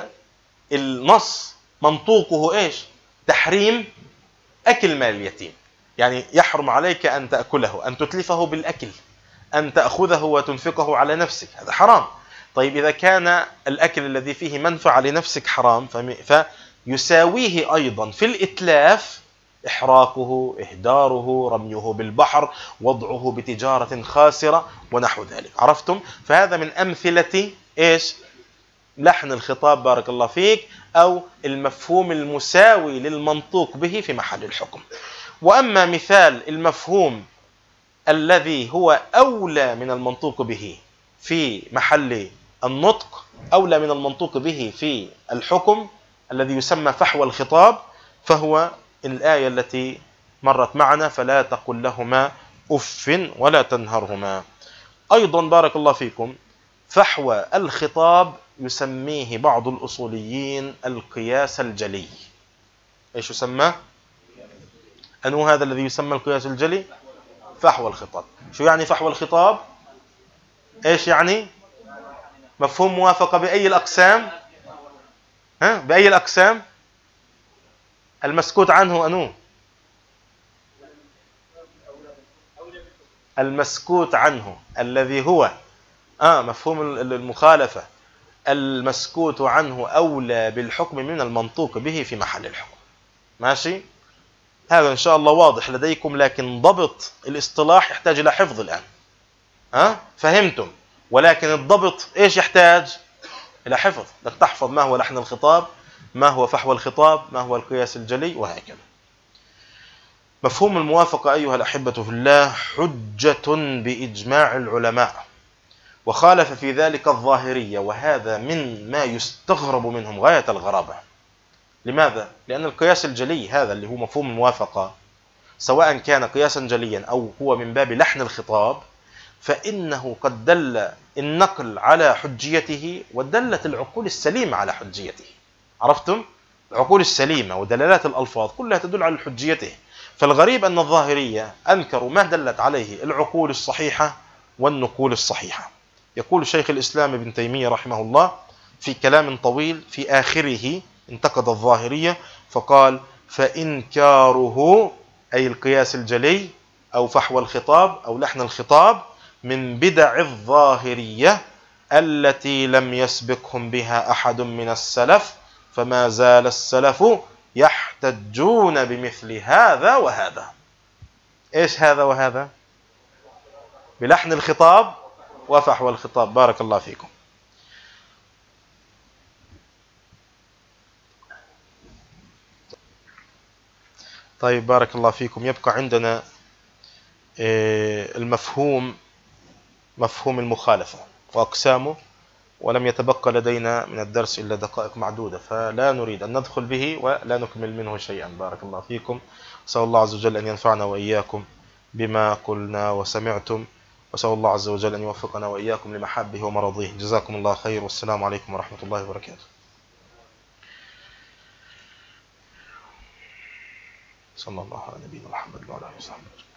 النص منطوقه إيش؟ تحريم أكل مال اليتيم. يعني يحرم عليك أن تأكله، أن تتلفه بالأكل، أن تأخذه وتنفقه على نفسك، هذا حرام. طيب إذا كان الأكل الذي فيه منفعة لنفسك حرام فيساويه أيضا في الإتلاف إحراقه، إهداره، رميه بالبحر، وضعه بتجارة خاسرة ونحو ذلك. عرفتم؟ فهذا من أمثلة إيش؟ لحن الخطاب بارك الله فيك، أو المفهوم المساوي للمنطوق به في محل الحكم. وأما مثال المفهوم الذي هو أولى من المنطوق به في محل النطق، أولى من المنطوق به في الحكم، الذي يسمى فحوى الخطاب، فهو الآية التي مرت معنا: فلا تقل لهما أف ولا تنهرهما. أيضا بارك الله فيكم فحوى الخطاب يسميه بعض الأصوليين القياس الجلي. إيش يسمى؟ أنه هذا الذي يسمى القياس الجلي؟ فحوى الخطاب. شو يعني فحوى الخطاب؟ إيش يعني؟ مفهوم موافقة بأي الأقسام؟ ها؟ بأي الأقسام؟ المسكوت عنه أنو؟ المسكوت عنه الذي هو آه مفهوم المخالفة، المسكوت عنه أولى بالحكم من المنطوق به في محل الحكم. ماشي؟ هذا إن شاء الله واضح لديكم، لكن ضبط الاصطلاح يحتاج إلى حفظ الآن. ها؟ فهمتم؟ ولكن الضبط إيش يحتاج؟ إلى حفظ، لك تحفظ ما هو لحن الخطاب، ما هو فحوى الخطاب، ما هو القياس الجلي، وهكذا. مفهوم الموافقة أيها الأحبة في الله حجة بإجماع العلماء، وخالف في ذلك الظاهرية، وهذا من ما يستغرب منهم غاية الغرابة. لماذا؟ لأن القياس الجلي هذا اللي هو مفهوم الموافقة، سواء كان قياسا جليا أو هو من باب لحن الخطاب، فإنه قد دل النقل على حجيته، ودلت العقول السليمة على حجيته. عرفتم؟ العقول السليمة ودلالات الألفاظ كلها تدل على حجيته. فالغريب أن الظاهرية أنكروا ما دلت عليه العقول الصحيحة والنقول الصحيحة. يقول شيخ الإسلام ابن تيمية رحمه الله في كلام طويل في آخره انتقد الظاهرية فقال: فإنكاره أي القياس الجلي أو فحوى الخطاب أو لحن الخطاب من بدع الظاهرية التي لم يسبقهم بها أحد من السلف، فما زال السلف يحتجون بمثل هذا وهذا. إيش هذا وهذا؟ بلحن الخطاب وفحوى الخطاب. بارك الله فيكم. طيب بارك الله فيكم. يبقى عندنا المفهوم، مفهوم المخالفة وأقسامه، ولم يتبقى لدينا من الدرس إلا دقائق معدودة، فلا نريد أن ندخل به ولا نكمل منه شيئا. بارك الله فيكم. أسأل الله عز وجل أن ينفعنا وإياكم بما قلنا وسمعتم، وأسأل الله عز وجل أن يوفقنا وإياكم لمحبه ومرضيه. جزاكم الله خير، والسلام عليكم ورحمة الله وبركاته. صلى الله على نبينا محمد وعلى آله وصحبه.